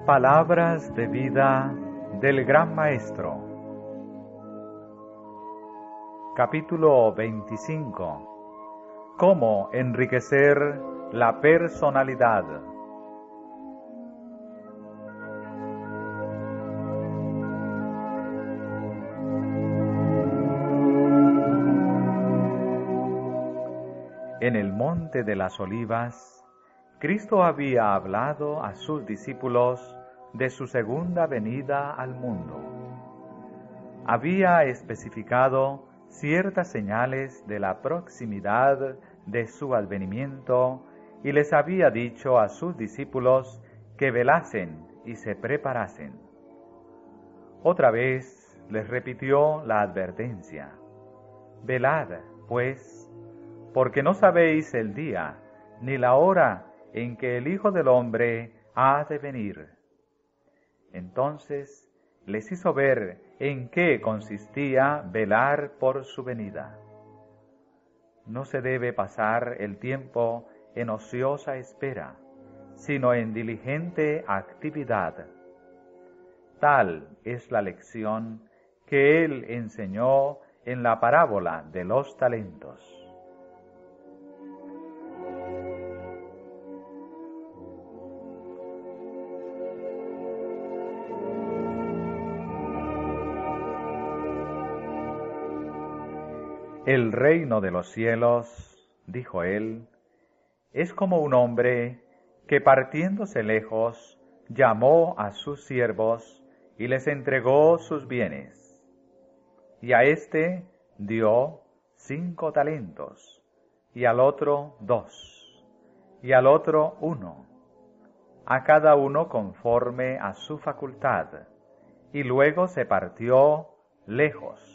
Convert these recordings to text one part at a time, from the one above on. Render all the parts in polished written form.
Palabras de vida del Gran Maestro. Capítulo 25. ¿Cómo enriquecer la personalidad? En el Monte de las Olivas, Cristo había hablado a sus discípulos de su segunda venida al mundo. Había especificado ciertas señales de la proximidad de su advenimiento y les había dicho a sus discípulos que velasen y se preparasen. Otra vez les repitió la advertencia: velad, pues, porque no sabéis el día ni la hora en que el Hijo del Hombre ha de venir. Entonces les hizo ver en qué consistía velar por su venida. No se debe pasar el tiempo en ociosa espera, sino en diligente actividad. Tal es la lección que él enseñó en la parábola de los talentos. El reino de los cielos, dijo él, es como un hombre que partiéndose lejos llamó a sus siervos y les entregó sus bienes. Y a éste dio 5 talentos, y al otro 2, y al otro 1, a cada uno conforme a su facultad, y luego se partió lejos.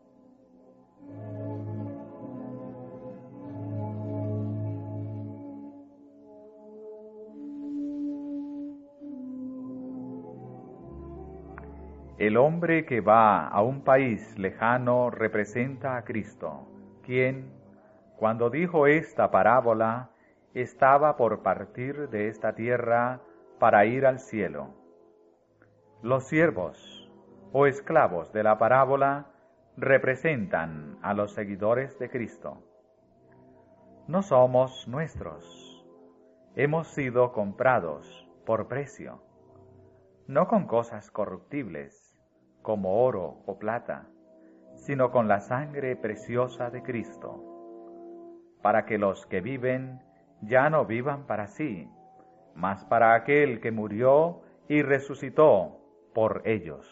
El hombre que va a un país lejano representa a Cristo, quien, cuando dijo esta parábola, estaba por partir de esta tierra para ir al cielo. Los siervos o esclavos de la parábola representan a los seguidores de Cristo. No somos nuestros, hemos sido comprados por precio, no con cosas corruptibles, como oro o plata, sino con la sangre preciosa de Cristo, para que los que viven ya no vivan para sí, mas para aquel que murió y resucitó por ellos.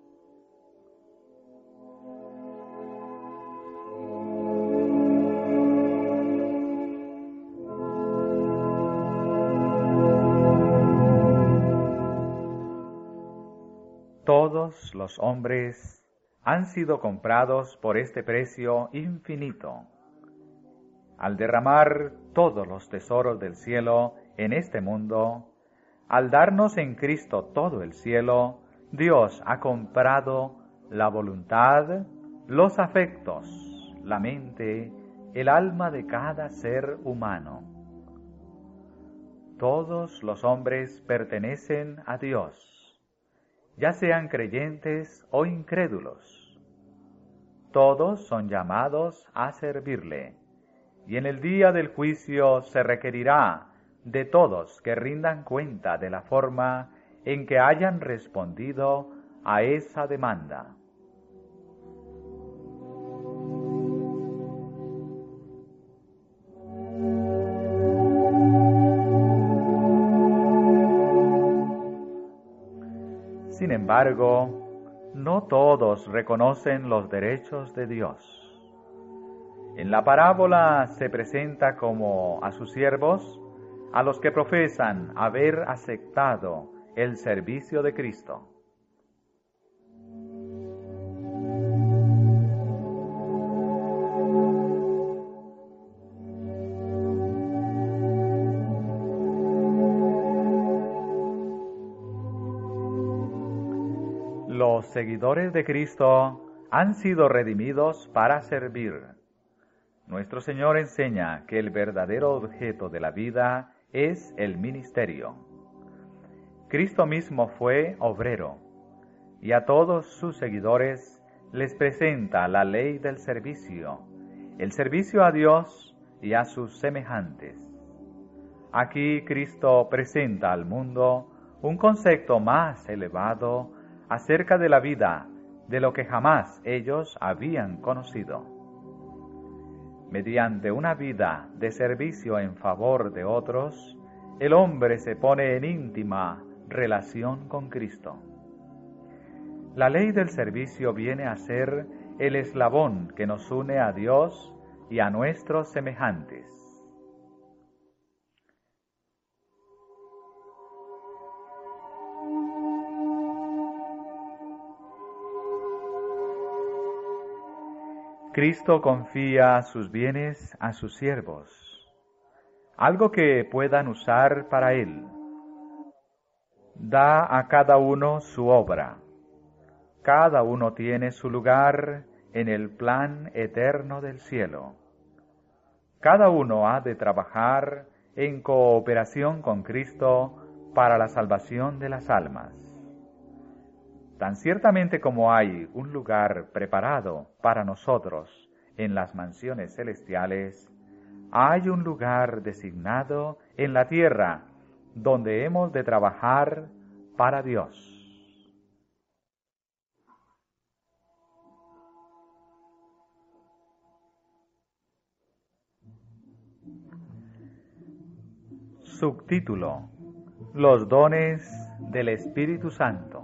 Todos los hombres han sido comprados por este precio infinito. Al derramar todos los tesoros del cielo en este mundo, al darnos en Cristo todo el cielo, Dios ha comprado la voluntad, los afectos, la mente, el alma de cada ser humano. Todos los hombres pertenecen a Dios, ya sean creyentes o incrédulos. Todos son llamados a servirle, y en el día del juicio se requerirá de todos que rindan cuenta de la forma en que hayan respondido a esa demanda. Sin embargo, no todos reconocen los derechos de Dios. En la parábola se presenta como a sus siervos a los que profesan haber aceptado el servicio de Cristo. Los seguidores de Cristo han sido redimidos para servir. Nuestro Señor enseña que el verdadero objeto de la vida es el ministerio. Cristo mismo fue obrero, y a todos sus seguidores les presenta la ley del servicio, el servicio a Dios y a sus semejantes. Aquí Cristo presenta al mundo un concepto más elevado acerca de la vida de lo que jamás ellos habían conocido. Mediante una vida de servicio en favor de otros, el hombre se pone en íntima relación con Cristo. La ley del servicio viene a ser el eslabón que nos une a Dios y a nuestros semejantes. Cristo confía sus bienes a sus siervos, algo que puedan usar para Él. Da a cada uno su obra. Cada uno tiene su lugar en el plan eterno del cielo. Cada uno ha de trabajar en cooperación con Cristo para la salvación de las almas. Tan ciertamente como hay un lugar preparado para nosotros en las mansiones celestiales, hay un lugar designado en la tierra donde hemos de trabajar para Dios. Subtítulo: Los dones del Espíritu Santo.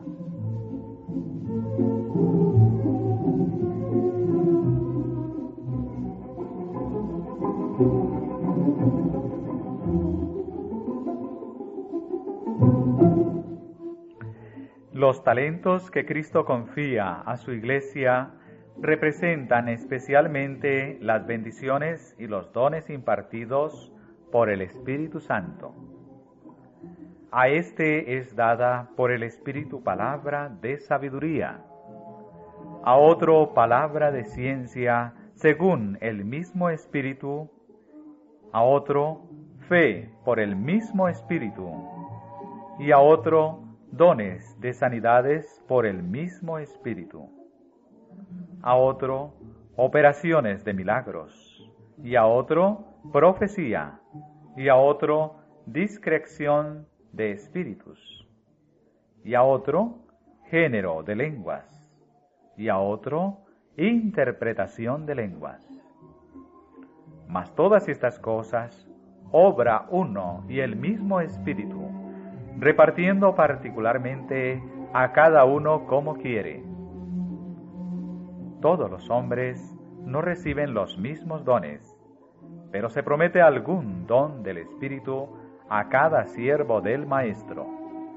Los talentos que Cristo confía a su Iglesia representan especialmente las bendiciones y los dones impartidos por el Espíritu Santo. A éste es dada por el Espíritu palabra de sabiduría, a otro palabra de ciencia según el mismo Espíritu, a otro fe por el mismo Espíritu, y a otro dones de sanidades por el mismo Espíritu, a otro operaciones de milagros, y a otro profecía, y a otro discreción de espíritus, y a otro género de lenguas, y a otro interpretación de lenguas. Mas todas estas cosas obra uno y el mismo Espíritu, repartiendo particularmente a cada uno como quiere. Todos los hombres no reciben los mismos dones, pero se promete algún don del Espíritu a cada siervo del Maestro.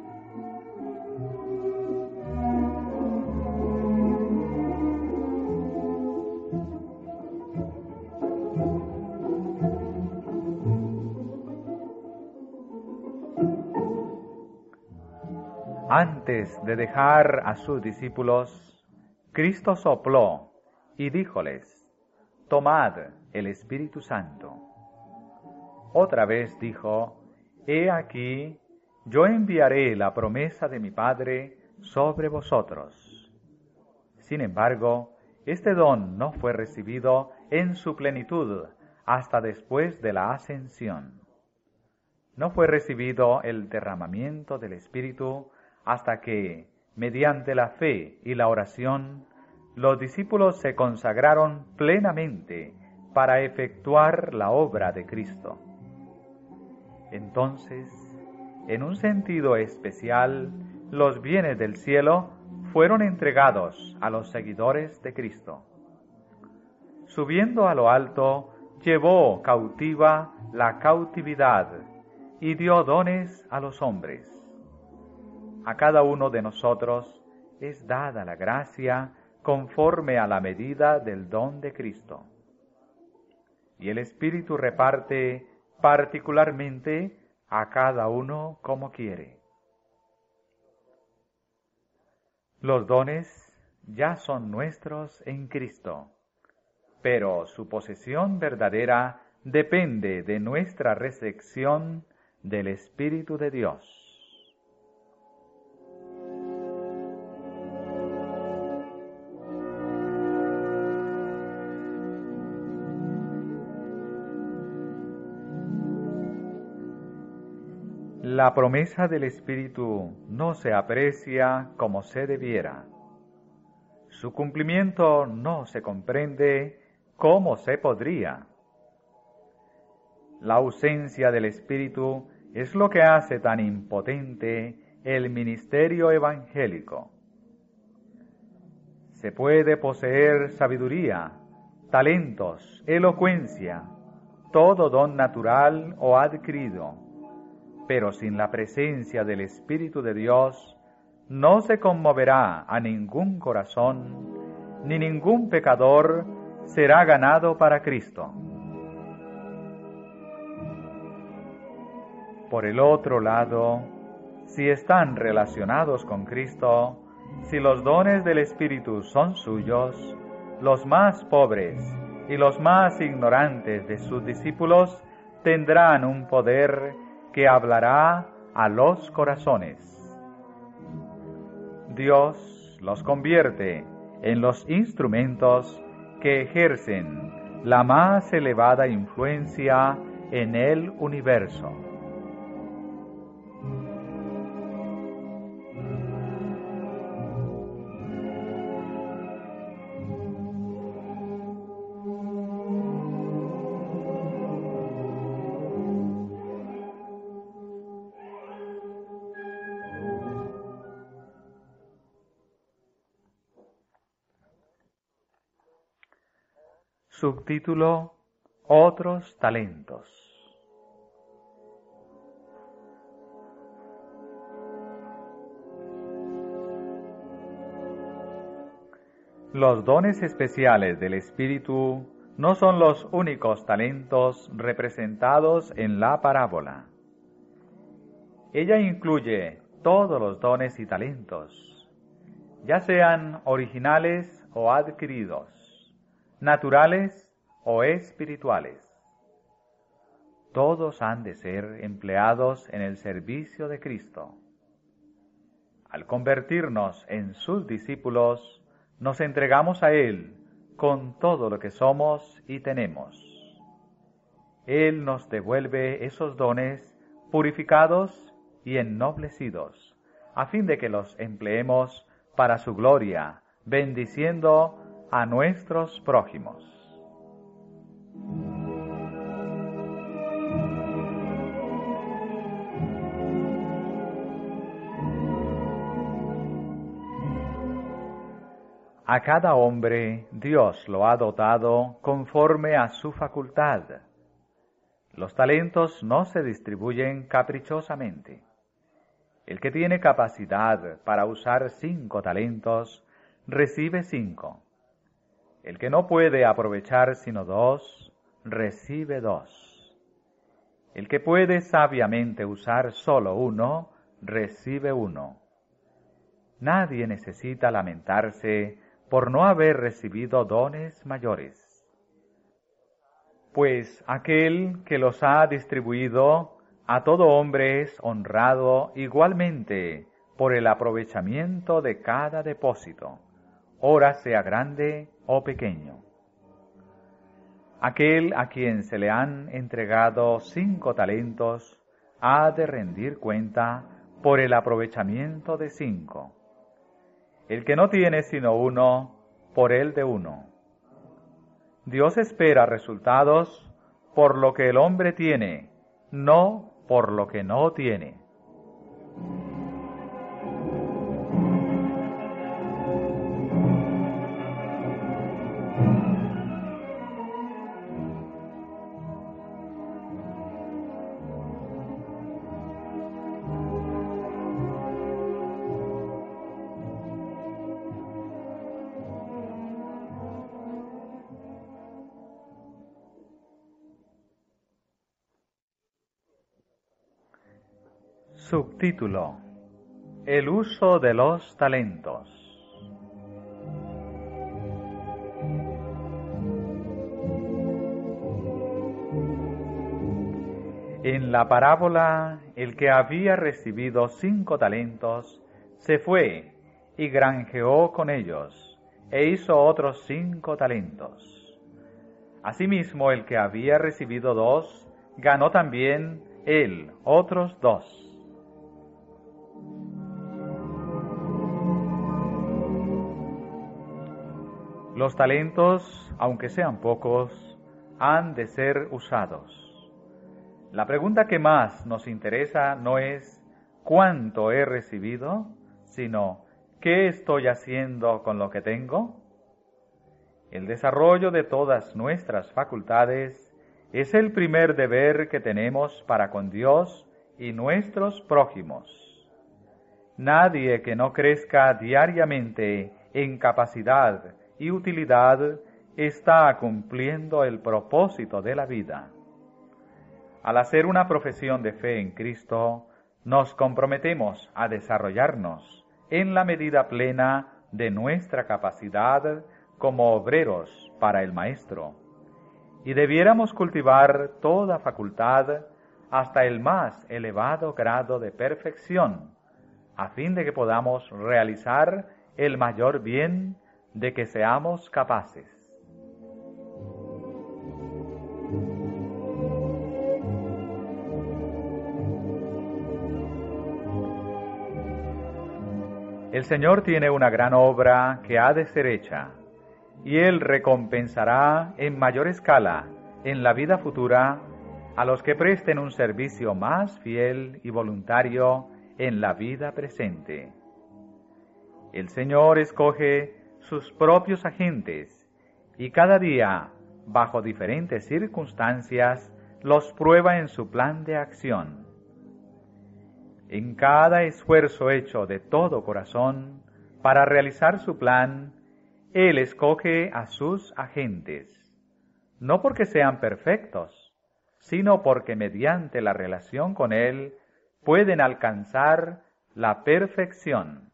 Antes de dejar a sus discípulos, Cristo sopló y díjoles: tomad el Espíritu Santo. Otra vez dijo: he aquí, yo enviaré la promesa de mi Padre sobre vosotros. Sin embargo, este don no fue recibido en su plenitud hasta después de la ascensión. No fue recibido el derramamiento del Espíritu hasta que, mediante la fe y la oración, los discípulos se consagraron plenamente para efectuar la obra de Cristo. Entonces, en un sentido especial, los bienes del cielo fueron entregados a los seguidores de Cristo. Subiendo a lo alto, llevó cautiva la cautividad y dio dones a los hombres. A cada uno de nosotros es dada la gracia conforme a la medida del don de Cristo. Y el Espíritu reparte particularmente a cada uno como quiere. Los dones ya son nuestros en Cristo, pero su posesión verdadera depende de nuestra recepción del Espíritu de Dios. la promesa del Espíritu no se aprecia como se debiera. Su cumplimiento no se comprende como se podría. La ausencia del Espíritu es lo que hace tan impotente el ministerio evangélico. Se puede poseer sabiduría, talentos, elocuencia, todo don natural o adquirido, pero sin la presencia del Espíritu de Dios no se conmoverá a ningún corazón, ni ningún pecador será ganado para Cristo. Por el otro lado, si están relacionados con Cristo, si los dones del Espíritu son suyos, los más pobres y los más ignorantes de sus discípulos tendrán un poder que hablará a los corazones. Dios los convierte en los instrumentos que ejercen la más elevada influencia en el universo. Subtítulo: Otros talentos. Los dones especiales del Espíritu no son los únicos talentos representados en la parábola. Ella incluye todos los dones y talentos, ya sean originales o adquiridos, naturales o espirituales. Todos han de ser empleados en el servicio de Cristo. Al convertirnos en sus discípulos, nos entregamos a Él con todo lo que somos y tenemos. Él nos devuelve esos dones purificados y ennoblecidos, a fin de que los empleemos para su gloria, bendiciendo a nuestros prójimos. A cada hombre Dios lo ha dotado conforme a su facultad. Los talentos no se distribuyen caprichosamente. El que tiene capacidad para usar 5 talentos, recibe 5. El que no puede aprovechar sino 2, recibe 2. El que puede sabiamente usar solo 1, recibe 1. Nadie necesita lamentarse por no haber recibido dones mayores, pues aquel que los ha distribuido a todo hombre es honrado igualmente por el aprovechamiento de cada depósito, ora sea grande o pequeño. Aquel a quien se le han entregado 5 talentos ha de rendir cuenta por el aprovechamiento de 5. El que no tiene sino 1, por el de 1. Dios espera resultados por lo que el hombre tiene, no por lo que no tiene. Subtítulo: El uso de los talentos. En la parábola, el que había recibido 5 talentos se fue y granjeó con ellos, e hizo otros 5 talentos. Asimismo, el que había recibido 2, ganó también él otros 2. Los talentos, aunque sean pocos, han de ser usados. La pregunta que más nos interesa no es ¿cuánto he recibido?, sino ¿qué estoy haciendo con lo que tengo? El desarrollo de todas nuestras facultades es el primer deber que tenemos para con Dios y nuestros prójimos. Nadie que no crezca diariamente en capacidad y utilidad está cumpliendo el propósito de la vida. Al hacer una profesión de fe en Cristo, nos comprometemos a desarrollarnos en la medida plena de nuestra capacidad como obreros para el Maestro, y debiéramos cultivar toda facultad hasta el más elevado grado de perfección, a fin de que podamos realizar el mayor bien de que seamos capaces. El Señor tiene una gran obra que ha de ser hecha, y Él recompensará en mayor escala en la vida futura a los que presten un servicio más fiel y voluntario en la vida presente. El Señor escoge sus propios agentes y cada día, bajo diferentes circunstancias, los prueba en su plan de acción. En cada esfuerzo hecho de todo corazón para realizar su plan, Él escoge a sus agentes, no porque sean perfectos, sino porque mediante la relación con Él pueden alcanzar la perfección.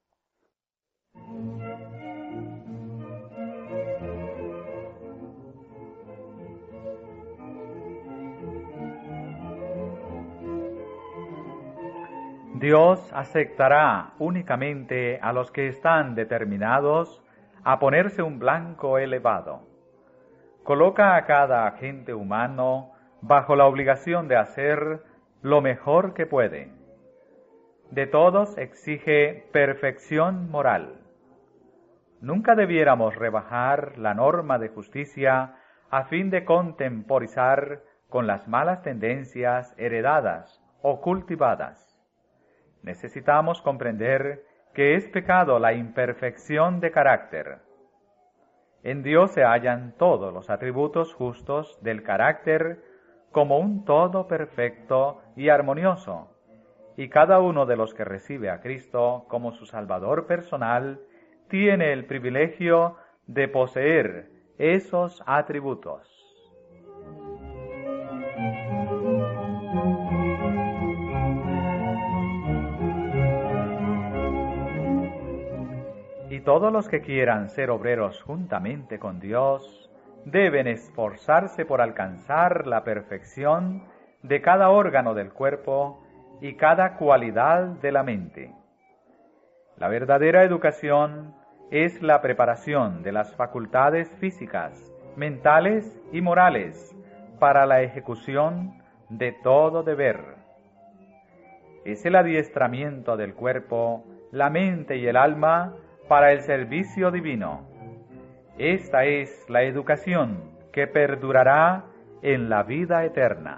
Dios aceptará únicamente a los que están determinados a ponerse un blanco elevado. Coloca a cada agente humano bajo la obligación de hacer lo mejor que puede. De todos exige perfección moral. Nunca debiéramos rebajar la norma de justicia a fin de contemporizar con las malas tendencias heredadas o cultivadas. Necesitamos comprender que es pecado la imperfección de carácter. En Dios se hallan todos los atributos justos del carácter como un todo perfecto y armonioso, y cada uno de los que recibe a Cristo como su Salvador personal tiene el privilegio de poseer esos atributos. Y todos los que quieran ser obreros juntamente con Dios deben esforzarse por alcanzar la perfección de cada órgano del cuerpo y cada cualidad de la mente. La verdadera educación es la preparación de las facultades físicas, mentales y morales para la ejecución de todo deber. Es el adiestramiento del cuerpo, la mente y el alma para el servicio divino. Esta es la educación que perdurará en la vida eterna.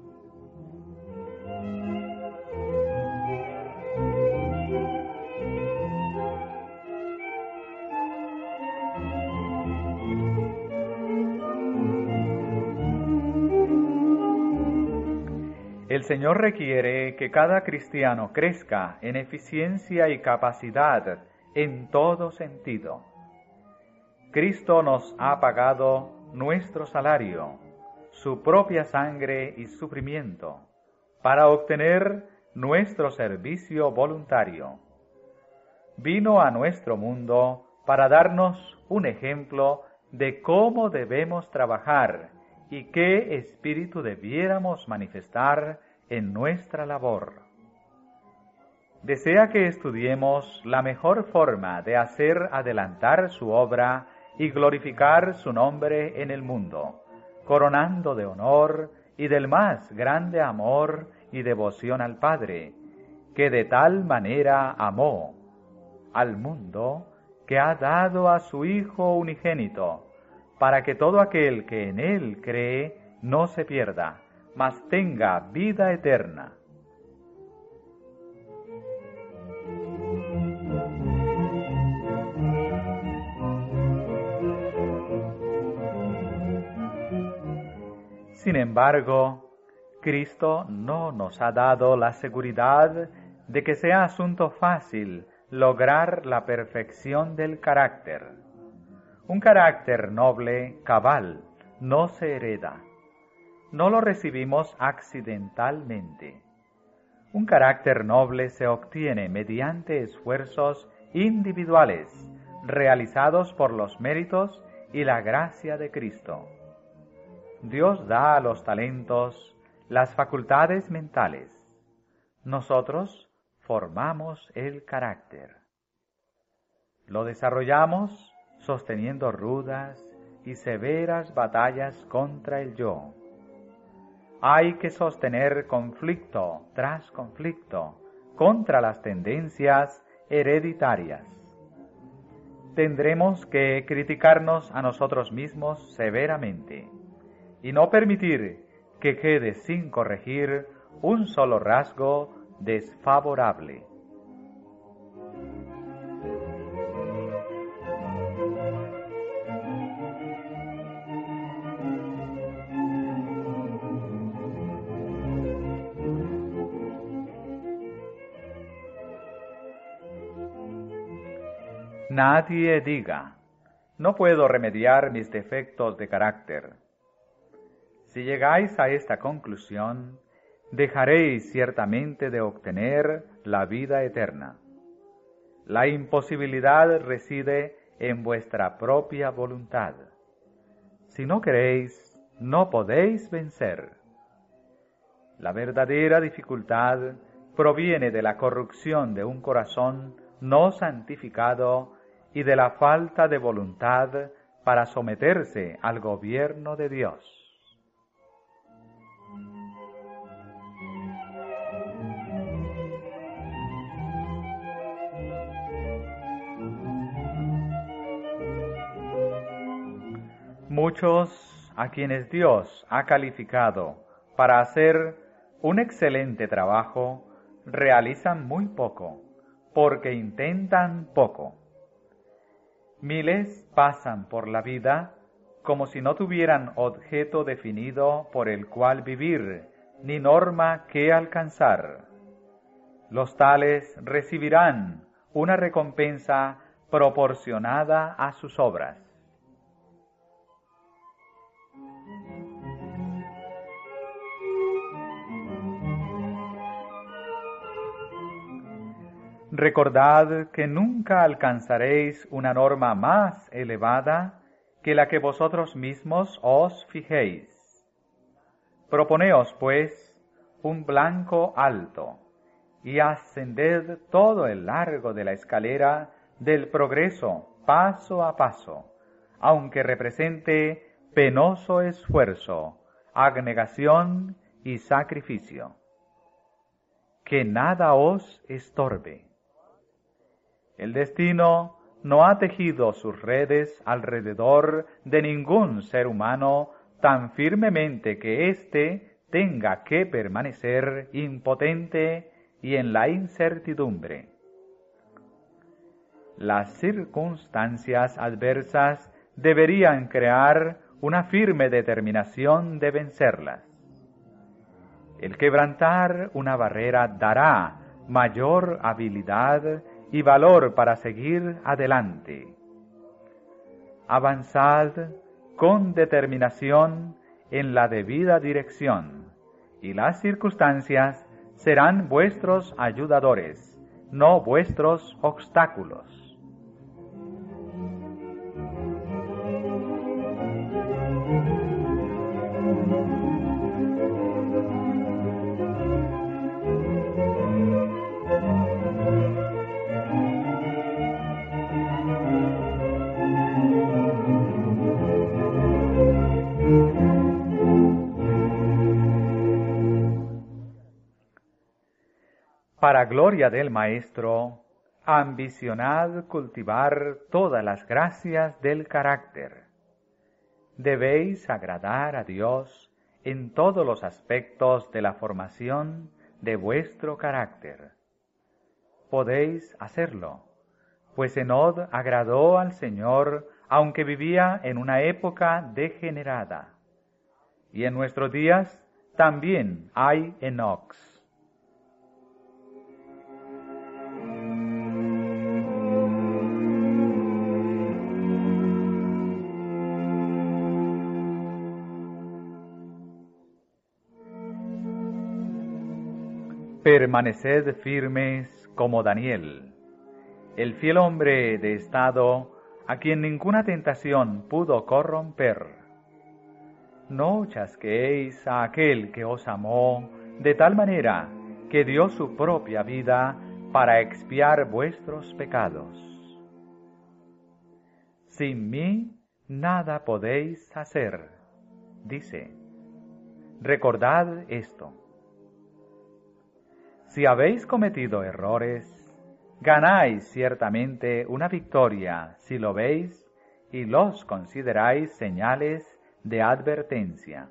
El Señor requiere que cada cristiano crezca en eficiencia y capacidad en todo sentido. Cristo nos ha pagado nuestro salario, su propia sangre y sufrimiento, para obtener nuestro servicio voluntario. Vino a nuestro mundo para darnos un ejemplo de cómo debemos trabajar y qué espíritu debiéramos manifestar en nuestra labor. Desea que estudiemos la mejor forma de hacer adelantar su obra y glorificar su nombre en el mundo, coronando de honor y del más grande amor y devoción al Padre, que de tal manera amó al mundo que ha dado a su Hijo unigénito, para que todo aquel que en Él cree no se pierda, mas tenga vida eterna. Sin embargo, Cristo no nos ha dado la seguridad de que sea asunto fácil lograr la perfección del carácter. Un carácter noble, cabal, no se hereda. No lo recibimos accidentalmente. Un carácter noble se obtiene mediante esfuerzos individuales realizados por los méritos y la gracia de Cristo. Dios da a los talentos las facultades mentales. Nosotros formamos el carácter. Lo desarrollamos sosteniendo rudas y severas batallas contra el yo. Hay que sostener conflicto tras conflicto contra las tendencias hereditarias. Tendremos que criticarnos a nosotros mismos severamente y no permitir que quede sin corregir un solo rasgo desfavorable. Nadie diga, no puedo remediar mis defectos de carácter. Si llegáis a esta conclusión, dejaréis ciertamente de obtener la vida eterna. La imposibilidad reside en vuestra propia voluntad. Si no queréis, no podéis vencer. La verdadera dificultad proviene de la corrupción de un corazón no santificado y de la falta de voluntad para someterse al gobierno de Dios. Muchos a quienes Dios ha calificado para hacer un excelente trabajo realizan muy poco, porque intentan poco. Miles pasan por la vida como si no tuvieran objeto definido por el cual vivir, ni norma que alcanzar. Los tales recibirán una recompensa proporcionada a sus obras. Recordad que nunca alcanzaréis una norma más elevada que la que vosotros mismos os fijéis. Proponeos, pues, un blanco alto, y ascended todo el largo de la escalera del progreso paso a paso, aunque represente penoso esfuerzo, abnegación y sacrificio. Que nada os estorbe. El destino no ha tejido sus redes alrededor de ningún ser humano tan firmemente que éste tenga que permanecer impotente y en la incertidumbre. Las circunstancias adversas deberían crear una firme determinación de vencerlas. El quebrantar una barrera dará mayor habilidad y valor para seguir adelante. Avanzad con determinación en la debida dirección, y las circunstancias serán vuestros ayudadores, no vuestros obstáculos. Para gloria del Maestro, ambicionad cultivar todas las gracias del carácter. Debéis agradar a Dios en todos los aspectos de la formación de vuestro carácter. Podéis hacerlo, pues Enod agradó al Señor aunque vivía en una época degenerada. Y en nuestros días también hay Enocs. Permaneced firmes como Daniel, el fiel hombre de estado a quien ninguna tentación pudo corromper. No chasqueéis a aquel que os amó de tal manera que dio su propia vida para expiar vuestros pecados. Sin mí nada podéis hacer, dice. Recordad esto. Si habéis cometido errores, ganáis ciertamente una victoria si lo veis y los consideráis señales de advertencia.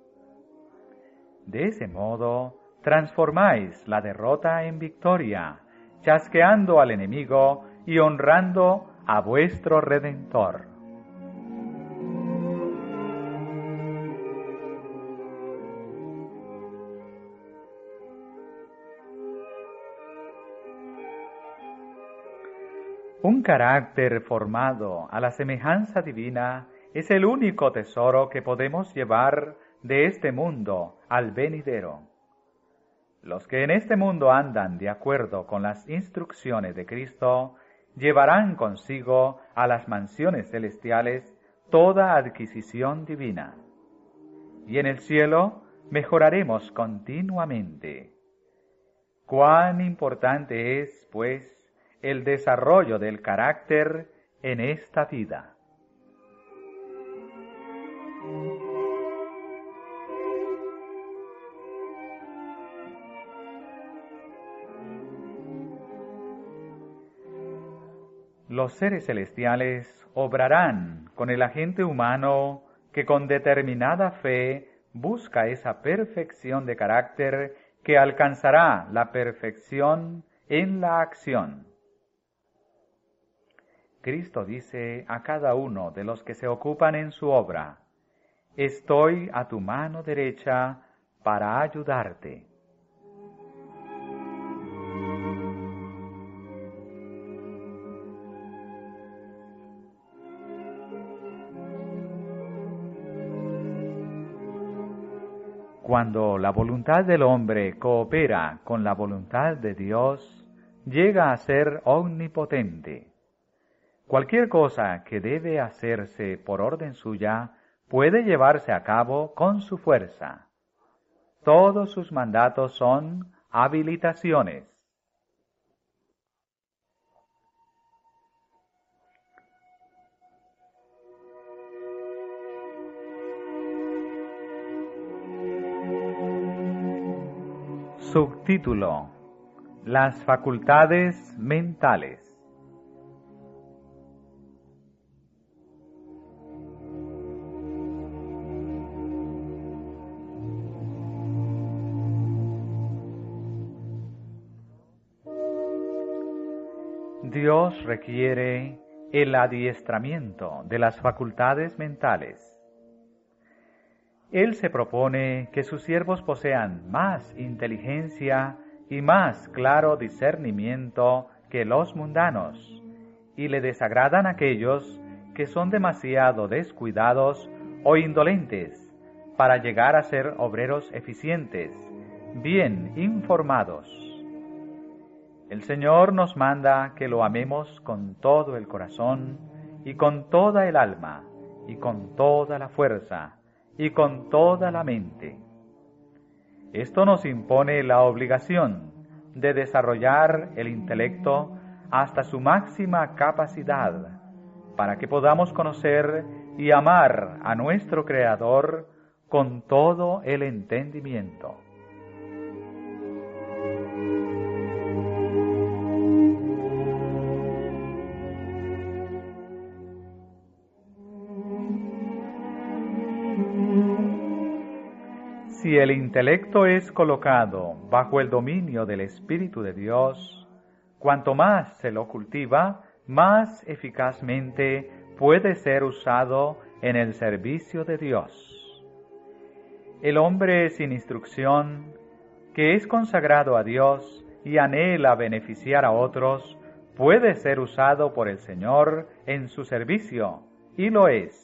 De ese modo, transformáis la derrota en victoria, chasqueando al enemigo y honrando a vuestro Redentor. Un carácter formado a la semejanza divina es el único tesoro que podemos llevar de este mundo al venidero. Los que en este mundo andan de acuerdo con las instrucciones de Cristo, llevarán consigo a las mansiones celestiales toda adquisición divina. Y en el cielo mejoraremos continuamente. Cuán importante es, pues, el desarrollo del carácter en esta vida. Los seres celestiales obrarán con el agente humano que con determinada fe busca esa perfección de carácter que alcanzará la perfección en la acción. Cristo dice a cada uno de los que se ocupan en su obra: estoy a tu mano derecha para ayudarte. Cuando la voluntad del hombre coopera con la voluntad de Dios, llega a ser omnipotente. Cualquier cosa que debe hacerse por orden suya puede llevarse a cabo con su fuerza. Todos sus mandatos son habilitaciones. Subtítulo: Las facultades mentales. Dios requiere el adiestramiento de las facultades mentales. Él se propone que sus siervos posean más inteligencia y más claro discernimiento que los mundanos, y le desagradan aquellos que son demasiado descuidados o indolentes para llegar a ser obreros eficientes, bien informados. El Señor nos manda que lo amemos con todo el corazón y con toda el alma y con toda la fuerza y con toda la mente. Esto nos impone la obligación de desarrollar el intelecto hasta su máxima capacidad, para que podamos conocer y amar a nuestro Creador con todo el entendimiento. si el intelecto es colocado bajo el dominio del Espíritu de Dios, cuanto más se lo cultiva, más eficazmente puede ser usado en el servicio de Dios. El hombre sin instrucción, que es consagrado a Dios y anhela beneficiar a otros, puede ser usado por el Señor en su servicio, y lo es.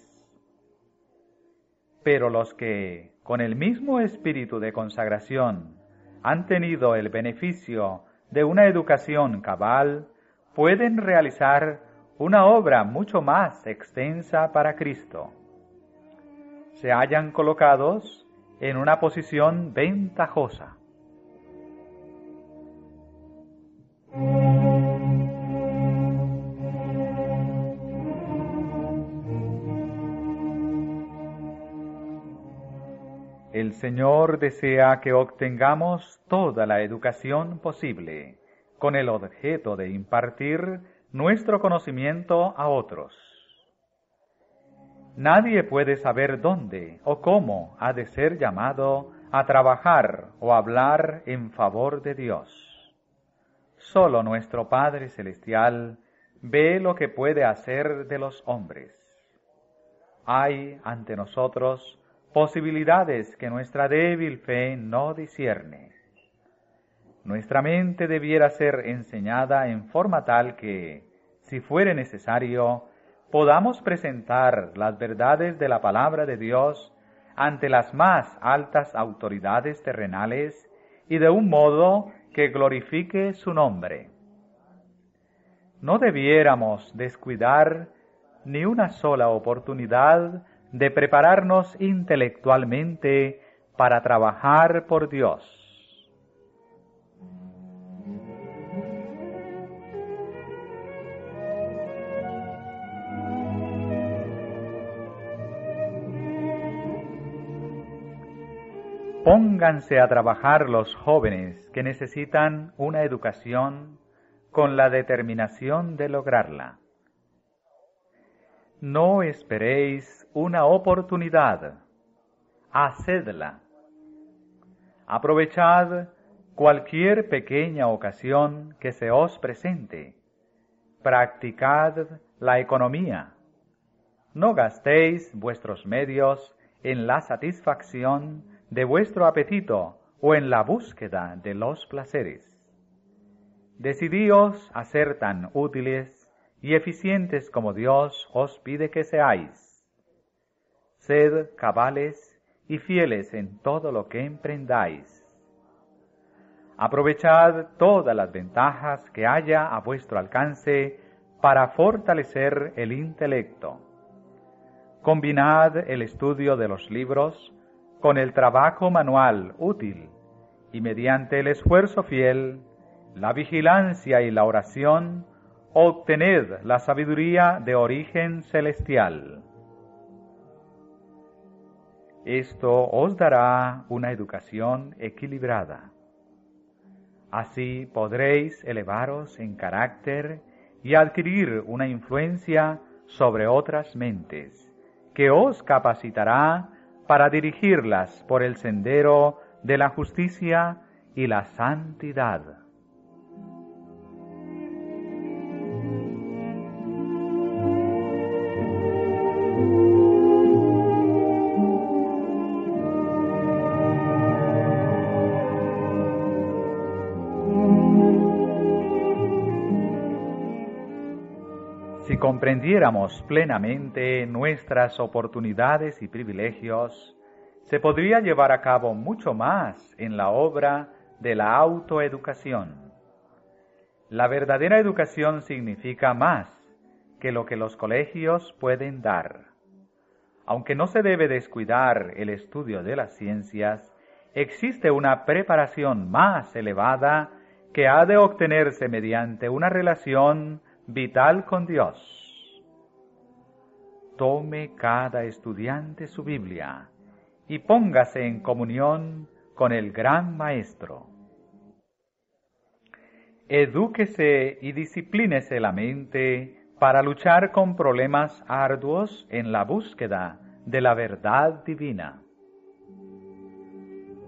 Pero los que, con el mismo espíritu de consagración, han tenido el beneficio de una educación cabal, pueden realizar una obra mucho más extensa para Cristo. Se hallan colocados en una posición ventajosa. El Señor desea que obtengamos toda la educación posible, con el objeto de impartir nuestro conocimiento a otros. Nadie puede saber dónde o cómo ha de ser llamado a trabajar o hablar en favor de Dios. Solo nuestro Padre Celestial ve lo que puede hacer de los hombres. Hay ante nosotros posibilidades que nuestra débil fe no discierne. Nuestra mente debiera ser enseñada en forma tal que, si fuere necesario, podamos presentar las verdades de la palabra de Dios ante las más altas autoridades terrenales y de un modo que glorifique su nombre. No debiéramos descuidar ni una sola oportunidad de prepararnos intelectualmente para trabajar por Dios. Pónganse a trabajar los jóvenes que necesitan una educación con la determinación de lograrla. No esperéis una oportunidad, hacedla. Aprovechad cualquier pequeña ocasión que se os presente. Practicad la economía. No gastéis vuestros medios en la satisfacción de vuestro apetito o en la búsqueda de los placeres. Decidíos a ser tan útiles y eficientes como Dios os pide que seáis. Sed cabales y fieles en todo lo que emprendáis. Aprovechad todas las ventajas que haya a vuestro alcance para fortalecer el intelecto. Combinad el estudio de los libros con el trabajo manual útil y mediante el esfuerzo fiel, la vigilancia y la oración, obtened la sabiduría de origen celestial. Esto os dará una educación equilibrada. Así podréis elevaros en carácter y adquirir una influencia sobre otras mentes, que os capacitará para dirigirlas por el sendero de la justicia y la santidad. Si comprendiéramos plenamente nuestras oportunidades y privilegios, se podría llevar a cabo mucho más en la obra de la autoeducación. La verdadera educación significa más que lo que los colegios pueden dar. Aunque no se debe descuidar el estudio de las ciencias, existe una preparación más elevada que ha de obtenerse mediante una relación vital con Dios. Tome cada estudiante su Biblia y póngase en comunión con el gran Maestro. Edúquese y disciplínese la mente para luchar con problemas arduos en la búsqueda de la verdad divina.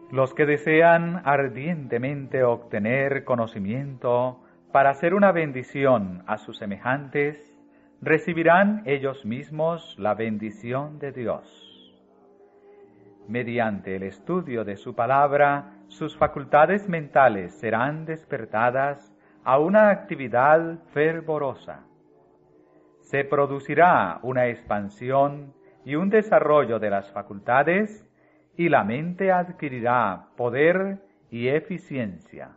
Los que desean ardientemente obtener conocimiento para hacer una bendición a sus semejantes, recibirán ellos mismos la bendición de Dios. Mediante el estudio de su palabra, sus facultades mentales serán despertadas a una actividad fervorosa. Se producirá una expansión y un desarrollo de las facultades, y la mente adquirirá poder y eficiencia.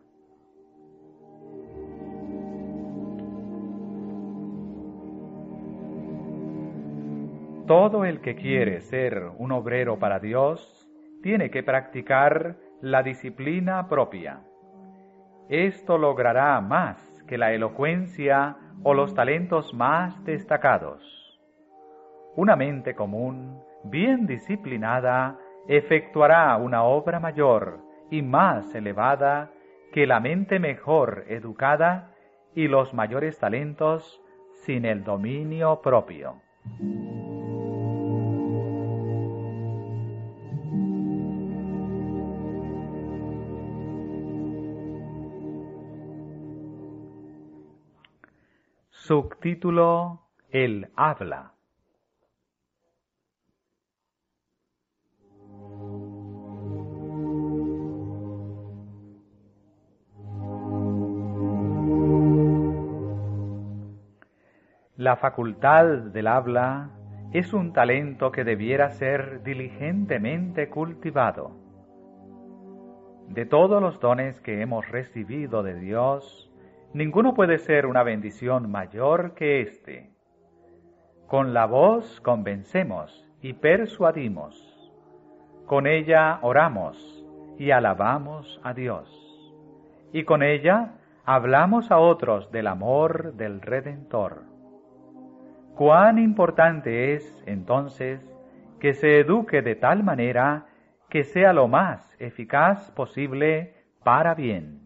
Todo el que quiere ser un obrero para Dios tiene que practicar la disciplina propia. Esto logrará más que la elocuencia o los talentos más destacados. Una mente común, bien disciplinada, efectuará una obra mayor y más elevada que la mente mejor educada y los mayores talentos sin el dominio propio. Subtítulo: El habla. La facultad del habla es un talento que debiera ser diligentemente cultivado. De todos los dones que hemos recibido de Dios, ninguno puede ser una bendición mayor que éste. Con la voz convencemos y persuadimos. Con ella oramos y alabamos a Dios. Y con ella hablamos a otros del amor del Redentor. Cuán importante es, entonces, que se eduque de tal manera que sea lo más eficaz posible para bien.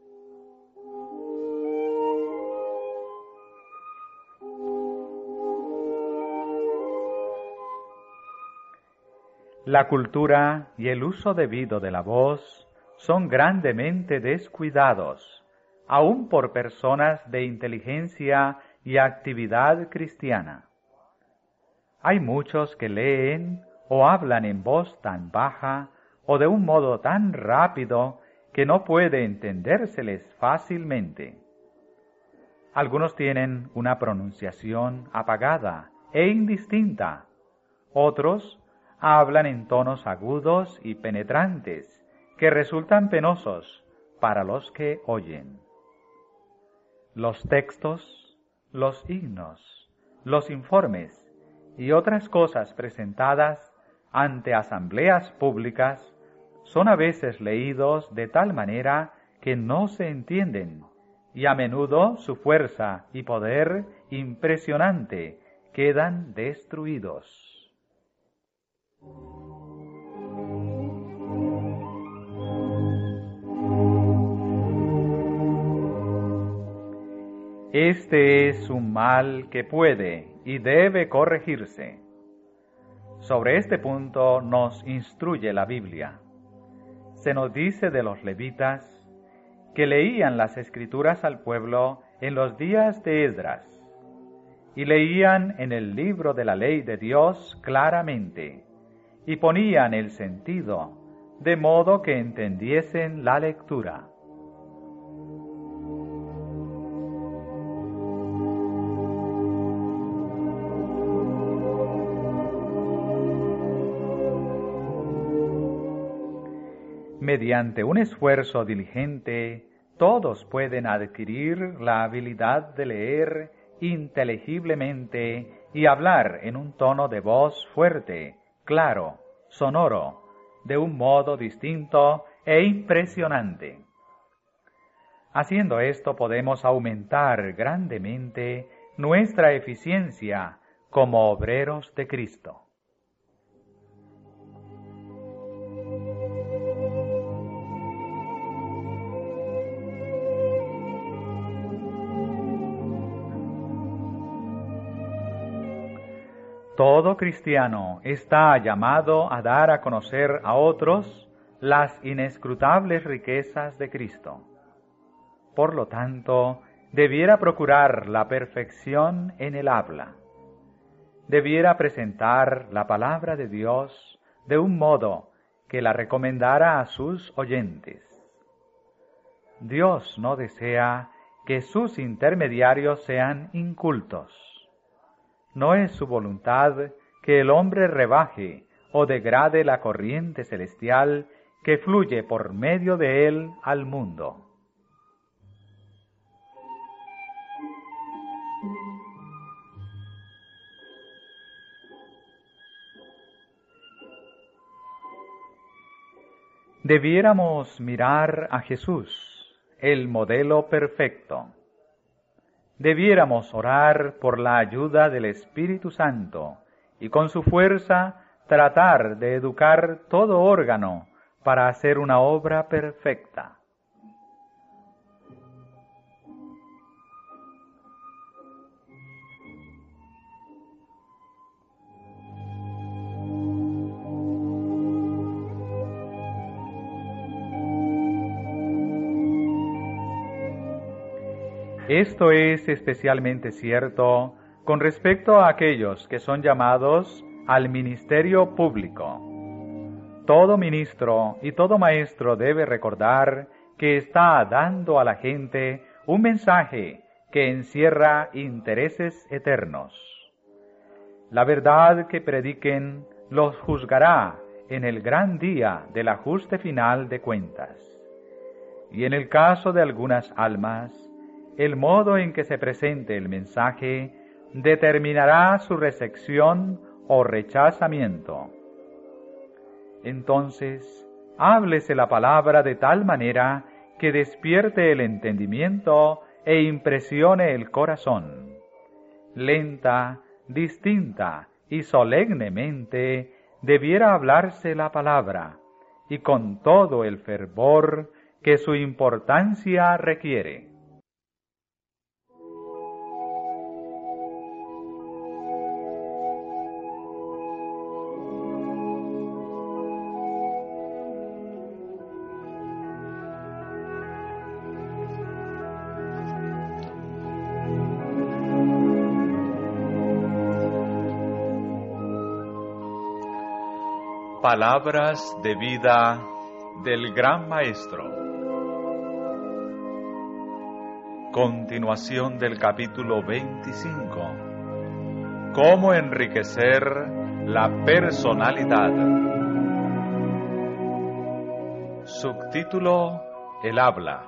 La cultura y el uso debido de la voz son grandemente descuidados, aun por personas de inteligencia y actividad cristiana. Hay muchos que leen o hablan en voz tan baja o de un modo tan rápido que no puede entendérseles fácilmente. Algunos tienen una pronunciación apagada e indistinta, otros hablan en tonos agudos y penetrantes que resultan penosos para los que oyen. Los textos, los himnos, los informes y otras cosas presentadas ante asambleas públicas son a veces leídos de tal manera que no se entienden, y a menudo su fuerza y poder impresionante quedan destruidos. Este es un mal que puede y debe corregirse. Sobre este punto nos instruye la Biblia. Se nos dice de los levitas que leían las Escrituras al pueblo en los días de Esdras, y leían en el libro de la ley de Dios claramente, y ponían el sentido, de modo que entendiesen la lectura. Mediante un esfuerzo diligente, todos pueden adquirir la habilidad de leer inteligiblemente y hablar en un tono de voz fuerte, claro, sonoro, de un modo distinto e impresionante. Haciendo esto podemos aumentar grandemente nuestra eficiencia como obreros de Cristo. Todo cristiano está llamado a dar a conocer a otros las inescrutables riquezas de Cristo. Por lo tanto, debiera procurar la perfección en el habla. Debiera presentar la palabra de Dios de un modo que la recomendara a sus oyentes. Dios no desea que sus intermediarios sean incultos. No es su voluntad que el hombre rebaje o degrade la corriente celestial que fluye por medio de él al mundo. Debiéramos mirar a Jesús, el modelo perfecto. Debiéramos orar por la ayuda del Espíritu Santo y con su fuerza tratar de educar todo órgano para hacer una obra perfecta. Esto es especialmente cierto con respecto a aquellos que son llamados al ministerio público. Todo ministro y todo maestro debe recordar que está dando a la gente un mensaje que encierra intereses eternos. La verdad que prediquen los juzgará en el gran día del ajuste final de cuentas. Y en el caso de algunas almas, el modo en que se presente el mensaje determinará su recepción o rechazamiento. Entonces, háblese la palabra de tal manera que despierte el entendimiento e impresione el corazón. Lenta, distinta y solemnemente debiera hablarse la palabra, y con todo el fervor que su importancia requiere. Palabras de vida del Gran Maestro. Continuación del capítulo 25. Cómo enriquecer la personalidad. Subtítulo: El habla.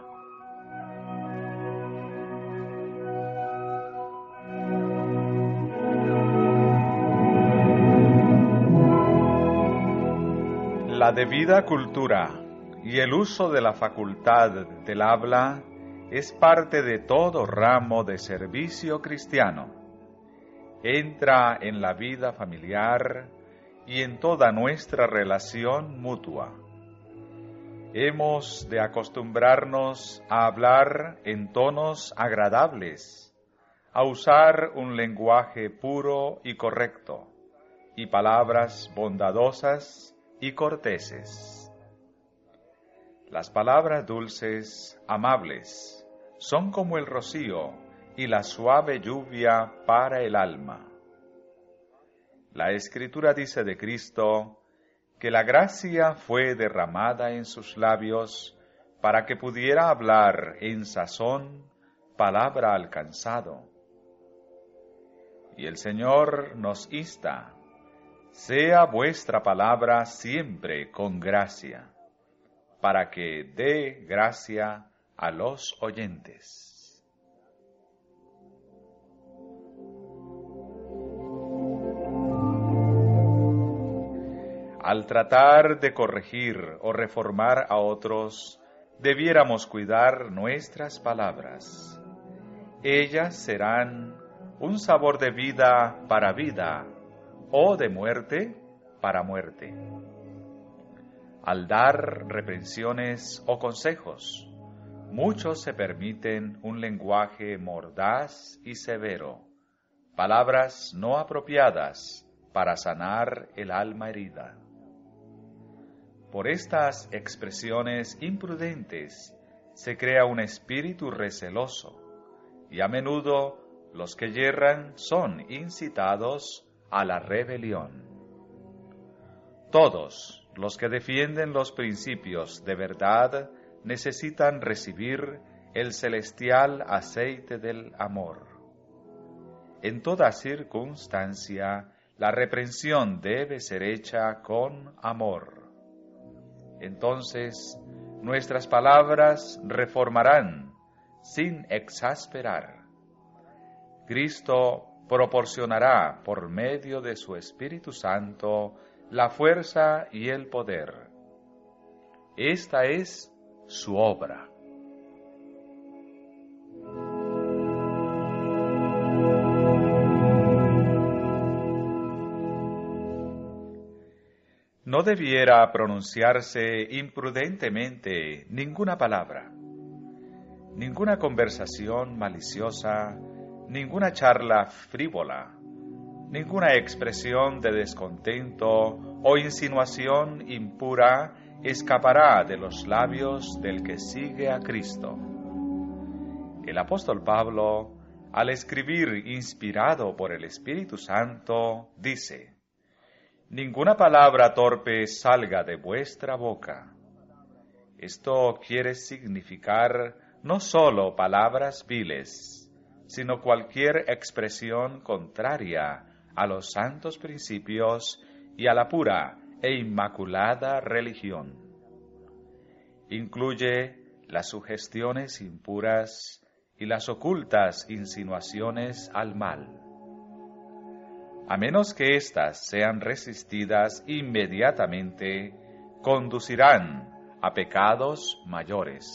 La debida cultura y el uso de la facultad del habla es parte de todo ramo de servicio cristiano. Entra en la vida familiar y en toda nuestra relación mutua. Hemos de acostumbrarnos a hablar en tonos agradables, a usar un lenguaje puro y correcto, y palabras bondadosas y corteses. Las palabras dulces, amables, son como el rocío y la suave lluvia para el alma. La Escritura dice de Cristo que la gracia fue derramada en sus labios para que pudiera hablar en sazón palabra alcanzado. Y el Señor nos insta: sea vuestra palabra siempre con gracia, para que dé gracia a los oyentes. Al tratar de corregir o reformar a otros, debiéramos cuidar nuestras palabras. Ellas serán un sabor de vida para vida, o de muerte para muerte. Al dar reprensiones o consejos, muchos se permiten un lenguaje mordaz y severo, palabras no apropiadas para sanar el alma herida. Por estas expresiones imprudentes se crea un espíritu receloso, y a menudo los que yerran son incitados a la rebelión. Todos los que defienden los principios de verdad necesitan recibir el celestial aceite del amor. En toda circunstancia, la reprensión debe ser hecha con amor. Entonces, nuestras palabras reformarán sin exasperar. Cristo proporcionará por medio de su Espíritu Santo la fuerza y el poder. Esta es su obra. No debiera pronunciarse imprudentemente ninguna palabra, ninguna conversación maliciosa, ninguna charla frívola, ninguna expresión de descontento o insinuación impura escapará de los labios del que sigue a Cristo. El apóstol Pablo, al escribir inspirado por el Espíritu Santo, dice: «Ninguna palabra torpe salga de vuestra boca». Esto quiere significar no solo palabras viles, sino cualquier expresión contraria a los santos principios y a la pura e inmaculada religión. Incluye las sugestiones impuras y las ocultas insinuaciones al mal. A menos que éstas sean resistidas inmediatamente, conducirán a pecados mayores.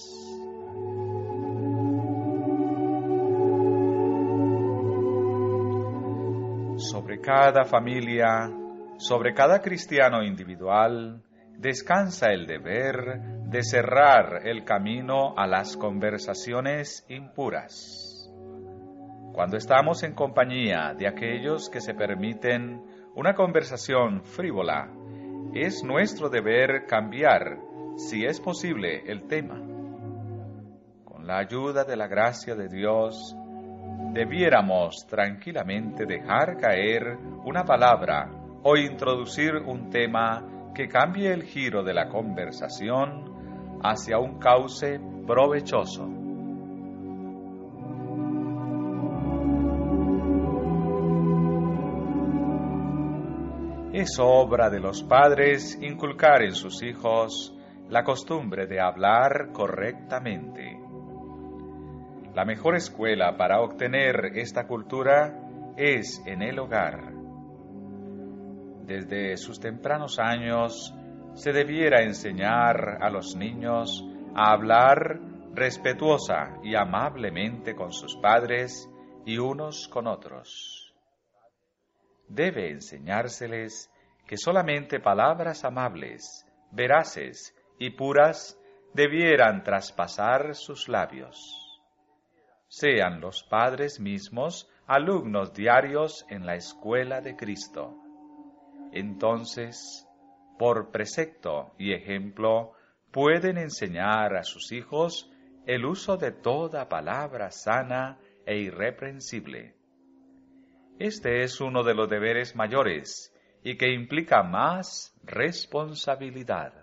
Sobre cada familia, sobre cada cristiano individual, descansa el deber de cerrar el camino a las conversaciones impuras. Cuando estamos en compañía de aquellos que se permiten una conversación frívola, es nuestro deber cambiar, si es posible, el tema. Con la ayuda de la gracia de Dios, debiéramos tranquilamente dejar caer una palabra o introducir un tema que cambie el giro de la conversación hacia un cauce provechoso. Es obra de los padres inculcar en sus hijos la costumbre de hablar correctamente. La mejor escuela para obtener esta cultura es en el hogar. Desde sus tempranos años se debiera enseñar a los niños a hablar respetuosa y amablemente con sus padres y unos con otros. Debe enseñárseles que solamente palabras amables, veraces y puras debieran traspasar sus labios. Sean los padres mismos alumnos diarios en la escuela de Cristo. Entonces, por precepto y ejemplo, pueden enseñar a sus hijos el uso de toda palabra sana e irreprensible. Este es uno de los deberes mayores y que implica más responsabilidad.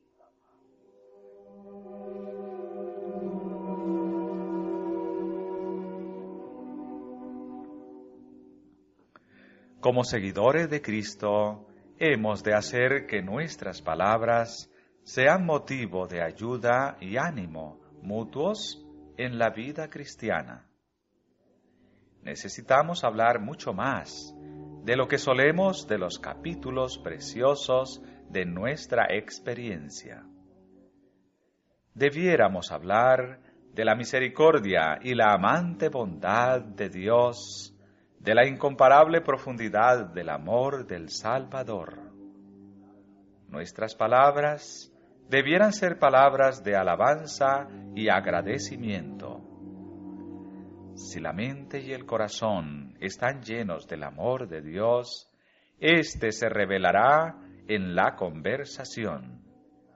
Como seguidores de Cristo, hemos de hacer que nuestras palabras sean motivo de ayuda y ánimo mutuos en la vida cristiana. Necesitamos hablar mucho más de lo que solemos de los capítulos preciosos de nuestra experiencia. Debiéramos hablar de la misericordia y la amante bondad de Dios, de la incomparable profundidad del amor del Salvador. Nuestras palabras debieran ser palabras de alabanza y agradecimiento. Si la mente y el corazón están llenos del amor de Dios, éste se revelará en la conversación.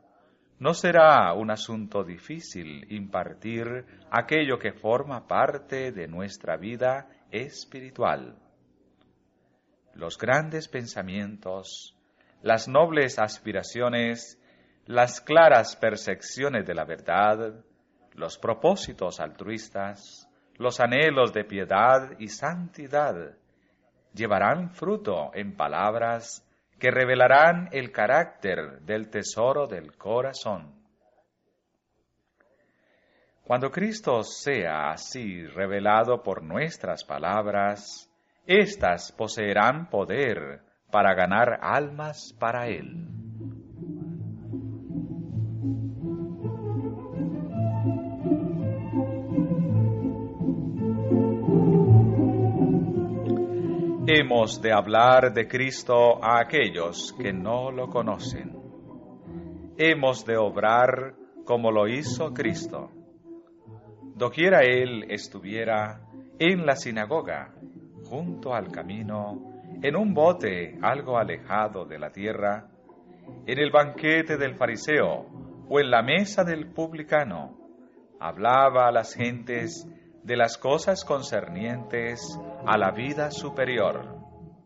No será un asunto difícil impartir aquello que forma parte de nuestra vida espiritual. Los grandes pensamientos, las nobles aspiraciones, las claras percepciones de la verdad, los propósitos altruistas, los anhelos de piedad y santidad, llevarán fruto en palabras que revelarán el carácter del tesoro del corazón. Cuando Cristo sea así revelado por nuestras palabras, éstas poseerán poder para ganar almas para Él. Hemos de hablar de Cristo a aquellos que no lo conocen. Hemos de obrar como lo hizo Cristo. Doquiera Él estuviera, en la sinagoga, junto al camino, en un bote algo alejado de la tierra, en el banquete del fariseo o en la mesa del publicano, hablaba a las gentes de las cosas concernientes a la vida superior.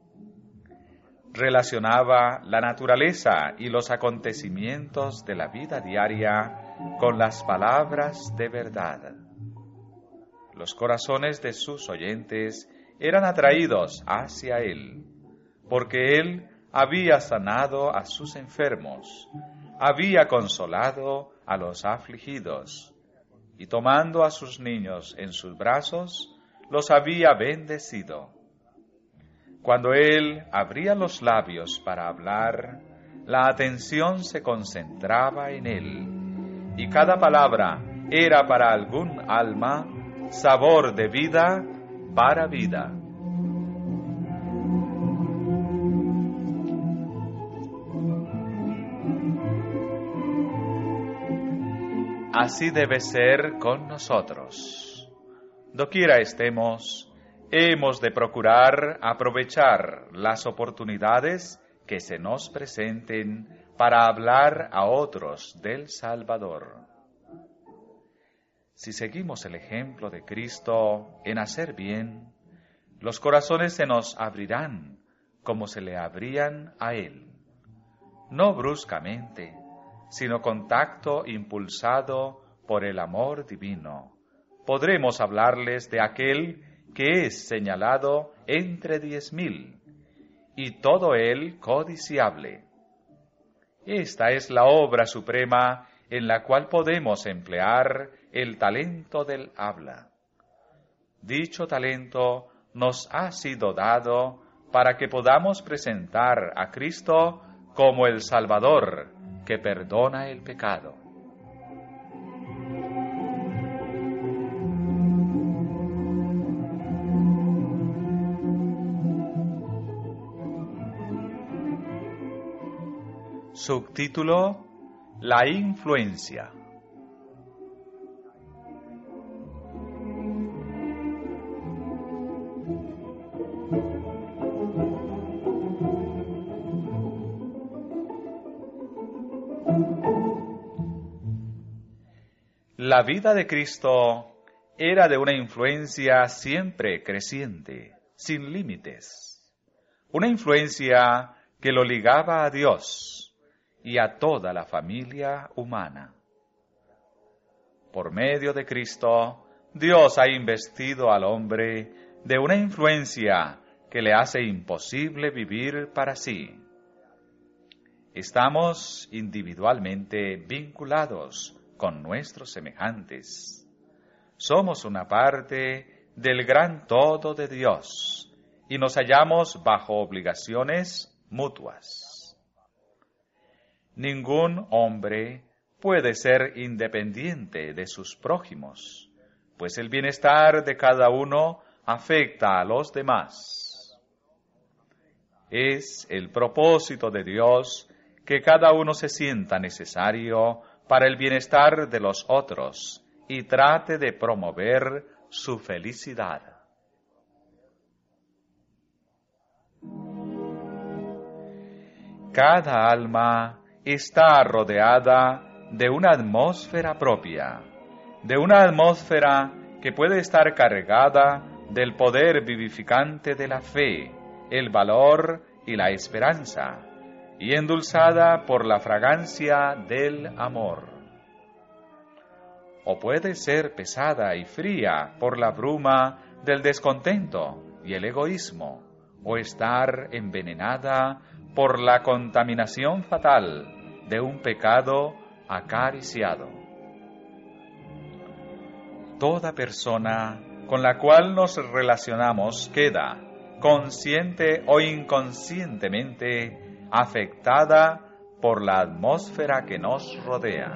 Relacionaba la naturaleza y los acontecimientos de la vida diaria con las palabras de verdad. Los corazones de sus oyentes eran atraídos hacia él, porque él había sanado a sus enfermos, había consolado a los afligidos, y tomando a sus niños en sus brazos, los había bendecido. Cuando él abría los labios para hablar, la atención se concentraba en él, y cada palabra era para algún alma sabor de vida para vida. Así debe ser con nosotros. Doquiera estemos, hemos de procurar aprovechar las oportunidades que se nos presenten para hablar a otros del Salvador. Si seguimos el ejemplo de Cristo en hacer bien, los corazones se nos abrirán como se le abrían a Él, no bruscamente, sino con tacto impulsado por el amor divino. Podremos hablarles de aquel que es señalado entre 10,000, y todo él codiciable. Esta es la obra suprema en la cual podemos emplear el talento del habla. Dicho talento nos ha sido dado para que podamos presentar a Cristo como el Salvador que perdona el pecado. Subtítulo: La influencia. La vida de Cristo era de una influencia siempre creciente, sin límites. Una influencia que lo ligaba a Dios y a toda la familia humana. Por medio de Cristo, Dios ha investido al hombre de una influencia que le hace imposible vivir para sí. Estamos individualmente vinculados con nuestros semejantes. Somos una parte del gran todo de Dios y nos hallamos bajo obligaciones mutuas. Ningún hombre puede ser independiente de sus prójimos, pues el bienestar de cada uno afecta a los demás. Es el propósito de Dios que cada uno se sienta necesario para el bienestar de los otros y trate de promover su felicidad. Cada alma está rodeada de una atmósfera propia, de una atmósfera que puede estar cargada del poder vivificante de la fe, el valor y la esperanza, y endulzada por la fragancia del amor. O puede ser pesada y fría por la bruma del descontento y el egoísmo, o estar envenenada por la contaminación fatal de un pecado acariciado. Toda persona con la cual nos relacionamos queda, consciente o inconscientemente, afectada por la atmósfera que nos rodea.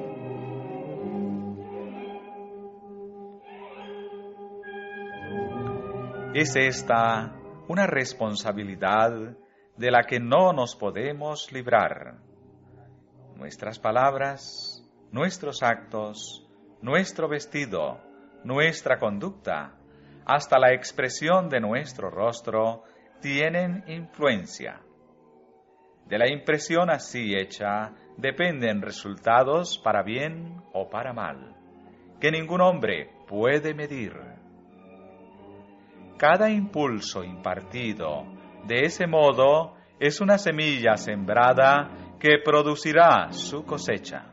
Es esta una responsabilidad de la que no nos podemos librar. Nuestras palabras, nuestros actos, nuestro vestido, nuestra conducta, hasta la expresión de nuestro rostro, tienen influencia. De la impresión así hecha dependen resultados para bien o para mal, que ningún hombre puede medir. Cada impulso impartido de ese modo es una semilla sembrada que producirá su cosecha.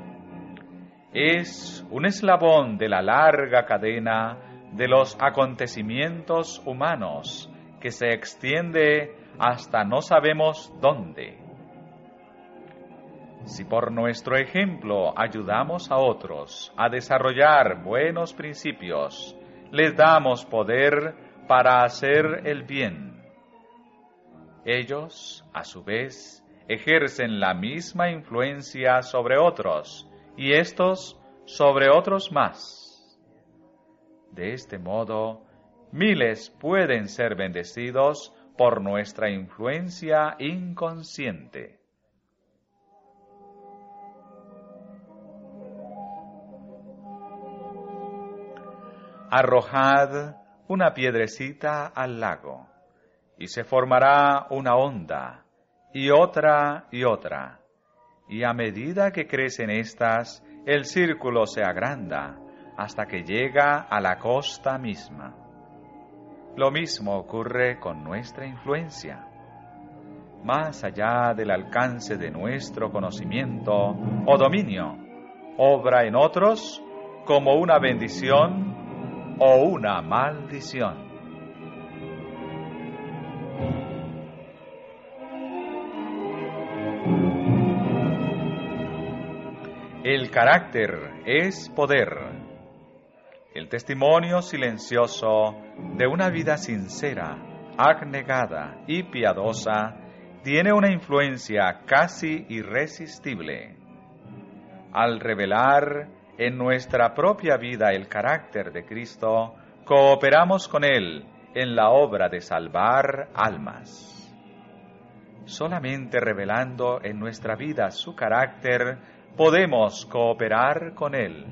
Es un eslabón de la larga cadena de los acontecimientos humanos que se extiende hasta no sabemos dónde. Si por nuestro ejemplo ayudamos a otros a desarrollar buenos principios, les damos poder para hacer el bien. Ellos, a su vez, ejercen la misma influencia sobre otros, y estos sobre otros más. De este modo, miles pueden ser bendecidos por nuestra influencia inconsciente. Arrojad una piedrecita al lago, y se formará una onda, y otra, y a medida que crecen éstas, el círculo se agranda, hasta que llega a la costa misma. Lo mismo ocurre con nuestra influencia. Más allá del alcance de nuestro conocimiento o dominio, obra en otros como una bendición o una maldición. El carácter es poder. El testimonio silencioso de una vida sincera, abnegada y piadosa tiene una influencia casi irresistible. Al revelar en nuestra propia vida el carácter de Cristo, cooperamos con Él en la obra de salvar almas. Solamente revelando en nuestra vida su carácter, podemos cooperar con Él.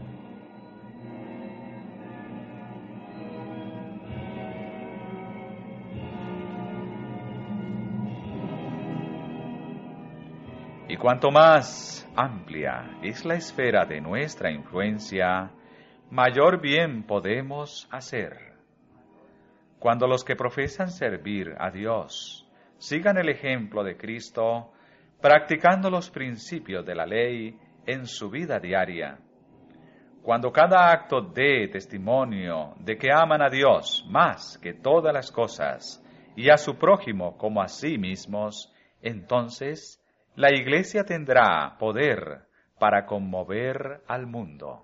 Y cuanto más amplia es la esfera de nuestra influencia, mayor bien podemos hacer. Cuando los que profesan servir a Dios sigan el ejemplo de Cristo, practicando los principios de la ley en su vida diaria, cuando cada acto dé testimonio de que aman a Dios más que todas las cosas y a su prójimo como a sí mismos, entonces la Iglesia tendrá poder para conmover al mundo.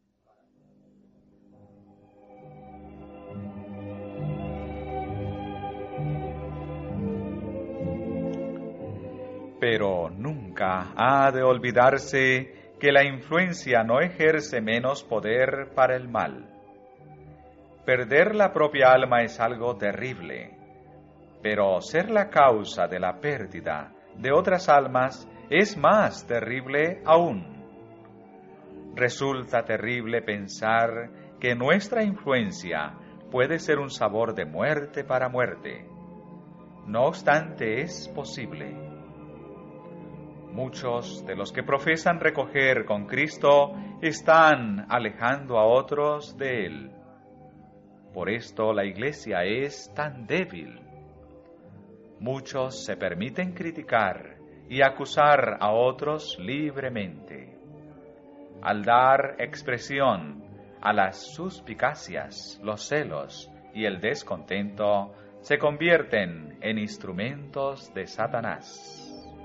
Pero nunca ha de olvidarse que la influencia no ejerce menos poder para el mal. Perder la propia alma es algo terrible, pero ser la causa de la pérdida de otras almas es más terrible aún. Resulta terrible pensar que nuestra influencia puede ser un sabor de muerte para muerte. No obstante, es posible. Muchos de los que profesan recoger con Cristo están alejando a otros de Él. Por esto la Iglesia es tan débil. Muchos se permiten criticar y acusar a otros libremente. Al dar expresión a las suspicacias, los celos y el descontento, se convierten en instrumentos de Satanás.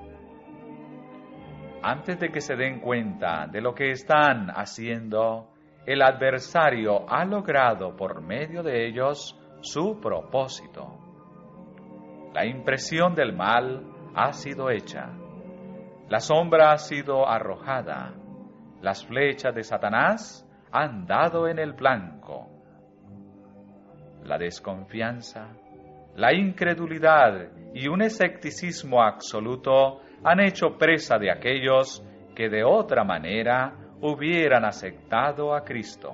Antes de que se den cuenta de lo que están haciendo, el adversario ha logrado por medio de ellos su propósito. La impresión del mal ha sido hecha, la sombra ha sido arrojada, las flechas de Satanás han dado en el blanco. La desconfianza, la incredulidad y un escepticismo absoluto han hecho presa de aquellos que de otra manera hubieran aceptado a Cristo.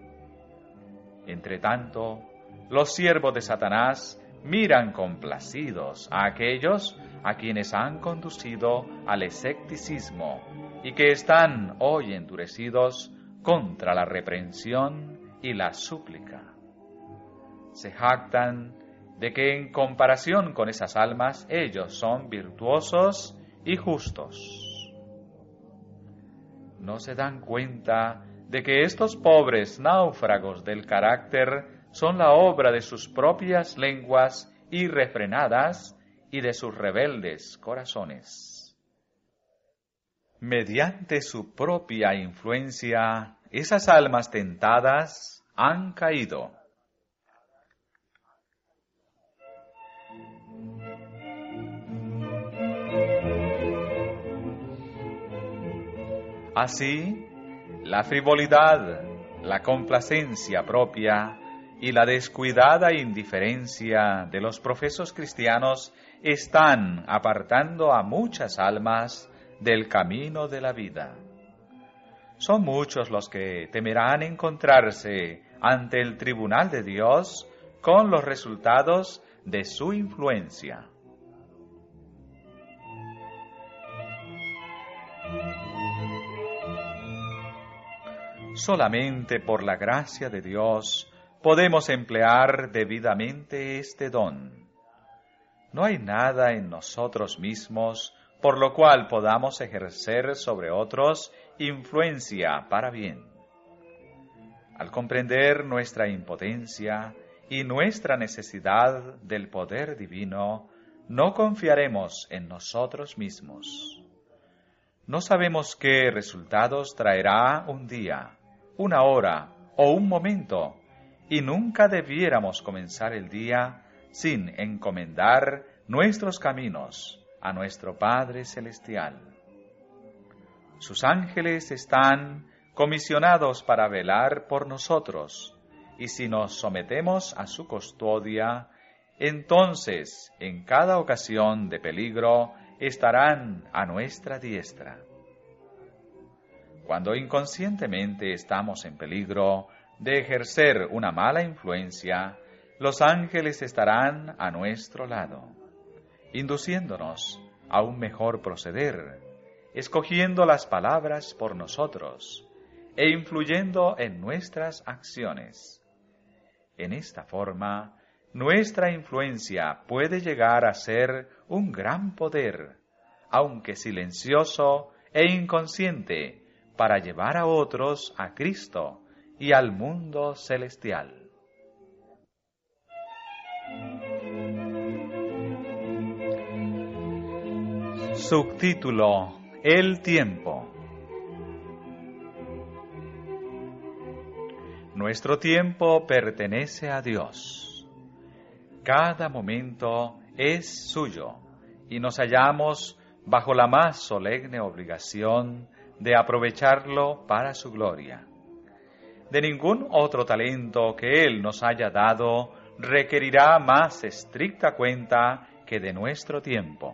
Entretanto, los siervos de Satanás miran complacidos a aquellos a quienes han conducido al escepticismo y que están hoy endurecidos contra la reprensión y la súplica. Se jactan de que en comparación con esas almas ellos son virtuosos y justos. No se dan cuenta de que estos pobres náufragos del carácter son la obra de sus propias lenguas irrefrenadas y de sus rebeldes corazones. Mediante su propia influencia, esas almas tentadas han caído. Así, la frivolidad, la complacencia propia y la descuidada indiferencia de los profesos cristianos están apartando a muchas almas del camino de la vida. Son muchos los que temerán encontrarse ante el tribunal de Dios con los resultados de su influencia. Solamente por la gracia de Dios podemos emplear debidamente este don. No hay nada en nosotros mismos por lo cual podamos ejercer sobre otros influencia para bien. Al comprender nuestra impotencia y nuestra necesidad del poder divino, no confiaremos en nosotros mismos. No sabemos qué resultados traerá un día, una hora o un momento, y nunca debiéramos comenzar el día sin encomendar nuestros caminos a nuestro Padre Celestial. Sus ángeles están comisionados para velar por nosotros, y si nos sometemos a su custodia, entonces en cada ocasión de peligro estarán a nuestra diestra. Cuando inconscientemente estamos en peligro de ejercer una mala influencia, los ángeles estarán a nuestro lado, induciéndonos a un mejor proceder, escogiendo las palabras por nosotros e influyendo en nuestras acciones. En esta forma, nuestra influencia puede llegar a ser un gran poder, aunque silencioso e inconsciente, para llevar a otros a Cristo y al mundo celestial. Subtítulo: El tiempo. Nuestro tiempo pertenece a Dios. Cada momento es suyo y nos hallamos bajo la más solemne obligación de aprovecharlo para su gloria. De ningún otro talento que Él nos haya dado requerirá más estricta cuenta que de nuestro tiempo.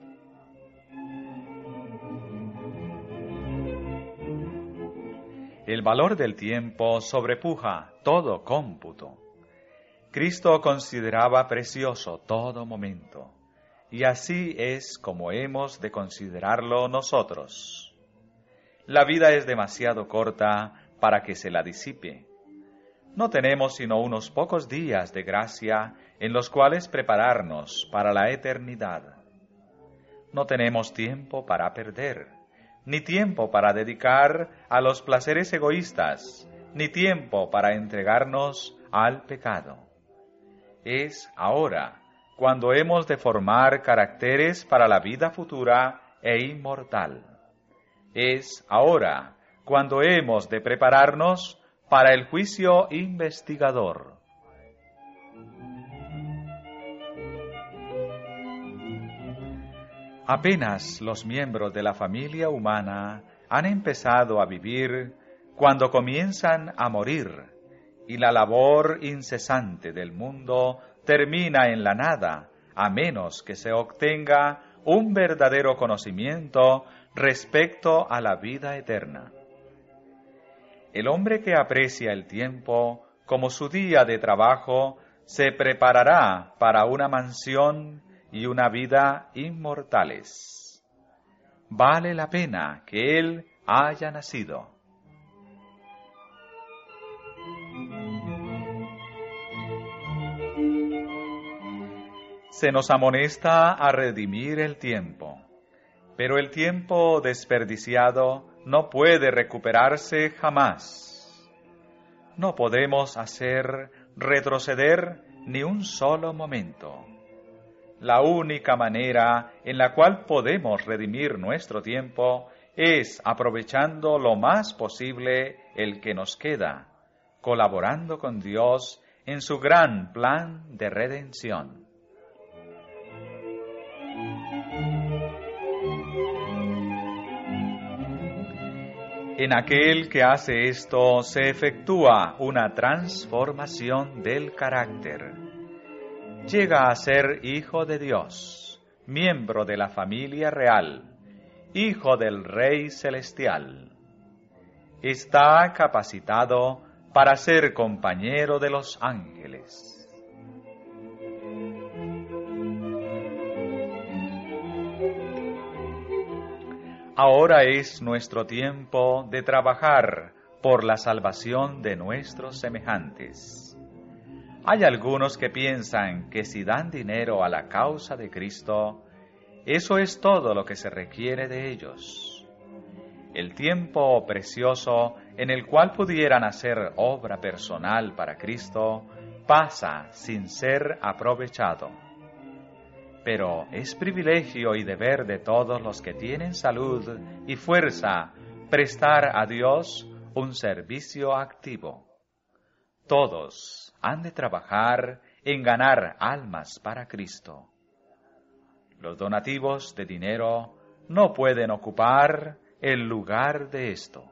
El valor del tiempo sobrepuja todo cómputo. Cristo consideraba precioso todo momento, y así es como hemos de considerarlo nosotros. La vida es demasiado corta para que se la disipe. No tenemos sino unos pocos días de gracia en los cuales prepararnos para la eternidad. No tenemos tiempo para perder, ni tiempo para dedicar a los placeres egoístas, ni tiempo para entregarnos al pecado. Es ahora cuando hemos de formar caracteres para la vida futura e inmortal. Es ahora cuando hemos de prepararnos para el juicio investigador. Apenas los miembros de la familia humana han empezado a vivir cuando comienzan a morir, y la labor incesante del mundo termina en la nada, a menos que se obtenga un verdadero conocimiento respecto a la vida eterna. El hombre que aprecia el tiempo como su día de trabajo se preparará para una mansión y una vida inmortales. Vale la pena que él haya nacido. Se nos amonesta a redimir el tiempo, pero el tiempo desperdiciado no puede recuperarse jamás. No podemos hacer retroceder ni un solo momento. La única manera en la cual podemos redimir nuestro tiempo es aprovechando lo más posible el que nos queda, colaborando con Dios en su gran plan de redención. En aquel que hace esto se efectúa una transformación del carácter. Llega a ser hijo de Dios, miembro de la familia real, hijo del Rey Celestial. Está capacitado para ser compañero de los ángeles. Ahora es nuestro tiempo de trabajar por la salvación de nuestros semejantes. Hay algunos que piensan que si dan dinero a la causa de Cristo, eso es todo lo que se requiere de ellos. El tiempo precioso en el cual pudieran hacer obra personal para Cristo pasa sin ser aprovechado. Pero es privilegio y deber de todos los que tienen salud y fuerza prestar a Dios un servicio activo. Todos han de trabajar en ganar almas para Cristo. Los donativos de dinero no pueden ocupar el lugar de esto.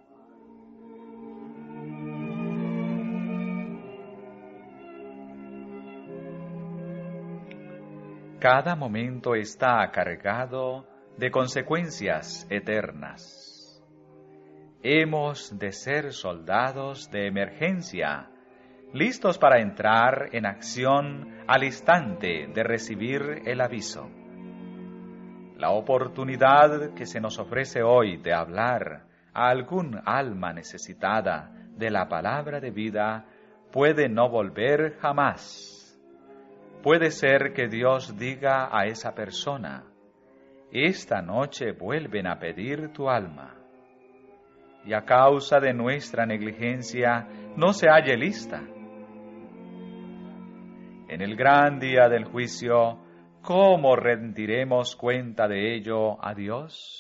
Cada momento está cargado de consecuencias eternas. Hemos de ser soldados de emergencia, listos para entrar en acción al instante de recibir el aviso. La oportunidad que se nos ofrece hoy de hablar a algún alma necesitada de la palabra de vida puede no volver jamás. Puede ser que Dios diga a esa persona: esta noche vuelven a pedir tu alma, y a causa de nuestra negligencia no se halle lista. En el gran día del juicio, ¿cómo rendiremos cuenta de ello a Dios?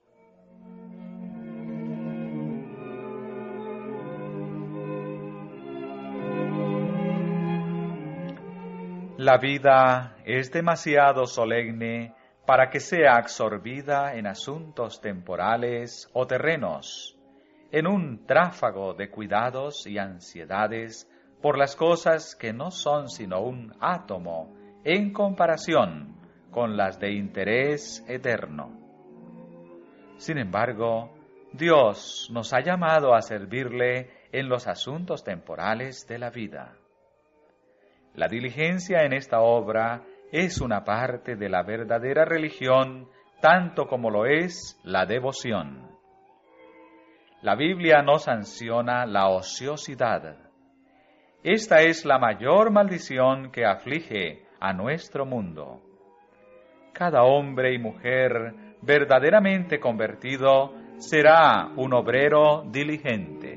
La vida es demasiado solemne para que sea absorbida en asuntos temporales o terrenos, en un tráfago de cuidados y ansiedades por las cosas que no son sino un átomo en comparación con las de interés eterno. Sin embargo, Dios nos ha llamado a servirle en los asuntos temporales de la vida. La diligencia en esta obra es una parte de la verdadera religión, tanto como lo es la devoción. La Biblia no sanciona la ociosidad. Esta es la mayor maldición que aflige a nuestro mundo. Cada hombre y mujer verdaderamente convertido será un obrero diligente.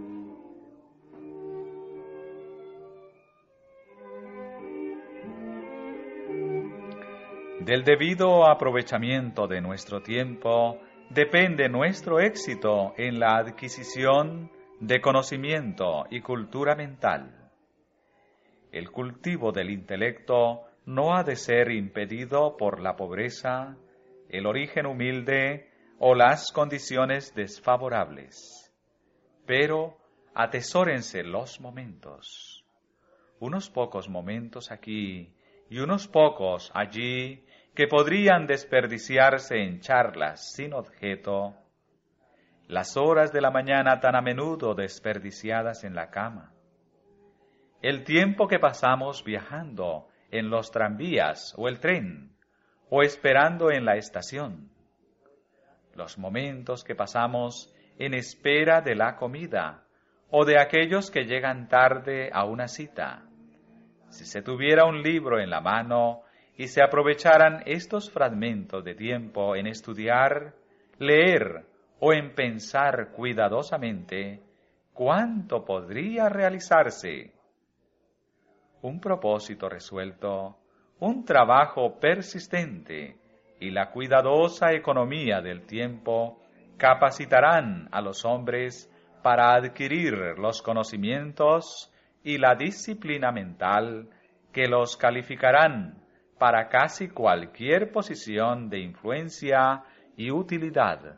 Del debido aprovechamiento de nuestro tiempo depende nuestro éxito en la adquisición de conocimiento y cultura mental. El cultivo del intelecto no ha de ser impedido por la pobreza, el origen humilde o las condiciones desfavorables. Pero atesórense los momentos. Unos pocos momentos aquí y unos pocos allí que podrían desperdiciarse en charlas sin objeto, las horas de la mañana tan a menudo desperdiciadas en la cama, el tiempo que pasamos viajando en los tranvías o el tren, o esperando en la estación, los momentos que pasamos en espera de la comida, o de aquellos que llegan tarde a una cita. Si se tuviera un libro en la mano y se aprovecharan estos fragmentos de tiempo en estudiar, leer o en pensar cuidadosamente, ¿cuánto podría realizarse? Un propósito resuelto, un trabajo persistente y la cuidadosa economía del tiempo capacitarán a los hombres para adquirir los conocimientos y la disciplina mental que los calificarán para casi cualquier posición de influencia y utilidad.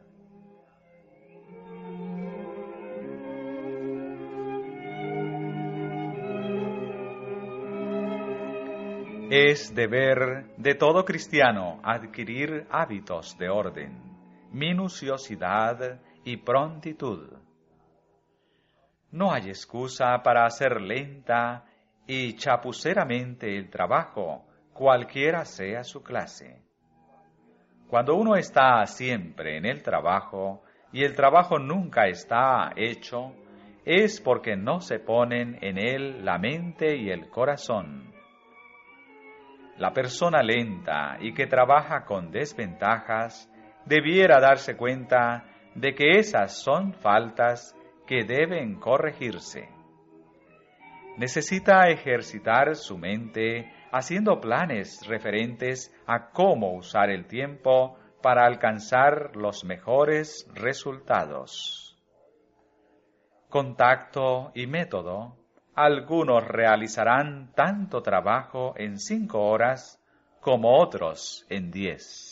Es deber de todo cristiano adquirir hábitos de orden, minuciosidad y prontitud. No hay excusa para hacer lenta y chapuceramente el trabajo, cualquiera sea su clase. Cuando uno está siempre en el trabajo y el trabajo nunca está hecho, es porque no se ponen en él la mente y el corazón. La persona lenta y que trabaja con desventajas debiera darse cuenta de que esas son faltas que deben corregirse. Necesita ejercitar su mente haciendo planes referentes a cómo usar el tiempo para alcanzar los mejores resultados. Con tacto y método, algunos realizarán tanto trabajo en 5 horas como otros en 10.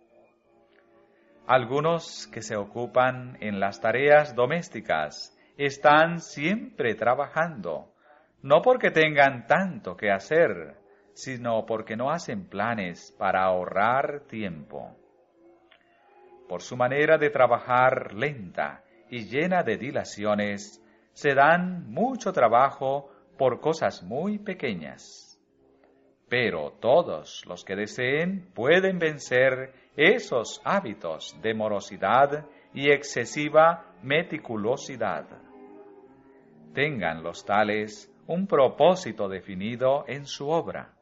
Algunos que se ocupan en las tareas domésticas están siempre trabajando, no porque tengan tanto que hacer, sino porque no hacen planes para ahorrar tiempo. Por su manera de trabajar lenta y llena de dilaciones, se dan mucho trabajo por cosas muy pequeñas. Pero todos los que deseen pueden vencer esos hábitos de morosidad y excesiva meticulosidad. Tengan los tales un propósito definido en su obra.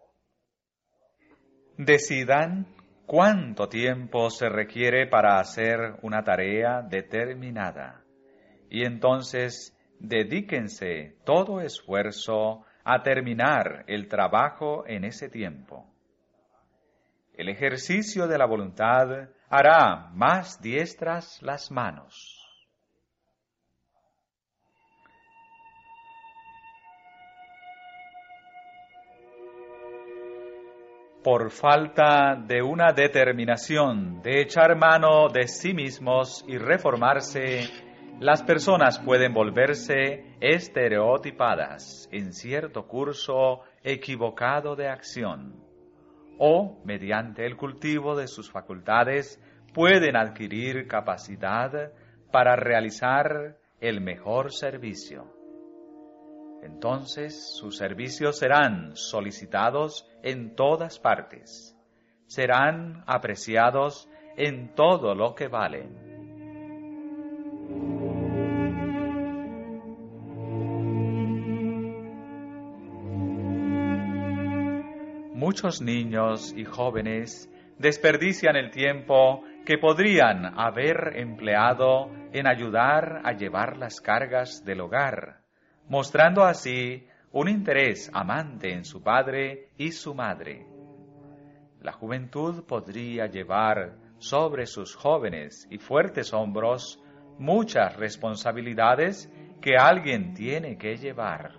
Decidan cuánto tiempo se requiere para hacer una tarea determinada y entonces dedíquense todo esfuerzo a terminar el trabajo en ese tiempo. El ejercicio de la voluntad hará más diestras las manos. Por falta de una determinación de echar mano de sí mismos y reformarse, las personas pueden volverse estereotipadas en cierto curso equivocado de acción, o, mediante el cultivo de sus facultades, pueden adquirir capacidad para realizar el mejor servicio. Entonces sus servicios serán solicitados en todas partes, serán apreciados en todo lo que valen. Muchos niños y jóvenes desperdician el tiempo que podrían haber empleado en ayudar a llevar las cargas del hogar, mostrando así un interés amante en su padre y su madre. La juventud podría llevar sobre sus jóvenes y fuertes hombros muchas responsabilidades que alguien tiene que llevar.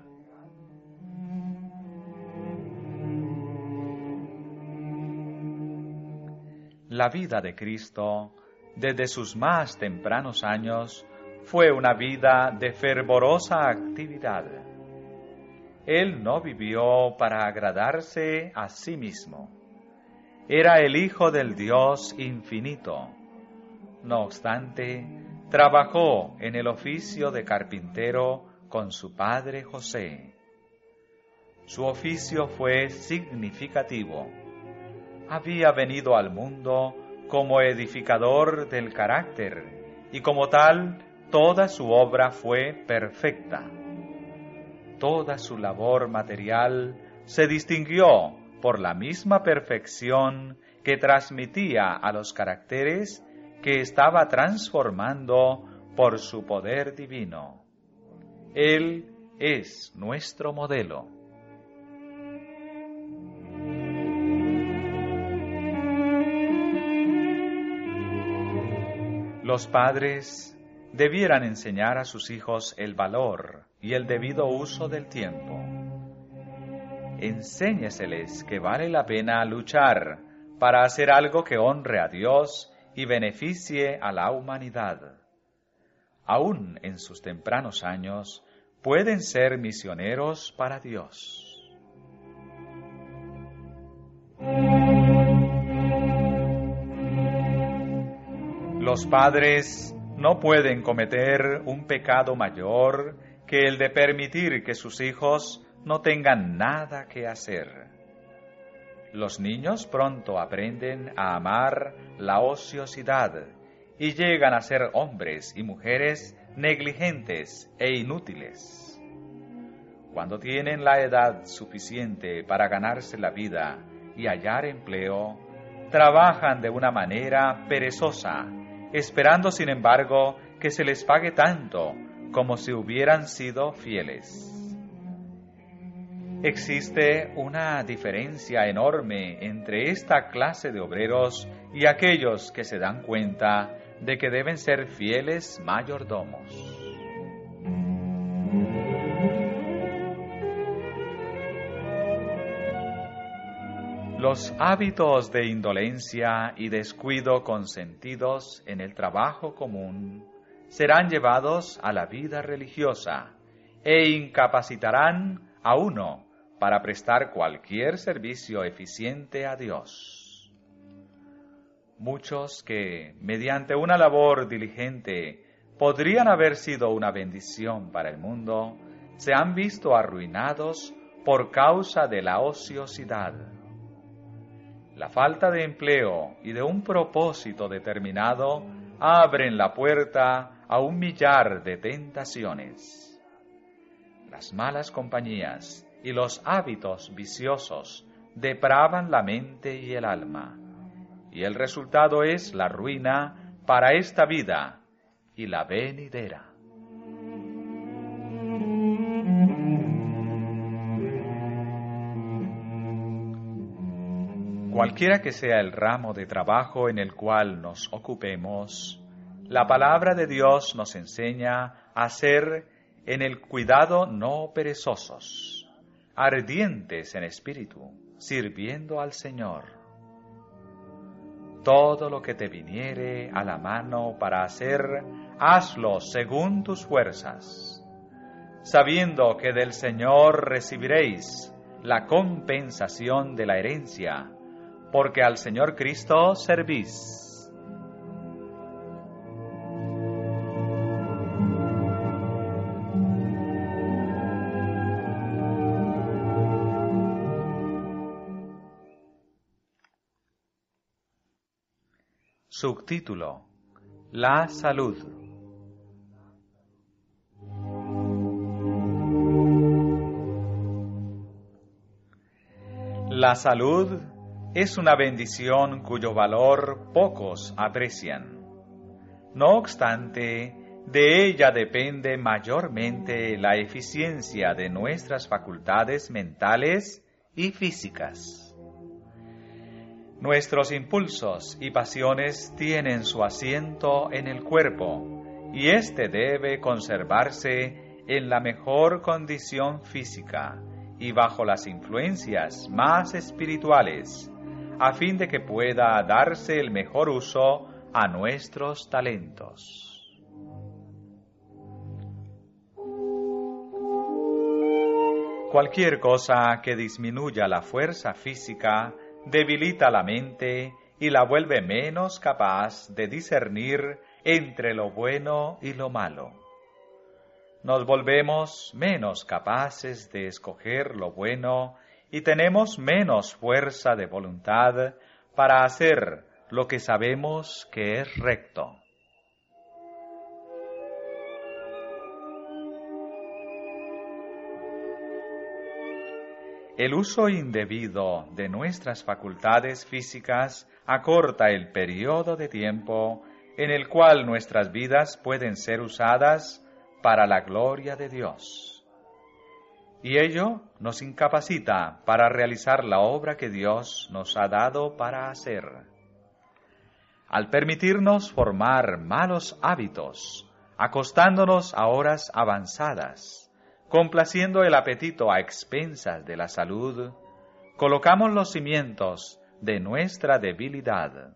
La vida de Cristo, desde sus más tempranos años, fue una vida de fervorosa actividad. Él no vivió para agradarse a sí mismo. Era el Hijo del Dios infinito. No obstante, trabajó en el oficio de carpintero con su padre José. Su oficio fue significativo. Había venido al mundo como edificador del carácter, y como tal, toda su obra fue perfecta. Toda su labor material se distinguió por la misma perfección que transmitía a los caracteres que estaba transformando por su poder divino. Él es nuestro modelo. Los padres debieran enseñar a sus hijos el valor y el debido uso del tiempo. Enséñeseles que vale la pena luchar para hacer algo que honre a Dios y beneficie a la humanidad. Aún en sus tempranos años, pueden ser misioneros para Dios. Los padres no pueden cometer un pecado mayor que el de permitir que sus hijos no tengan nada que hacer. Los niños pronto aprenden a amar la ociosidad y llegan a ser hombres y mujeres negligentes e inútiles. Cuando tienen la edad suficiente para ganarse la vida y hallar empleo, trabajan de una manera perezosa, esperando sin embargo que se les pague tanto como si hubieran sido fieles. Existe una diferencia enorme entre esta clase de obreros y aquellos que se dan cuenta de que deben ser fieles mayordomos. Los hábitos de indolencia y descuido consentidos en el trabajo común serán llevados a la vida religiosa e incapacitarán a uno para prestar cualquier servicio eficiente a Dios. Muchos que, mediante una labor diligente, podrían haber sido una bendición para el mundo, se han visto arruinados por causa de la ociosidad. La falta de empleo y de un propósito determinado abren la puerta a un millar de tentaciones. Las malas compañías y los hábitos viciosos depravan la mente y el alma, y el resultado es la ruina para esta vida y la venidera. Cualquiera que sea el ramo de trabajo en el cual nos ocupemos, la palabra de Dios nos enseña a ser en el cuidado no perezosos, ardientes en espíritu, sirviendo al Señor. Todo lo que te viniere a la mano para hacer, hazlo según tus fuerzas, sabiendo que del Señor recibiréis la compensación de la herencia, porque al Señor Cristo servís. Subtítulo: La salud. La salud es una bendición cuyo valor pocos aprecian. No obstante, de ella depende mayormente la eficiencia de nuestras facultades mentales y físicas. Nuestros impulsos y pasiones tienen su asiento en el cuerpo, y éste debe conservarse en la mejor condición física y bajo las influencias más espirituales, a fin de que pueda darse el mejor uso a nuestros talentos. Cualquier cosa que disminuya la fuerza física debilita la mente y la vuelve menos capaz de discernir entre lo bueno y lo malo. Nos volvemos menos capaces de escoger lo bueno y tenemos menos fuerza de voluntad para hacer lo que sabemos que es recto. El uso indebido de nuestras facultades físicas acorta el periodo de tiempo en el cual nuestras vidas pueden ser usadas para la gloria de Dios. Y ello nos incapacita para realizar la obra que Dios nos ha dado para hacer. Al permitirnos formar malos hábitos, acostándonos a horas avanzadas, complaciendo el apetito a expensas de la salud, colocamos los cimientos de nuestra debilidad.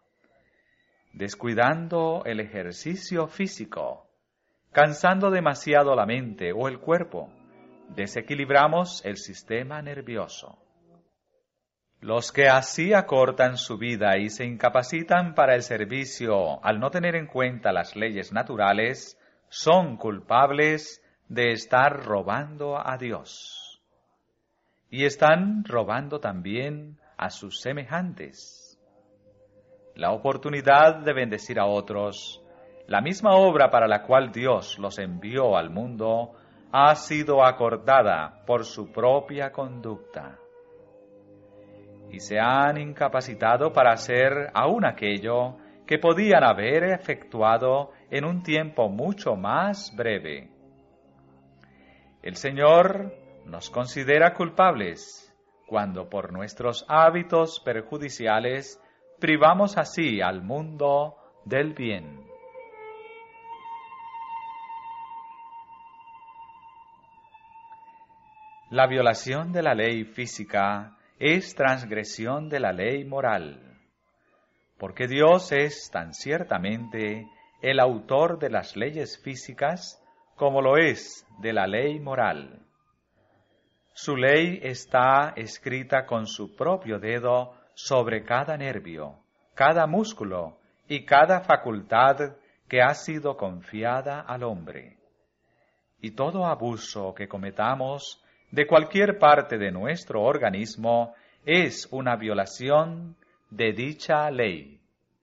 Descuidando el ejercicio físico, cansando demasiado la mente o el cuerpo, desequilibramos el sistema nervioso. Los que así acortan su vida y se incapacitan para el servicio al no tener en cuenta las leyes naturales, son culpables de estar robando a Dios. Y están robando también a sus semejantes. La oportunidad de bendecir a otros, la misma obra para la cual Dios los envió al mundo, ha sido acortada por su propia conducta. Y se han incapacitado para hacer aún aquello que podían haber efectuado en un tiempo mucho más breve. El Señor nos considera culpables cuando por nuestros hábitos perjudiciales privamos así al mundo del bien. La violación de la ley física es transgresión de la ley moral, porque Dios es tan ciertamente el autor de las leyes físicas como lo es de la ley moral. Su ley está escrita con su propio dedo sobre cada nervio, cada músculo y cada facultad que ha sido confiada al hombre. Y todo abuso que cometamos de cualquier parte de nuestro organismo es una violación de dicha ley.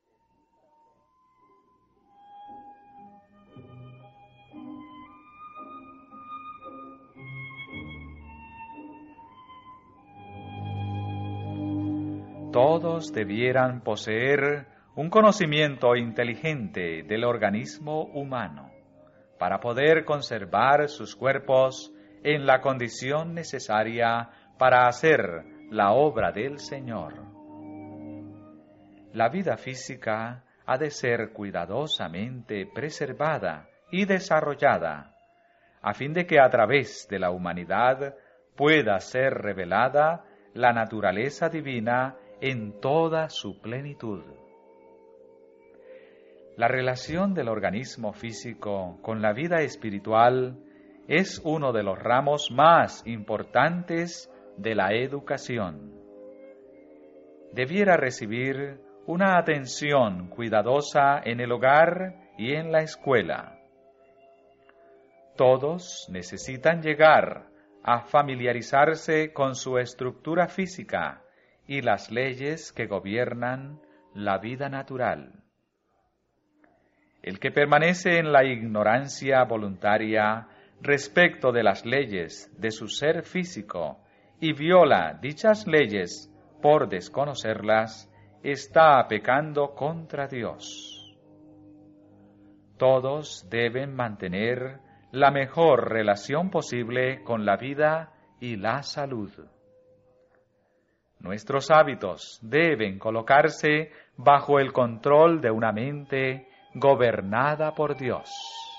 Todos debieran poseer un conocimiento inteligente del organismo humano para poder conservar sus cuerpos en la condición necesaria para hacer la obra del Señor. La vida física ha de ser cuidadosamente preservada y desarrollada, a fin de que a través de la humanidad pueda ser revelada la naturaleza divina en toda su plenitud. La relación del organismo físico con la vida espiritual es uno de los ramos más importantes de la educación. Debiera recibir una atención cuidadosa en el hogar y en la escuela. Todos necesitan llegar a familiarizarse con su estructura física y las leyes que gobiernan la vida natural. El que permanece en la ignorancia voluntaria respecto de las leyes de su ser físico y viola dichas leyes por desconocerlas, está pecando contra Dios. Todos deben mantener la mejor relación posible con la vida y la salud. Nuestros hábitos deben colocarse bajo el control de una mente gobernada por Dios.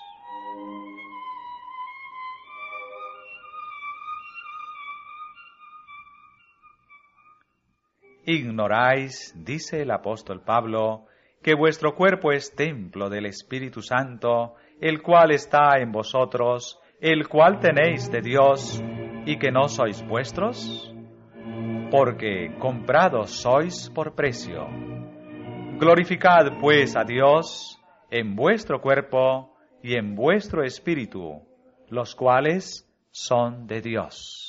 Ignoráis, dice el apóstol Pablo, que vuestro cuerpo es templo del Espíritu Santo, el cual está en vosotros, el cual tenéis de Dios, y que no sois vuestros, porque comprados sois por precio. Glorificad pues a Dios en vuestro cuerpo y en vuestro espíritu, los cuales son de Dios.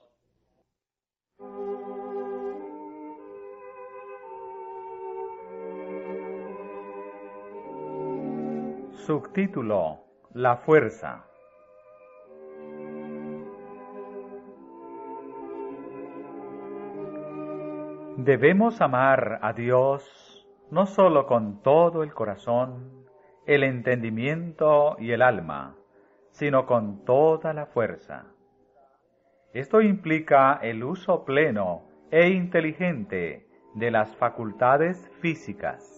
Subtítulo: La fuerza. Debemos amar a Dios no solo con todo el corazón, el entendimiento y el alma, sino con toda la fuerza. Esto implica el uso pleno e inteligente de las facultades físicas.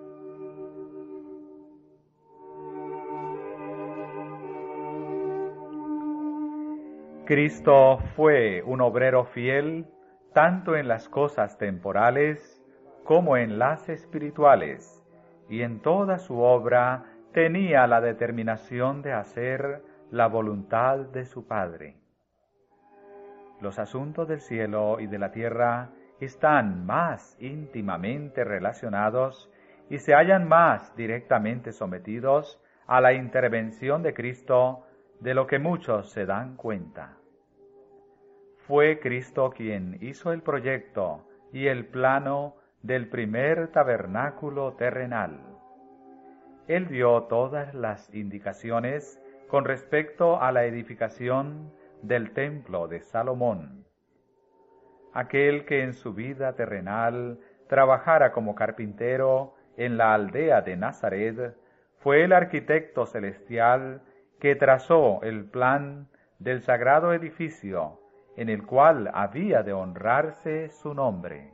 Cristo fue un obrero fiel tanto en las cosas temporales como en las espirituales, y en toda su obra tenía la determinación de hacer la voluntad de su Padre. Los asuntos del cielo y de la tierra están más íntimamente relacionados y se hallan más directamente sometidos a la intervención de Cristo de lo que muchos se dan cuenta. Fue Cristo quien hizo el proyecto y el plano del primer tabernáculo terrenal. Él dio todas las indicaciones con respecto a la edificación del templo de Salomón. Aquel que en su vida terrenal trabajara como carpintero en la aldea de Nazaret, fue el arquitecto celestial que trazó el plan del sagrado edificio en el cual había de honrarse su nombre.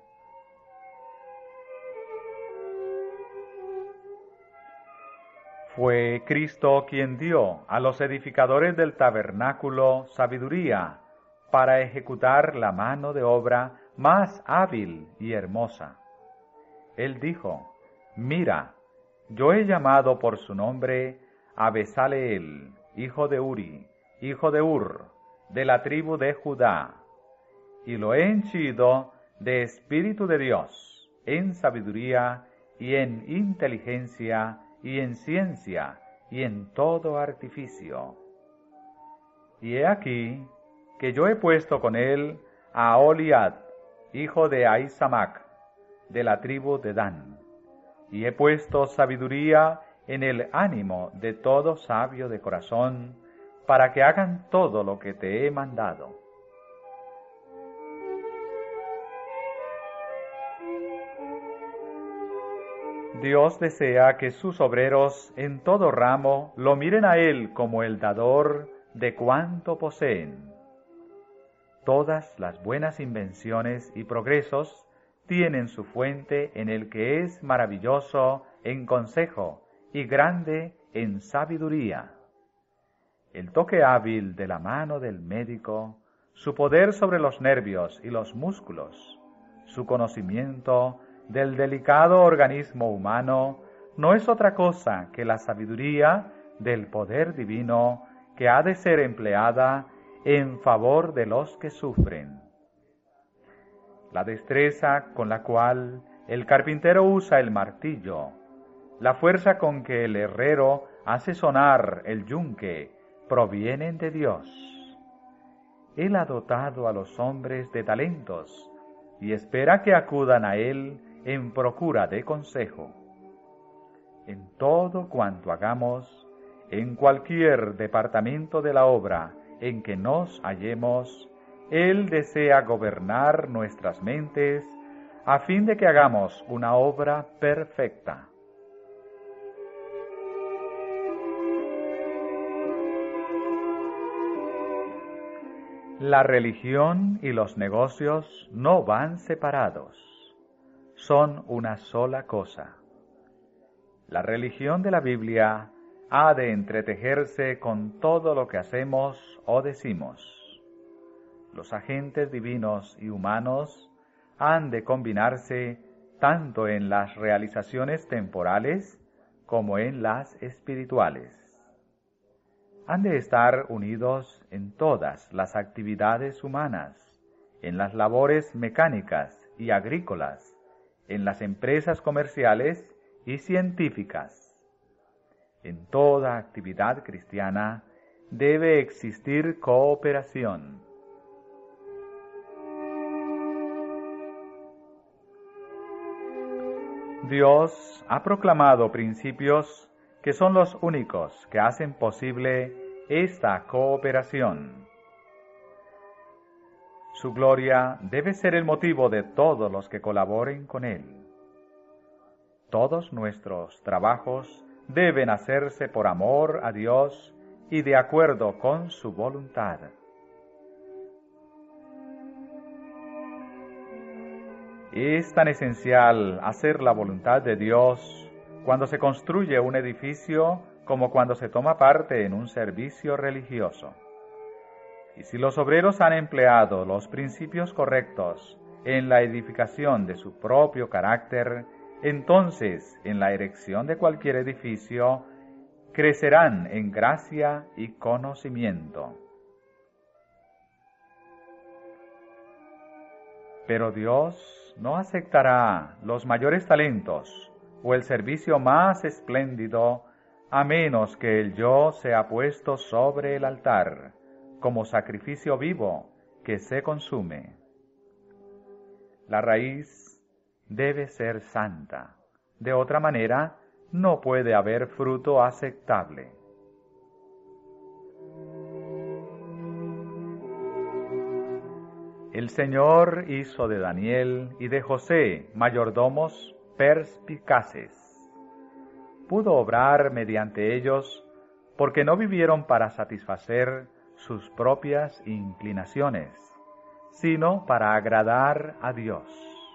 Fue Cristo quien dio a los edificadores del tabernáculo sabiduría para ejecutar la mano de obra más hábil y hermosa. Él dijo: «Mira, yo he llamado por su nombre a Besaleel, hijo de Uri, hijo de Ur, de la tribu de Judá, y lo he henchido de Espíritu de Dios, en sabiduría y en inteligencia y en ciencia y en todo artificio. Y he aquí que yo he puesto con él a Aholiab, hijo de Ahisamac, de la tribu de Dan, y he puesto sabiduría en el ánimo de todo sabio de corazón, para que hagan todo lo que te he mandado». Dios desea que sus obreros en todo ramo lo miren a Él como el dador de cuanto poseen. Todas las buenas invenciones y progresos tienen su fuente en el que es maravilloso en consejo y grande en sabiduría. El toque hábil de la mano del médico, su poder sobre los nervios y los músculos, su conocimiento del delicado organismo humano, no es otra cosa que la sabiduría del poder divino que ha de ser empleada en favor de los que sufren. La destreza con la cual el carpintero usa el martillo, la fuerza con que el herrero hace sonar el yunque, provienen de Dios. Él ha dotado a los hombres de talentos y espera que acudan a Él en procura de consejo. en todo cuanto hagamos, en cualquier departamento de la obra en que nos hallemos, Él desea gobernar nuestras mentes a fin de que hagamos una obra perfecta. La religión y los negocios no van separados, son una sola cosa. La religión de la Biblia ha de entretejerse con todo lo que hacemos o decimos. Los agentes divinos y humanos han de combinarse tanto en las realizaciones temporales como en las espirituales. Han de estar unidos en todas las actividades humanas, en las labores mecánicas y agrícolas, en las empresas comerciales y científicas. En toda actividad cristiana debe existir cooperación. Dios ha proclamado principios que son los únicos que hacen posible esta cooperación. Su gloria debe ser el motivo de todos los que colaboren con Él. Todos nuestros trabajos deben hacerse por amor a Dios y de acuerdo con su voluntad. Es tan esencial hacer la voluntad de Dios cuando se construye un edificio como cuando se toma parte en un servicio religioso. Y si los obreros han empleado los principios correctos en la edificación de su propio carácter, entonces en la erección de cualquier edificio crecerán en gracia y conocimiento. Pero Dios no aceptará los mayores talentos o el servicio más espléndido, a menos que el yo sea puesto sobre el altar, como sacrificio vivo que se consume. La raíz debe ser santa, de otra manera no puede haber fruto aceptable. El Señor hizo de Daniel y de José mayordomos perspicaces. Pudo obrar mediante ellos porque no vivieron para satisfacer sus propias inclinaciones, sino para agradar a Dios.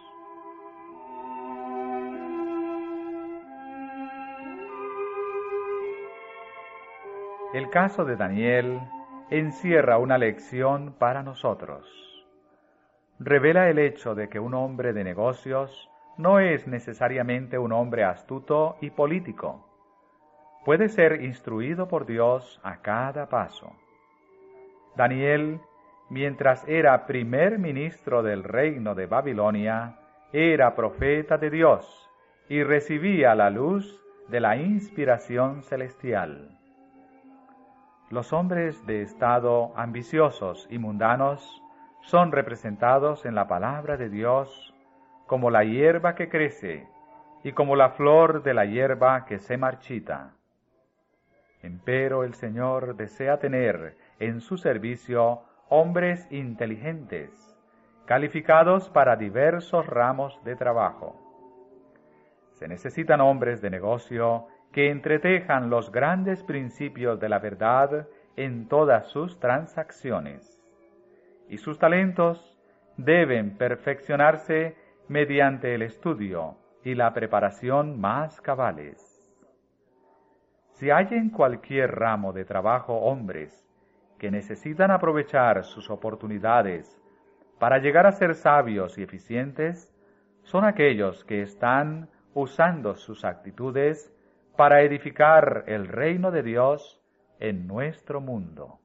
El caso de Daniel encierra una lección para nosotros. Revela el hecho de que un hombre de negocios no es necesariamente un hombre astuto y político. Puede ser instruido por Dios a cada paso. Daniel, mientras era primer ministro del reino de Babilonia, era profeta de Dios y recibía la luz de la inspiración celestial. Los hombres de estado ambiciosos y mundanos son representados en la palabra de Dios como la hierba que crece y como la flor de la hierba que se marchita. Empero el Señor desea tener en su servicio hombres inteligentes, calificados para diversos ramos de trabajo. Se necesitan hombres de negocio que entretejan los grandes principios de la verdad en todas sus transacciones, y sus talentos deben perfeccionarse mediante el estudio y la preparación más cabales. Si hay en cualquier ramo de trabajo hombres que necesitan aprovechar sus oportunidades para llegar a ser sabios y eficientes, son aquellos que están usando sus actitudes para edificar el reino de Dios en nuestro mundo.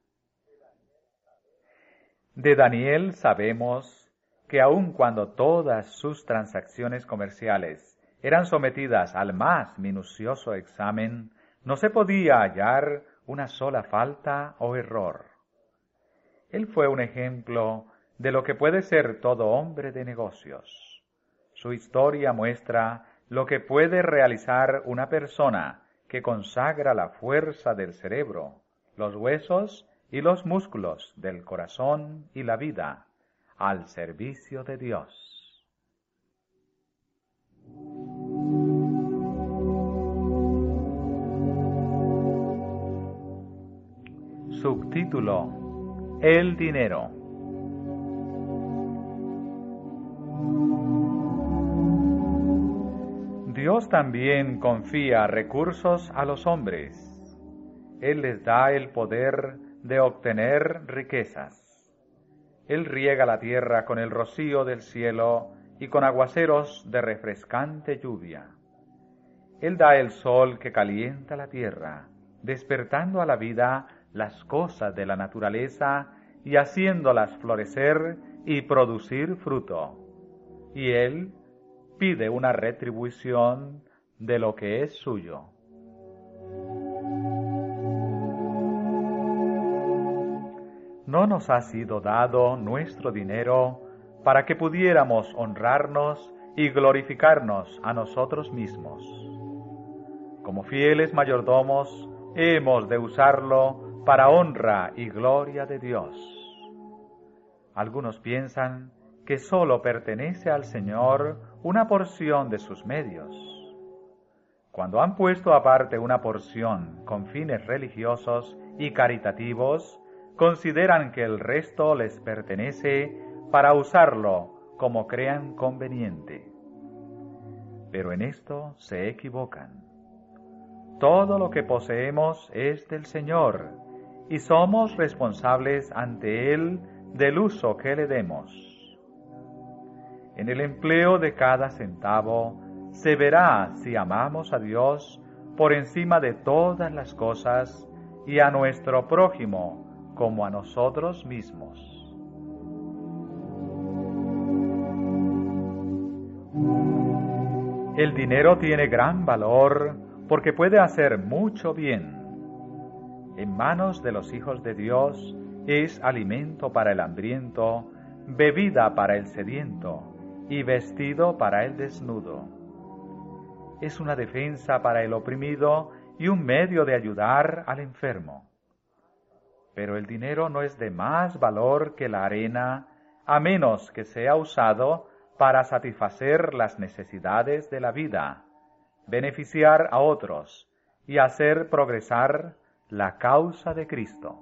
De Daniel sabemos que aun cuando todas sus transacciones comerciales eran sometidas al más minucioso examen, no se podía hallar una sola falta o error. Él fue un ejemplo de lo que puede ser todo hombre de negocios. Su historia muestra lo que puede realizar una persona que consagra la fuerza del cerebro, los huesos y los músculos del corazón y la vida al servicio de Dios. Subtítulo: El dinero. Dios también confía recursos a los hombres. Él les da el poder de obtener riquezas. Él riega la tierra con el rocío del cielo y con aguaceros de refrescante lluvia. Él da el sol que calienta la tierra, despertando a la vida las cosas de la naturaleza y haciéndolas florecer y producir fruto. Y Él pide una retribución de lo que es suyo. No nos ha sido dado nuestro dinero para que pudiéramos honrarnos y glorificarnos a nosotros mismos. Como fieles mayordomos, hemos de usarlo para honra y gloria de Dios. Algunos piensan que sólo pertenece al Señor una porción de sus medios. Cuando han puesto aparte una porción con fines religiosos y caritativos, consideran que el resto les pertenece para usarlo como crean conveniente. Pero en esto se equivocan. Todo lo que poseemos es del Señor y somos responsables ante Él del uso que le demos. En el empleo de cada centavo se verá si amamos a Dios por encima de todas las cosas y a nuestro prójimo como a nosotros mismos. El dinero tiene gran valor porque puede hacer mucho bien. En manos de los hijos de Dios es alimento para el hambriento, bebida para el sediento y vestido para el desnudo. Es una defensa para el oprimido y un medio de ayudar al enfermo. Pero el dinero no es de más valor que la arena, a menos que sea usado para satisfacer las necesidades de la vida, beneficiar a otros y hacer progresar la causa de Cristo.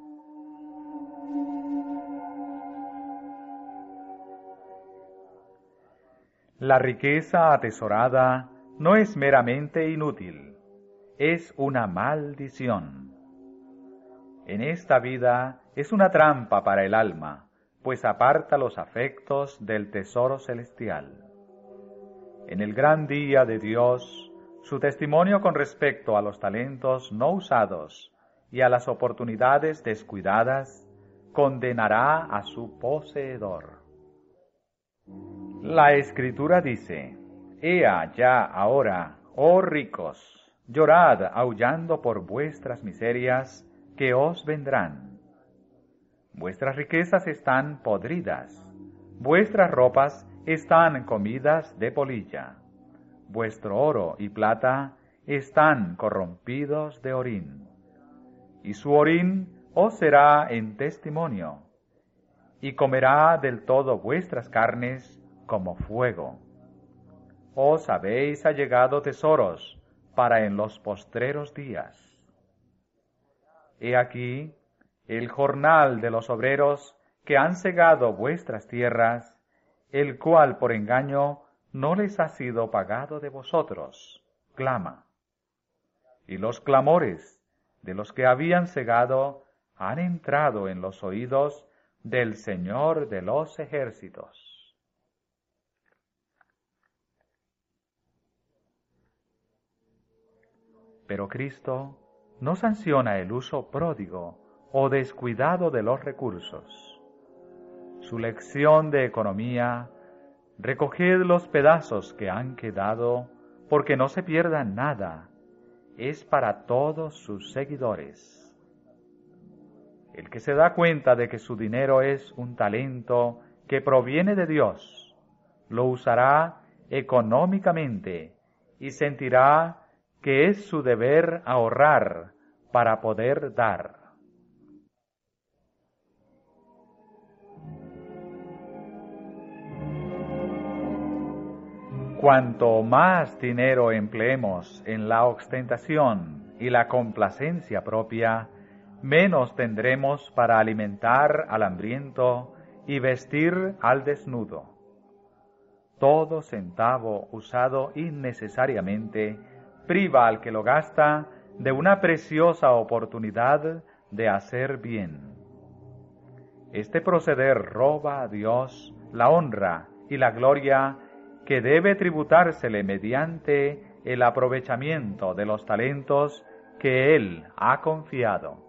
La riqueza atesorada no es meramente inútil, es una maldición. En esta vida es una trampa para el alma, pues aparta los afectos del tesoro celestial. En el gran día de Dios, su testimonio con respecto a los talentos no usados y a las oportunidades descuidadas condenará a su poseedor. La Escritura dice: Ea ya ahora, oh ricos, llorad aullando por vuestras miserias que os vendrán. Vuestras riquezas están podridas, vuestras ropas están comidas de polilla, vuestro oro y plata están corrompidos de orín, y su orín os será en testimonio, y comerá del todo vuestras carnes como fuego. Os habéis allegado tesoros para en los postreros días. He aquí el jornal de los obreros que han segado vuestras tierras, el cual por engaño no les ha sido pagado de vosotros, clama. Y los clamores de los que habían segado han entrado en los oídos del Señor de los ejércitos. Pero Cristo no sanciona el uso pródigo o descuidado de los recursos. Su lección de economía: recoged los pedazos que han quedado, porque no se pierda nada, es para todos sus seguidores. El que se da cuenta de que su dinero es un talento que proviene de Dios, lo usará económicamente y sentirá que es su deber ahorrar para poder dar. Cuanto más dinero empleemos en la ostentación y la complacencia propia, menos tendremos para alimentar al hambriento y vestir al desnudo. Todo centavo usado innecesariamente priva al que lo gasta de una preciosa oportunidad de hacer bien. Este proceder roba a Dios la honra y la gloria que debe tributársele mediante el aprovechamiento de los talentos que Él ha confiado.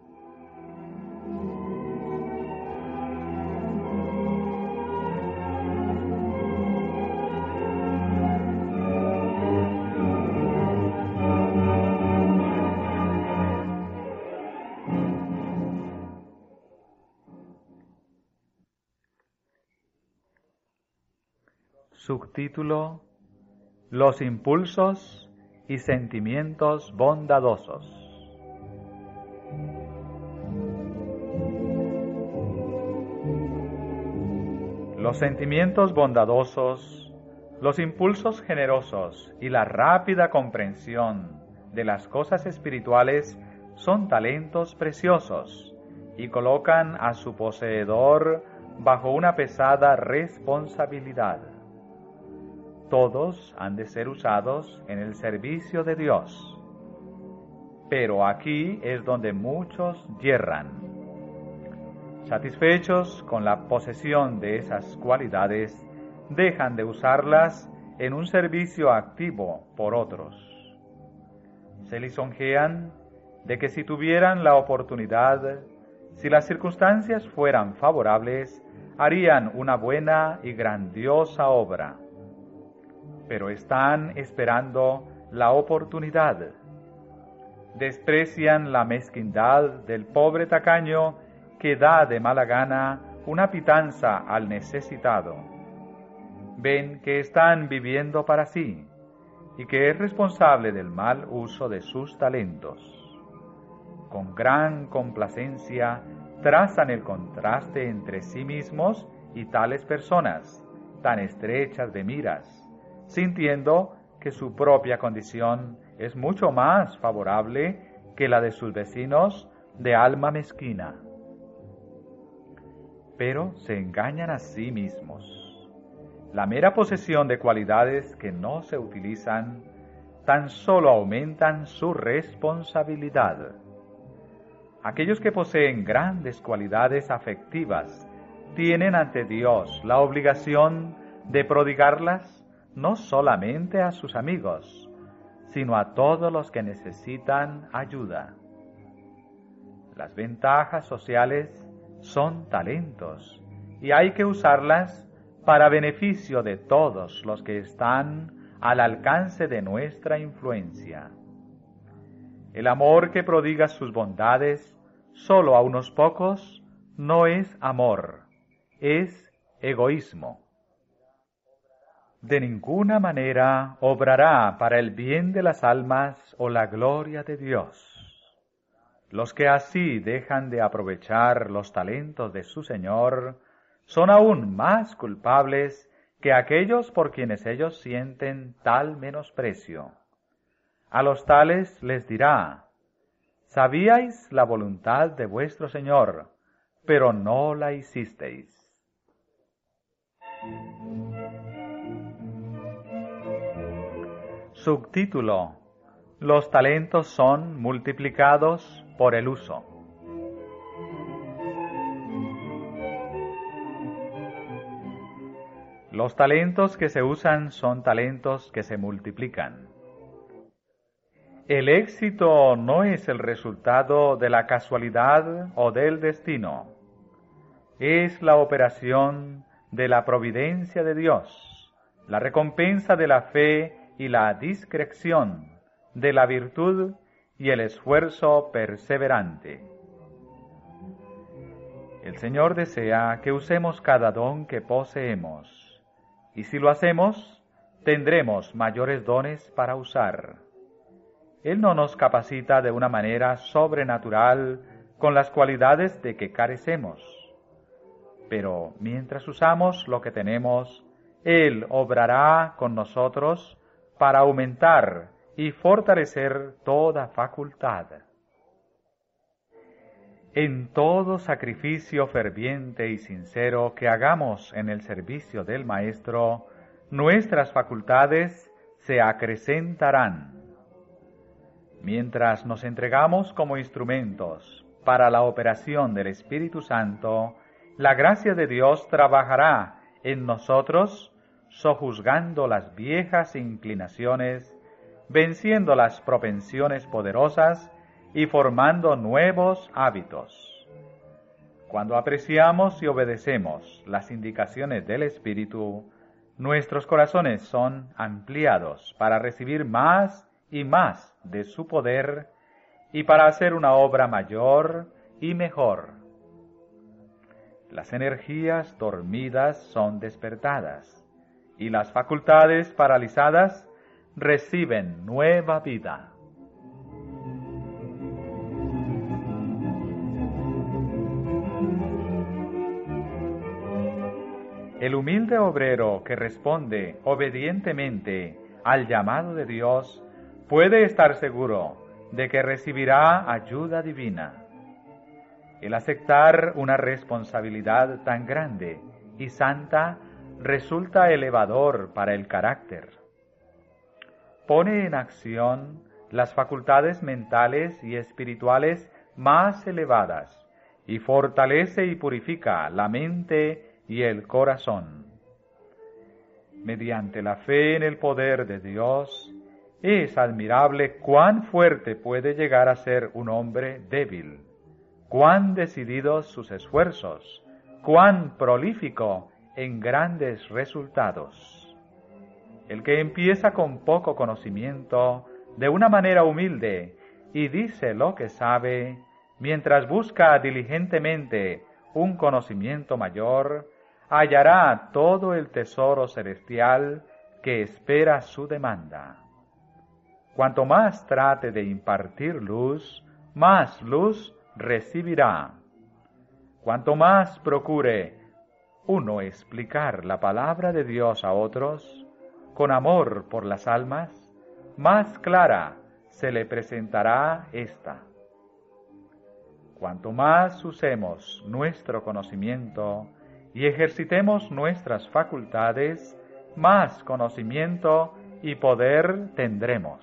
Subtítulo: Los impulsos y sentimientos bondadosos. Los sentimientos bondadosos, los impulsos generosos y la rápida comprensión de las cosas espirituales son talentos preciosos y colocan a su poseedor bajo una pesada responsabilidad. Todos han de ser usados en el servicio de Dios. Pero aquí es donde muchos yerran. Satisfechos con la posesión de esas cualidades, dejan de usarlas en un servicio activo por otros. Se lisonjean de que si tuvieran la oportunidad, si las circunstancias fueran favorables, harían una buena y grandiosa obra. Pero están esperando la oportunidad. Desprecian la mezquindad del pobre tacaño que da de mala gana una pitanza al necesitado. Ven que están viviendo para sí y que es responsable del mal uso de sus talentos. Con gran complacencia trazan el contraste entre sí mismos y tales personas, tan estrechas de miras, sintiendo que su propia condición es mucho más favorable que la de sus vecinos de alma mezquina. Pero se engañan a sí mismos. La mera posesión de cualidades que no se utilizan tan solo aumentan su responsabilidad. Aquellos que poseen grandes cualidades afectivas tienen ante Dios la obligación de prodigarlas no solamente a sus amigos, sino a todos los que necesitan ayuda. Las ventajas sociales son talentos y hay que usarlas para beneficio de todos los que están al alcance de nuestra influencia. El amor que prodiga sus bondades solo a unos pocos no es amor, es egoísmo. De ninguna manera obrará para el bien de las almas o la gloria de Dios. Los que así dejan de aprovechar los talentos de su Señor son aún más culpables que aquellos por quienes ellos sienten tal menosprecio. A los tales les dirá: sabíais la voluntad de vuestro Señor, pero no la hicisteis. Subtítulo: Los talentos son multiplicados por el uso. Los talentos que se usan son talentos que se multiplican. El éxito no es el resultado de la casualidad o del destino. Es la operación de la providencia de Dios, la recompensa de la fe y la discreción, de la virtud y el esfuerzo perseverante. El Señor desea que usemos cada don que poseemos, y si lo hacemos, tendremos mayores dones para usar. Él no nos capacita de una manera sobrenatural con las cualidades de que carecemos. Pero mientras usamos lo que tenemos, Él obrará con nosotros para aumentar y fortalecer toda facultad. En todo sacrificio ferviente y sincero que hagamos en el servicio del Maestro, nuestras facultades se acrecentarán. Mientras nos entregamos como instrumentos para la operación del Espíritu Santo, la gracia de Dios trabajará en nosotros, sojuzgando las viejas inclinaciones, venciendo las propensiones poderosas y formando nuevos hábitos. Cuando apreciamos y obedecemos las indicaciones del Espíritu, nuestros corazones son ampliados para recibir más y más de su poder y para hacer una obra mayor y mejor. Las energías dormidas son despertadas y las facultades paralizadas reciben nueva vida. El humilde obrero que responde obedientemente al llamado de Dios puede estar seguro de que recibirá ayuda divina. El aceptar una responsabilidad tan grande y santa resulta elevador para el carácter. Pone en acción las facultades mentales y espirituales más elevadas y fortalece y purifica la mente y el corazón. Mediante la fe en el poder de Dios, es admirable cuán fuerte puede llegar a ser un hombre débil, cuán decididos sus esfuerzos, cuán prolífico en grandes resultados. El que empieza con poco conocimiento, de una manera humilde, y dice lo que sabe, mientras busca diligentemente un conocimiento mayor, hallará todo el tesoro celestial que espera su demanda. Cuanto más trate de impartir luz, más luz recibirá. Cuanto más procure uno explicar la palabra de Dios a otros, con amor por las almas, más clara se le presentará ésta. Cuanto más usemos nuestro conocimiento y ejercitemos nuestras facultades, más conocimiento y poder tendremos.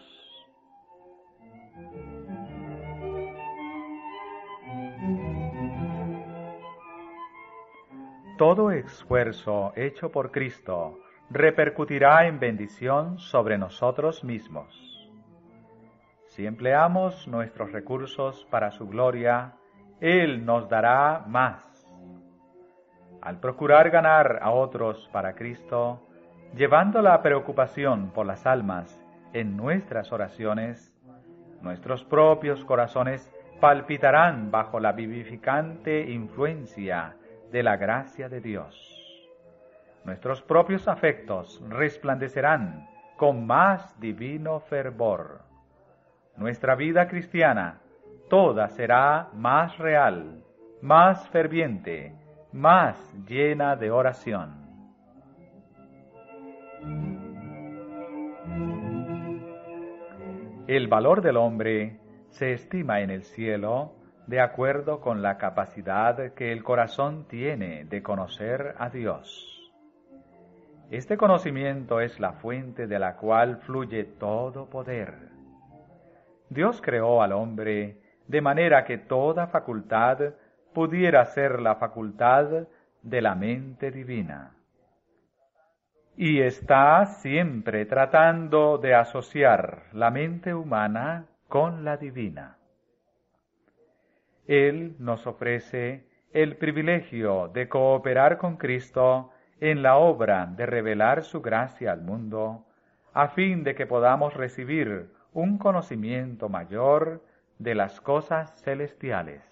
Todo esfuerzo hecho por Cristo repercutirá en bendición sobre nosotros mismos. Si empleamos nuestros recursos para su gloria, Él nos dará más. Al procurar ganar a otros para Cristo, llevando la preocupación por las almas en nuestras oraciones, nuestros propios corazones palpitarán bajo la vivificante influencia de la gracia de Dios. Nuestros propios afectos resplandecerán con más divino fervor. Nuestra vida cristiana toda será más real, más ferviente, más llena de oración. El valor del hombre se estima en el cielo de acuerdo con la capacidad que el corazón tiene de conocer a Dios. Este conocimiento es la fuente de la cual fluye todo poder. Dios creó al hombre de manera que toda facultad pudiera ser la facultad de la mente divina. Y está siempre tratando de asociar la mente humana con la divina. Él nos ofrece el privilegio de cooperar con Cristo en la obra de revelar su gracia al mundo, a fin de que podamos recibir un conocimiento mayor de las cosas celestiales.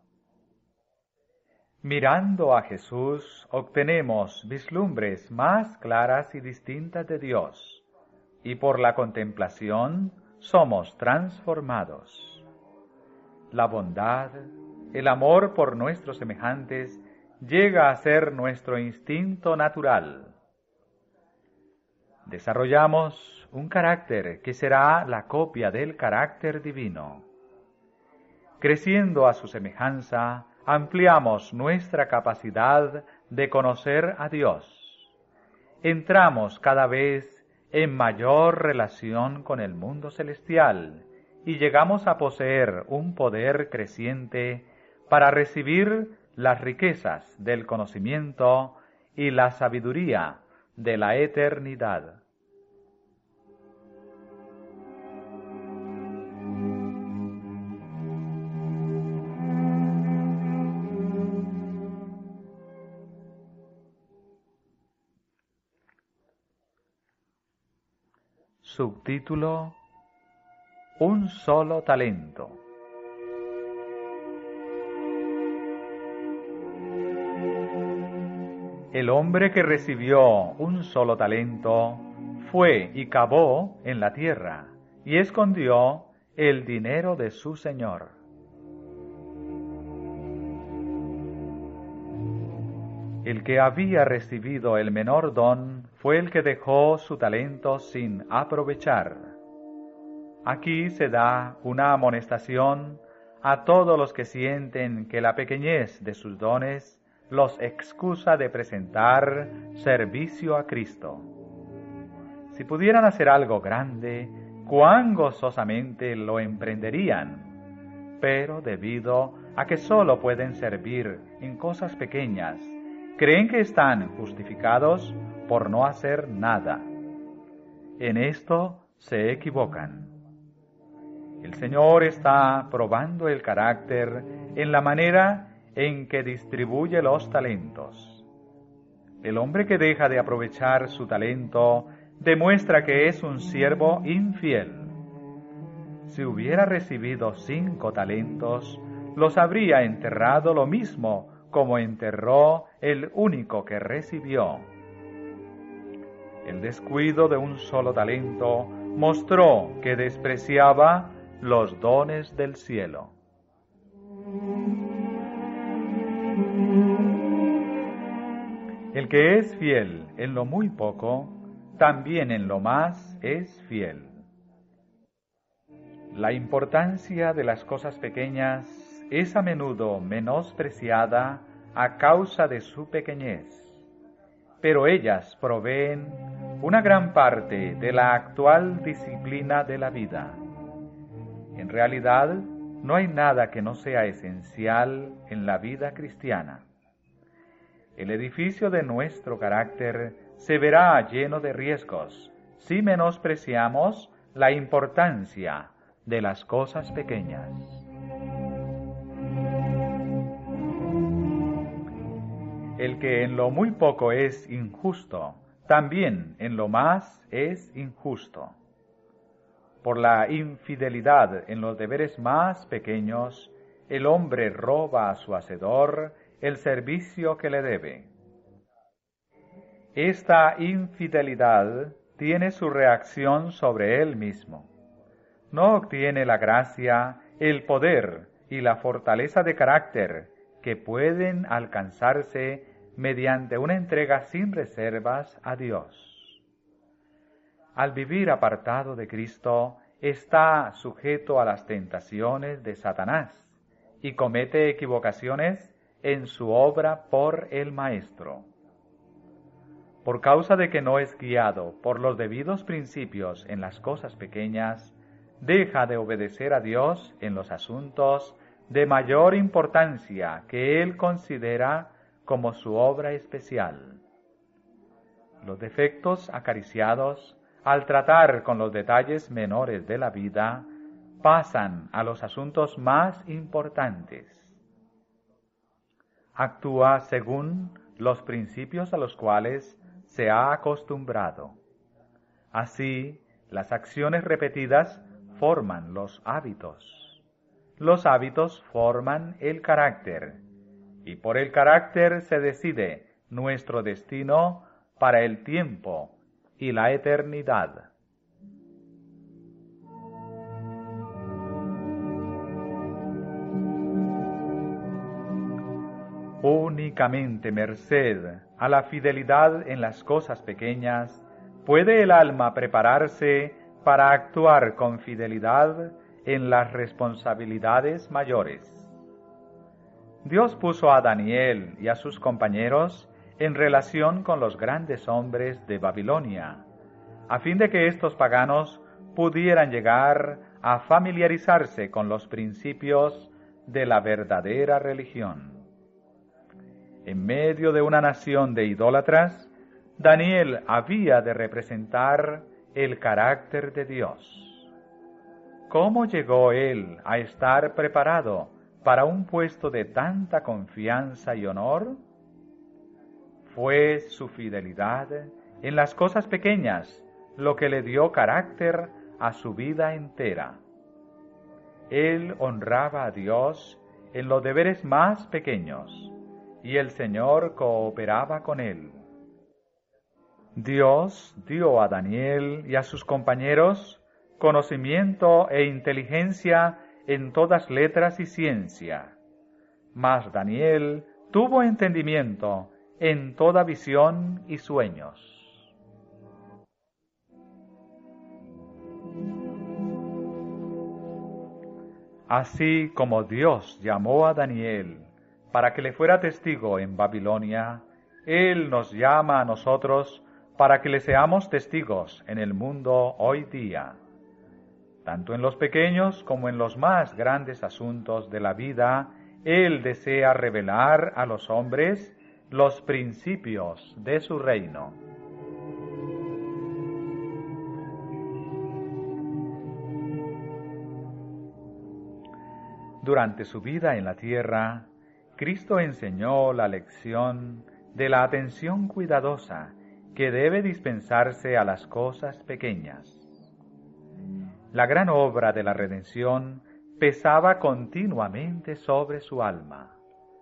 Mirando a Jesús, obtenemos vislumbres más claras y distintas de Dios, y por la contemplación somos transformados. La bondad, el amor por nuestros semejantes llega a ser nuestro instinto natural. Desarrollamos un carácter que será la copia del carácter divino. Creciendo a su semejanza, ampliamos nuestra capacidad de conocer a Dios. Entramos cada vez en mayor relación con el mundo celestial y llegamos a poseer un poder creciente para recibir las riquezas del conocimiento y la sabiduría de la eternidad. Subtítulo: Un solo talento. El hombre que recibió un solo talento fue y cavó en la tierra y escondió el dinero de su señor. El que había recibido el menor don fue el que dejó su talento sin aprovechar. Aquí se da una amonestación a todos los que sienten que la pequeñez de sus dones los excusa de presentar servicio a Cristo. Si pudieran hacer algo grande, cuán gozosamente lo emprenderían, pero debido a que solo pueden servir en cosas pequeñas, creen que están justificados por no hacer nada. En esto se equivocan. El Señor está probando el carácter en la manera en que distribuye los talentos. El hombre que deja de aprovechar su talento demuestra que es un siervo infiel. Si hubiera recibido 5 talentos, los habría enterrado lo mismo como enterró el único que recibió. El descuido de un solo talento mostró que despreciaba los dones del cielo. El que es fiel en lo muy poco, también en lo más es fiel. La importancia de las cosas pequeñas es a menudo menospreciada a causa de su pequeñez, pero ellas proveen una gran parte de la actual disciplina de la vida. En realidad, no hay nada que no sea esencial en la vida cristiana. El edificio de nuestro carácter se verá lleno de riesgos si menospreciamos la importancia de las cosas pequeñas. El que en lo muy poco es injusto, también en lo más es injusto. Por la infidelidad en los deberes más pequeños, el hombre roba a su hacedor el servicio que le debe. Esta infidelidad tiene su reacción sobre él mismo. No obtiene la gracia, el poder y la fortaleza de carácter que pueden alcanzarse mediante una entrega sin reservas a Dios. Al vivir apartado de Cristo, está sujeto a las tentaciones de Satanás y comete equivocaciones en su obra por el Maestro. Por causa de que no es guiado por los debidos principios en las cosas pequeñas, deja de obedecer a Dios en los asuntos de mayor importancia que él considera como su obra especial. Los defectos acariciados al tratar con los detalles menores de la vida pasan a los asuntos más importantes. Actúa según los principios a los cuales se ha acostumbrado. Así, las acciones repetidas forman los hábitos. Los hábitos forman el carácter, y por el carácter se decide nuestro destino para el tiempo y la eternidad. Únicamente merced a la fidelidad en las cosas pequeñas, puede el alma prepararse para actuar con fidelidad en las responsabilidades mayores. Dios puso a Daniel y a sus compañeros en relación con los grandes hombres de Babilonia, a fin de que estos paganos pudieran llegar a familiarizarse con los principios de la verdadera religión. En medio de una nación de idólatras, Daniel había de representar el carácter de Dios. ¿Cómo llegó él a estar preparado para un puesto de tanta confianza y honor? Fue su fidelidad en las cosas pequeñas lo que le dio carácter a su vida entera. Él honraba a Dios en los deberes más pequeños, y el Señor cooperaba con él. Dios dio a Daniel y a sus compañeros conocimiento e inteligencia en todas letras y ciencia, mas Daniel tuvo entendimiento en toda visión y sueños. Así como Dios llamó a Daniel para que le fuera testigo en Babilonia, Él nos llama a nosotros para que le seamos testigos en el mundo hoy día. Tanto en los pequeños como en los más grandes asuntos de la vida, Él desea revelar a los hombres los principios de su reino. Durante su vida en la tierra, Cristo enseñó la lección de la atención cuidadosa que debe dispensarse a las cosas pequeñas. La gran obra de la redención pesaba continuamente sobre su alma.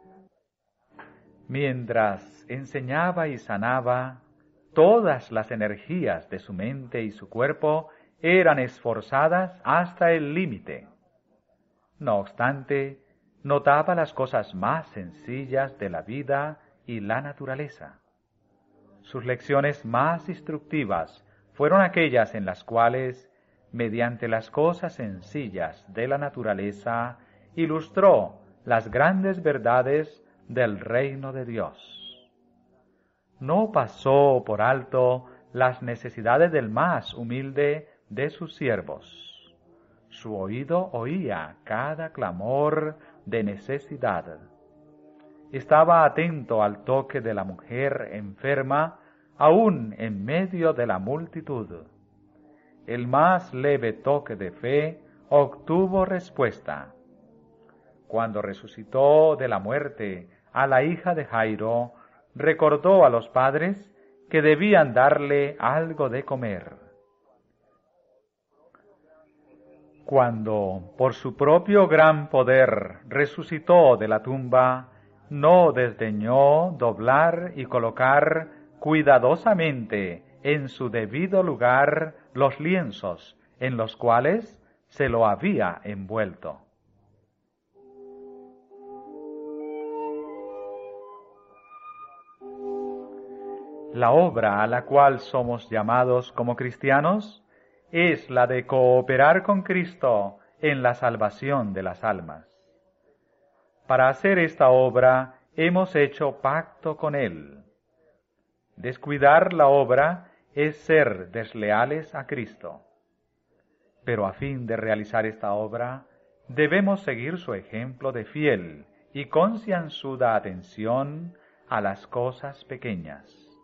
Mientras enseñaba y sanaba, todas las energías de su mente y su cuerpo eran esforzadas hasta el límite. No obstante, notaba las cosas más sencillas de la vida y la naturaleza. Sus lecciones más instructivas fueron aquellas en las cuales, mediante las cosas sencillas de la naturaleza, ilustró las grandes verdades del reino de Dios. No pasó por alto las necesidades del más humilde de sus siervos. Su oído oía cada clamor de necesidad. Estaba atento al toque de la mujer enferma, aún en medio de la multitud. El más leve toque de fe obtuvo respuesta. Cuando resucitó de la muerte a la hija de Jairo, recordó a los padres que debían darle algo de comer. Cuando, por su propio gran poder, resucitó de la tumba, no desdeñó doblar y colocar cuidadosamente en su debido lugar los lienzos en los cuales se lo había envuelto. La obra a la cual somos llamados como cristianos es la de cooperar con Cristo en la salvación de las almas. Para hacer esta obra hemos hecho pacto con Él. Descuidar la obra es ser desleales a Cristo. Pero a fin de realizar esta obra, debemos seguir su ejemplo de fiel y concienzuda atención a las cosas pequeñas.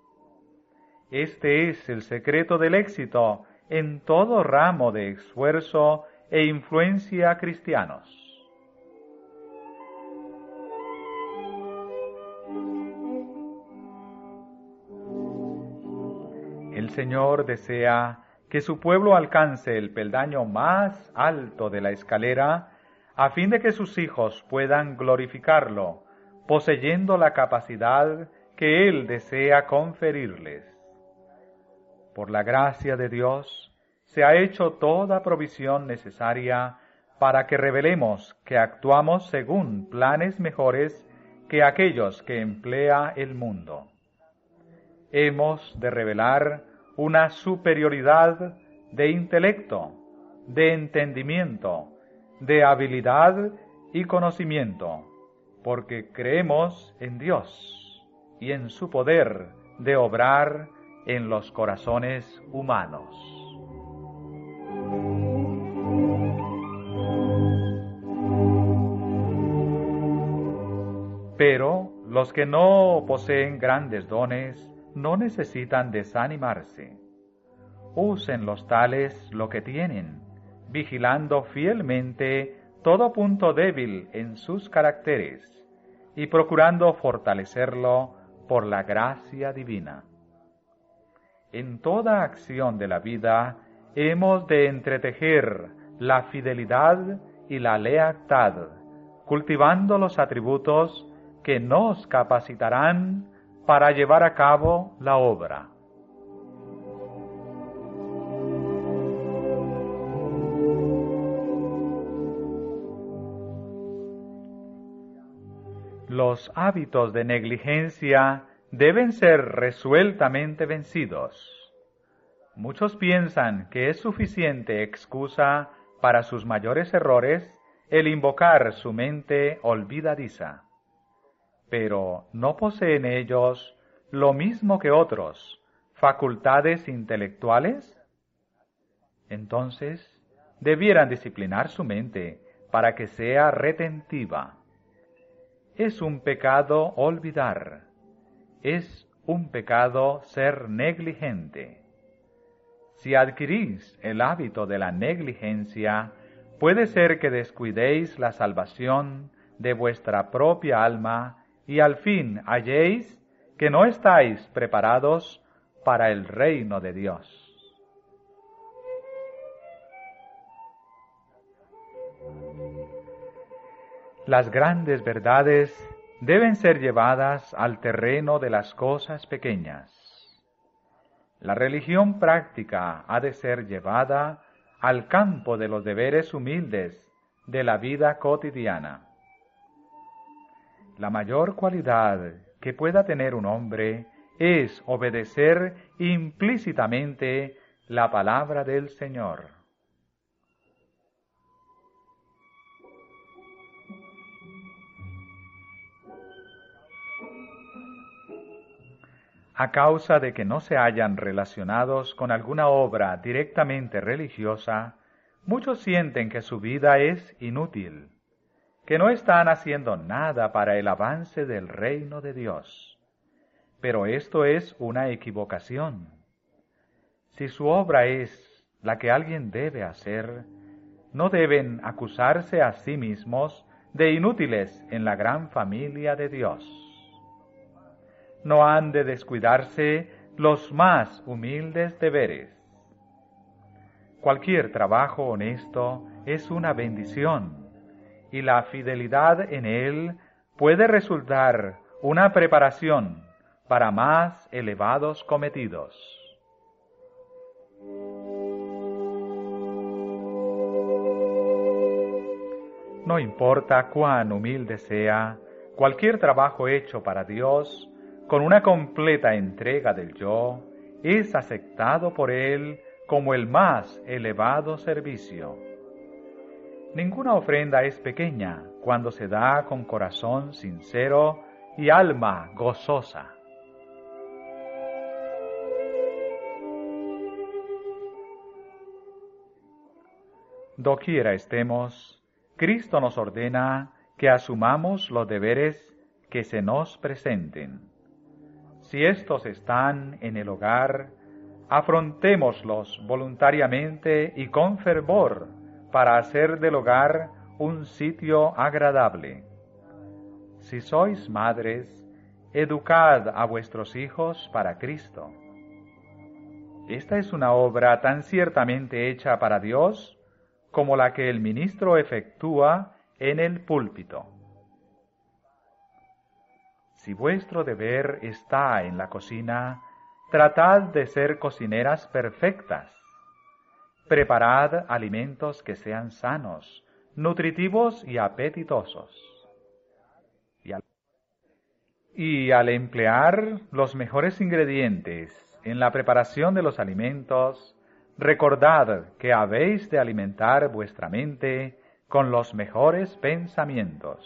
Este es el secreto del éxito en todo ramo de esfuerzo e influencia cristianos. El Señor desea que su pueblo alcance el peldaño más alto de la escalera, a fin de que sus hijos puedan glorificarlo, poseyendo la capacidad que Él desea conferirles. Por la gracia de Dios, se ha hecho toda provisión necesaria para que revelemos que actuamos según planes mejores que aquellos que emplea el mundo. Hemos de revelar una superioridad de intelecto, de entendimiento, de habilidad y conocimiento, porque creemos en Dios y en su poder de obrar en los corazones humanos. Pero los que no poseen grandes dones no necesitan desanimarse. Usen los tales lo que tienen, vigilando fielmente todo punto débil en sus caracteres y procurando fortalecerlo por la gracia divina. En toda acción de la vida hemos de entretejer la fidelidad y la lealtad, cultivando los atributos que nos capacitarán para llevar a cabo la obra. Los hábitos de negligencia deben ser resueltamente vencidos. Muchos piensan que es suficiente excusa para sus mayores errores el invocar su mente olvidadiza. Pero ¿no poseen ellos, lo mismo que otros, facultades intelectuales? Entonces, debieran disciplinar su mente para que sea retentiva. Es un pecado olvidar, es un pecado ser negligente. Si adquirís el hábito de la negligencia, puede ser que descuidéis la salvación de vuestra propia alma y al fin halléis que no estáis preparados para el reino de Dios. Las grandes verdades deben ser llevadas al terreno de las cosas pequeñas. La religión práctica ha de ser llevada al campo de los deberes humildes de la vida cotidiana. La mayor cualidad que pueda tener un hombre es obedecer implícitamente la palabra del Señor. A causa de que no se hallan relacionados con alguna obra directamente religiosa, muchos sienten que su vida es inútil, que no están haciendo nada para el avance del reino de Dios. Pero esto es una equivocación. Si su obra es la que alguien debe hacer, no deben acusarse a sí mismos de inútiles en la gran familia de Dios. No han de descuidarse los más humildes deberes. Cualquier trabajo honesto es una bendición, y la fidelidad en él puede resultar una preparación para más elevados cometidos. No importa cuán humilde sea, cualquier trabajo hecho para Dios, con una completa entrega del yo, es aceptado por Él como el más elevado servicio. Ninguna ofrenda es pequeña cuando se da con corazón sincero y alma gozosa. Doquiera estemos, Cristo nos ordena que asumamos los deberes que se nos presenten. Si estos están en el hogar, afrontémoslos voluntariamente y con fervor para hacer del hogar un sitio agradable. Si sois madres, educad a vuestros hijos para Cristo. Esta es una obra tan ciertamente hecha para Dios como la que el ministro efectúa en el púlpito. Si vuestro deber está en la cocina, tratad de ser cocineras perfectas. Preparad alimentos que sean sanos, nutritivos y apetitosos. Y al emplear los mejores ingredientes en la preparación de los alimentos, recordad que habéis de alimentar vuestra mente con los mejores pensamientos.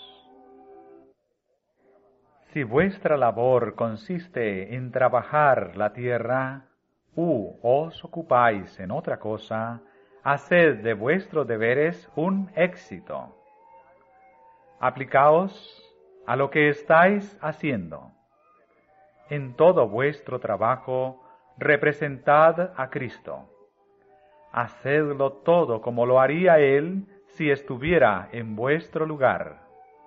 Si vuestra labor consiste en trabajar la tierra, u os ocupáis en otra cosa, haced de vuestros deberes un éxito. Aplicaos a lo que estáis haciendo. En todo vuestro trabajo, representad a Cristo. Hacedlo todo como lo haría Él si estuviera en vuestro lugar.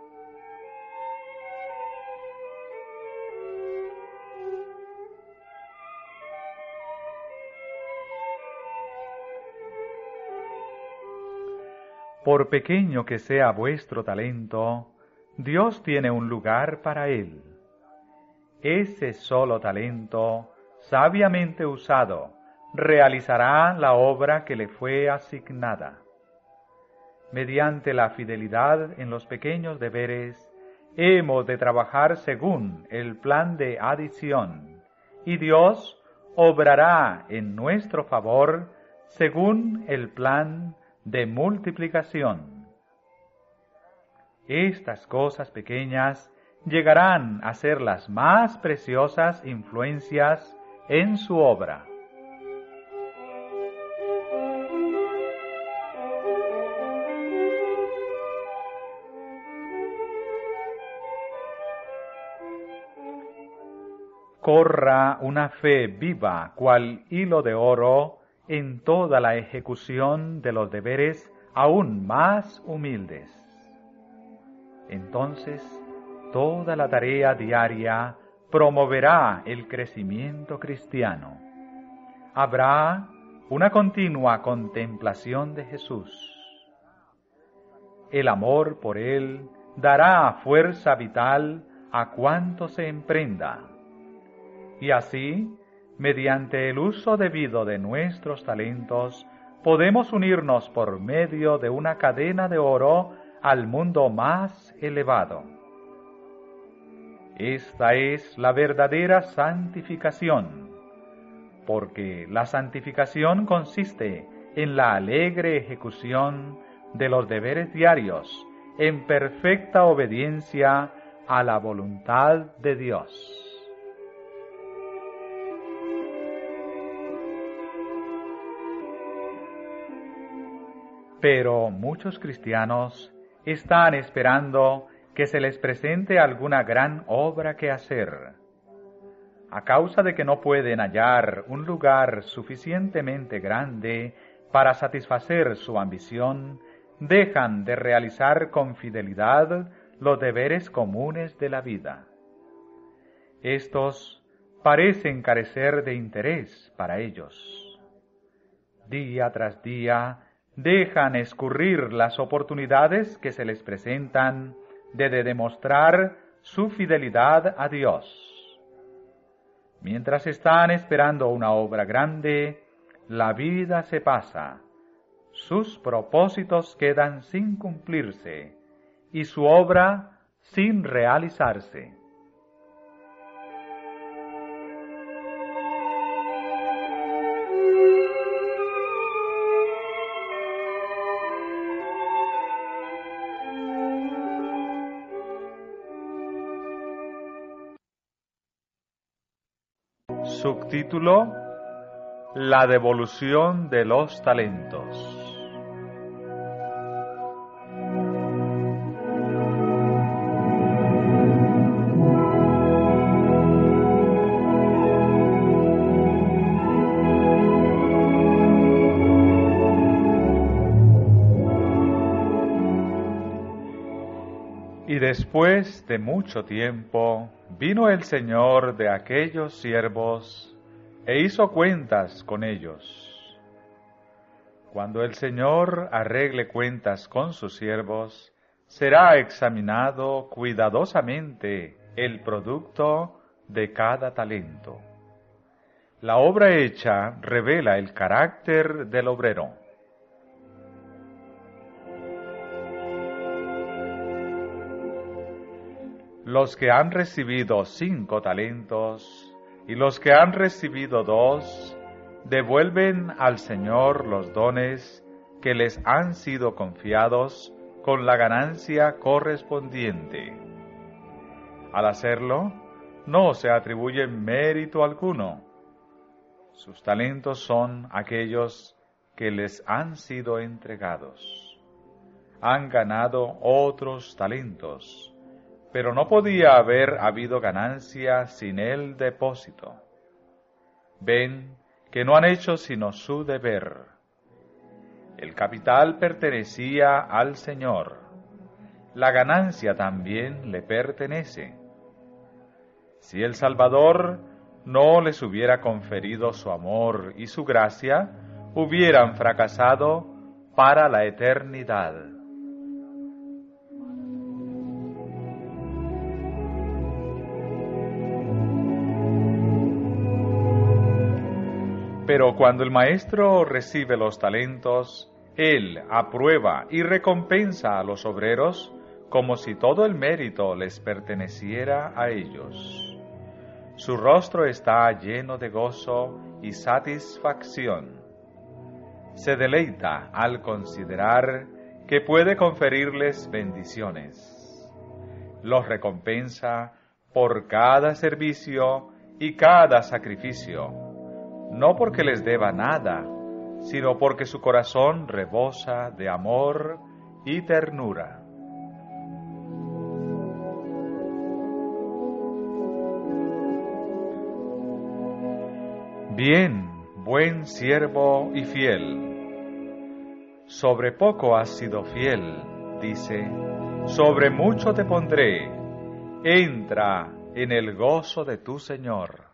Por pequeño que sea vuestro talento, Dios tiene un lugar para él. Ese solo talento, sabiamente usado, realizará la obra que le fue asignada. Mediante la fidelidad en los pequeños deberes, hemos de trabajar según el plan de adición, y Dios obrará en nuestro favor según el plan de multiplicación. Estas cosas pequeñas llegarán a ser las más preciosas influencias en su obra. Corra una fe viva cual hilo de oro en toda la ejecución de los deberes aún más humildes. Entonces, toda la tarea diaria promoverá el crecimiento cristiano. Habrá una continua contemplación de Jesús. El amor por Él dará fuerza vital a cuanto se emprenda. Y así, mediante el uso debido de nuestros talentos, podemos unirnos por medio de una cadena de oro al mundo más elevado. Esta es la verdadera santificación, porque la santificación consiste en la alegre ejecución de los deberes diarios en perfecta obediencia a la voluntad de Dios. Pero muchos cristianos están esperando que se les presente alguna gran obra que hacer. A causa de que no pueden hallar un lugar suficientemente grande para satisfacer su ambición, dejan de realizar con fidelidad los deberes comunes de la vida. Estos parecen carecer de interés para ellos. Día tras día, dejan escurrir las oportunidades que se les presentan de demostrar su fidelidad a Dios. Mientras están esperando una obra grande, la vida se pasa, sus propósitos quedan sin cumplirse y su obra sin realizarse. Subtítulo: La devolución de los talentos. Y después de mucho tiempo, vino el Señor de aquellos siervos e hizo cuentas con ellos. Cuando el Señor arregle cuentas con sus siervos, será examinado cuidadosamente el producto de cada talento. La obra hecha revela el carácter del obrero. los que han recibido 5 talentos y los que han recibido 2, devuelven al Señor los dones que les han sido confiados con la ganancia correspondiente. Al hacerlo, no se atribuye mérito alguno. Sus talentos son aquellos que les han sido entregados. Han ganado otros talentos, pero no podía haber habido ganancia sin el depósito. Ven que no han hecho sino su deber. El capital pertenecía al Señor. La ganancia también le pertenece. Si el Salvador no les hubiera conferido su amor y su gracia, hubieran fracasado para la eternidad. Pero cuando el maestro recibe los talentos, él aprueba y recompensa a los obreros como si todo el mérito les perteneciera a ellos. Su rostro está lleno de gozo y satisfacción. Se deleita al considerar que puede conferirles bendiciones. Los recompensa por cada servicio y cada sacrificio, no porque les deba nada, sino porque su corazón rebosa de amor y ternura. Bien, buen siervo y fiel. Sobre poco has sido fiel, dice, sobre mucho te pondré. Entra en el gozo de tu Señor.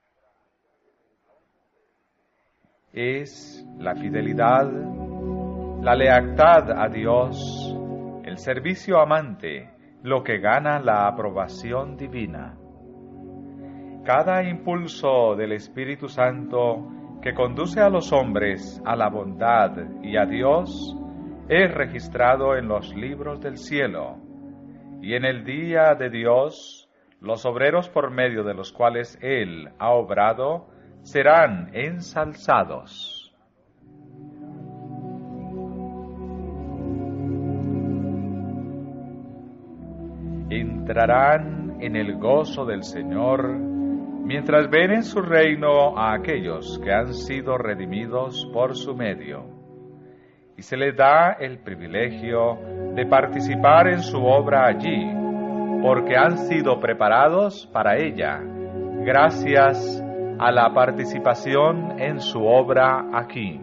Es la fidelidad, la lealtad a Dios, el servicio amante, lo que gana la aprobación divina. Cada impulso del Espíritu Santo que conduce a los hombres a la bondad y a Dios es registrado en los libros del cielo, y en el día de Dios, los obreros por medio de los cuales Él ha obrado serán ensalzados. Entrarán en el gozo del Señor mientras ven en su reino a aquellos que han sido redimidos por su medio, y se les da el privilegio de participar en su obra allí, porque han sido preparados para ella, gracias a la participación en su obra aquí.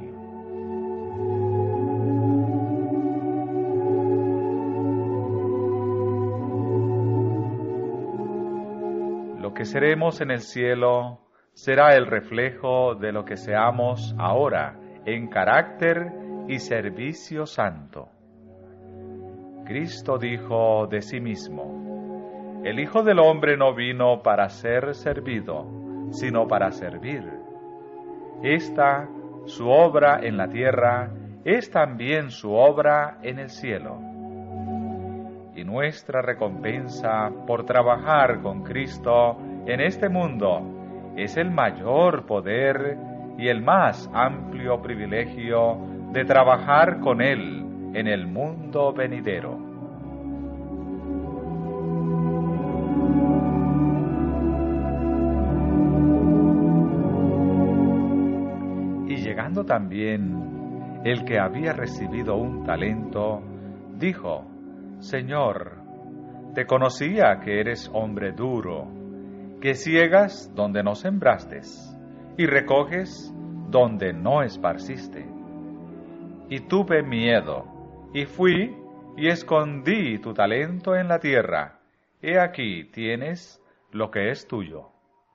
Lo que seremos en el cielo será el reflejo de lo que seamos ahora en carácter y servicio santo. Cristo dijo de sí mismo: el Hijo del Hombre no vino para ser servido, sino para servir. Esta, su obra en la tierra, es también su obra en el cielo. Y nuestra recompensa por trabajar con Cristo en este mundo es el mayor poder y el más amplio privilegio de trabajar con Él en el mundo venidero. Llegando también el que había recibido un talento, dijo: Señor, te conocía que eres hombre duro, que ciegas donde no sembraste y recoges donde no esparciste. Y tuve miedo, y fui y escondí tu talento en la tierra. He aquí tienes lo que es tuyo.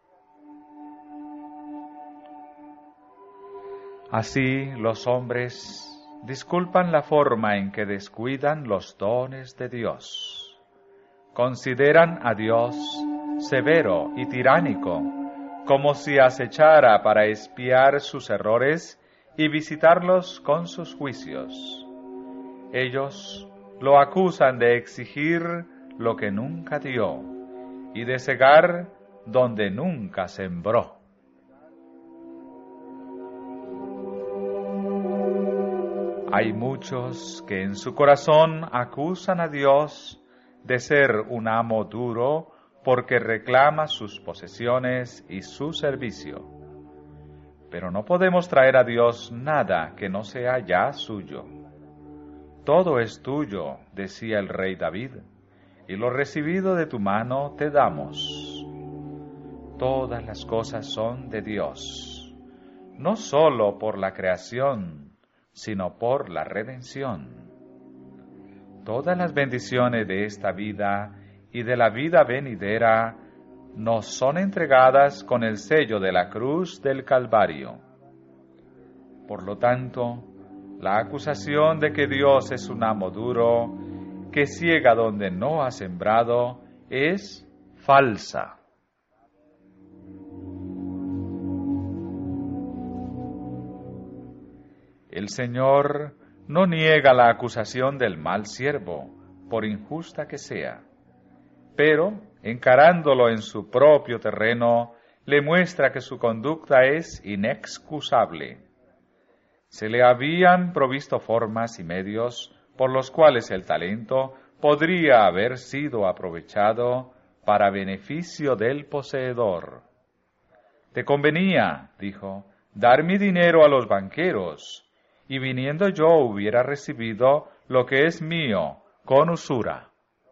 Así los hombres disculpan la forma en que descuidan los dones de Dios. Consideran a Dios severo y tiránico, como si acechara para espiar sus errores y visitarlos con sus juicios. Ellos lo acusan de exigir lo que nunca dio y de segar donde nunca sembró. Hay muchos que en su corazón acusan a Dios de ser un amo duro porque reclama sus posesiones y su servicio. Pero no podemos traer a Dios nada que no sea ya suyo. Todo es tuyo, decía el rey David, y lo recibido de tu mano te damos. Todas las cosas son de Dios, no sólo por la creación, sino por la redención. Todas las bendiciones de esta vida y de la vida venidera nos son entregadas con el sello de la cruz del Calvario. Por lo tanto, la acusación de que Dios es un amo duro, que ciega donde no ha sembrado, es falsa. El Señor no niega la acusación del mal siervo, por injusta que sea, pero, encarándolo en su propio terreno, le muestra que su conducta es inexcusable. Se le habían provisto formas y medios por los cuales el talento podría haber sido aprovechado para beneficio del poseedor. Te convenía, dijo, dar mi dinero a los banqueros, y viniendo yo hubiera recibido lo que es mío con usura.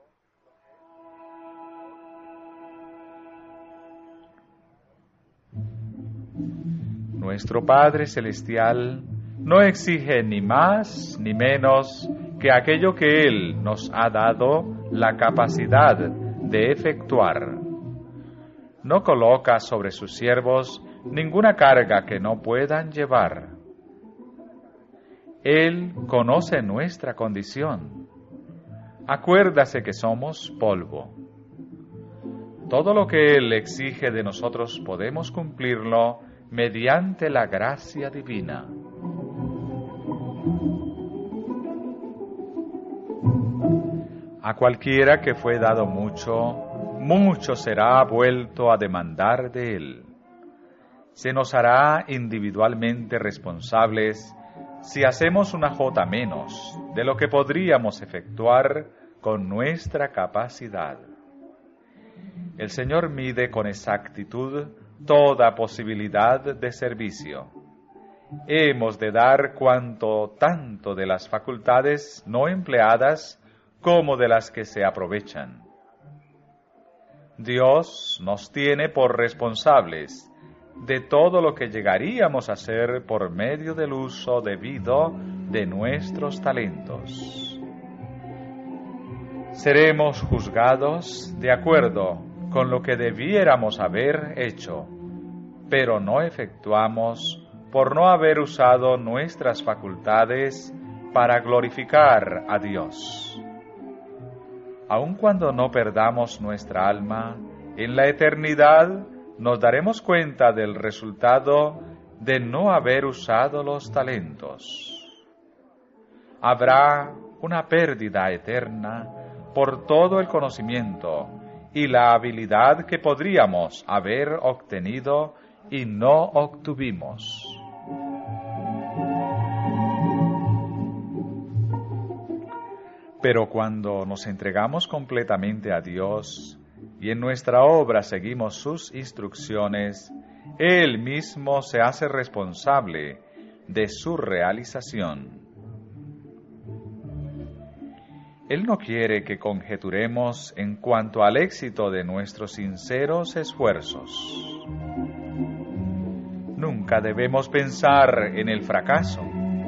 Nuestro Padre Celestial no exige ni más ni menos que aquello que Él nos ha dado la capacidad de efectuar. No coloca sobre sus siervos ninguna carga que no puedan llevar. Él conoce nuestra condición. Acuérdase que somos polvo. Todo lo que Él exige de nosotros podemos cumplirlo mediante la gracia divina. A cualquiera que fue dado mucho, mucho será vuelto a demandar de él. Se nos hará individualmente responsables si hacemos una jota menos de lo que podríamos efectuar con nuestra capacidad. El Señor mide con exactitud toda posibilidad de servicio. Hemos de dar tanto de las facultades no empleadas como de las que se aprovechan. Dios nos tiene por responsables de todo lo que llegaríamos a hacer por medio del uso debido de nuestros talentos. Seremos juzgados de acuerdo con lo que debiéramos haber hecho, pero no efectuamos por no haber usado nuestras facultades para glorificar a Dios. Aun cuando no perdamos nuestra alma, en la eternidad nos daremos cuenta del resultado de no haber usado los talentos. Habrá una pérdida eterna por todo el conocimiento y la habilidad que podríamos haber obtenido y no obtuvimos. Pero cuando nos entregamos completamente a Dios y en nuestra obra seguimos sus instrucciones, Él mismo se hace responsable de su realización. Él no quiere que conjeturemos en cuanto al éxito de nuestros sinceros esfuerzos. Nunca debemos pensar en el fracaso.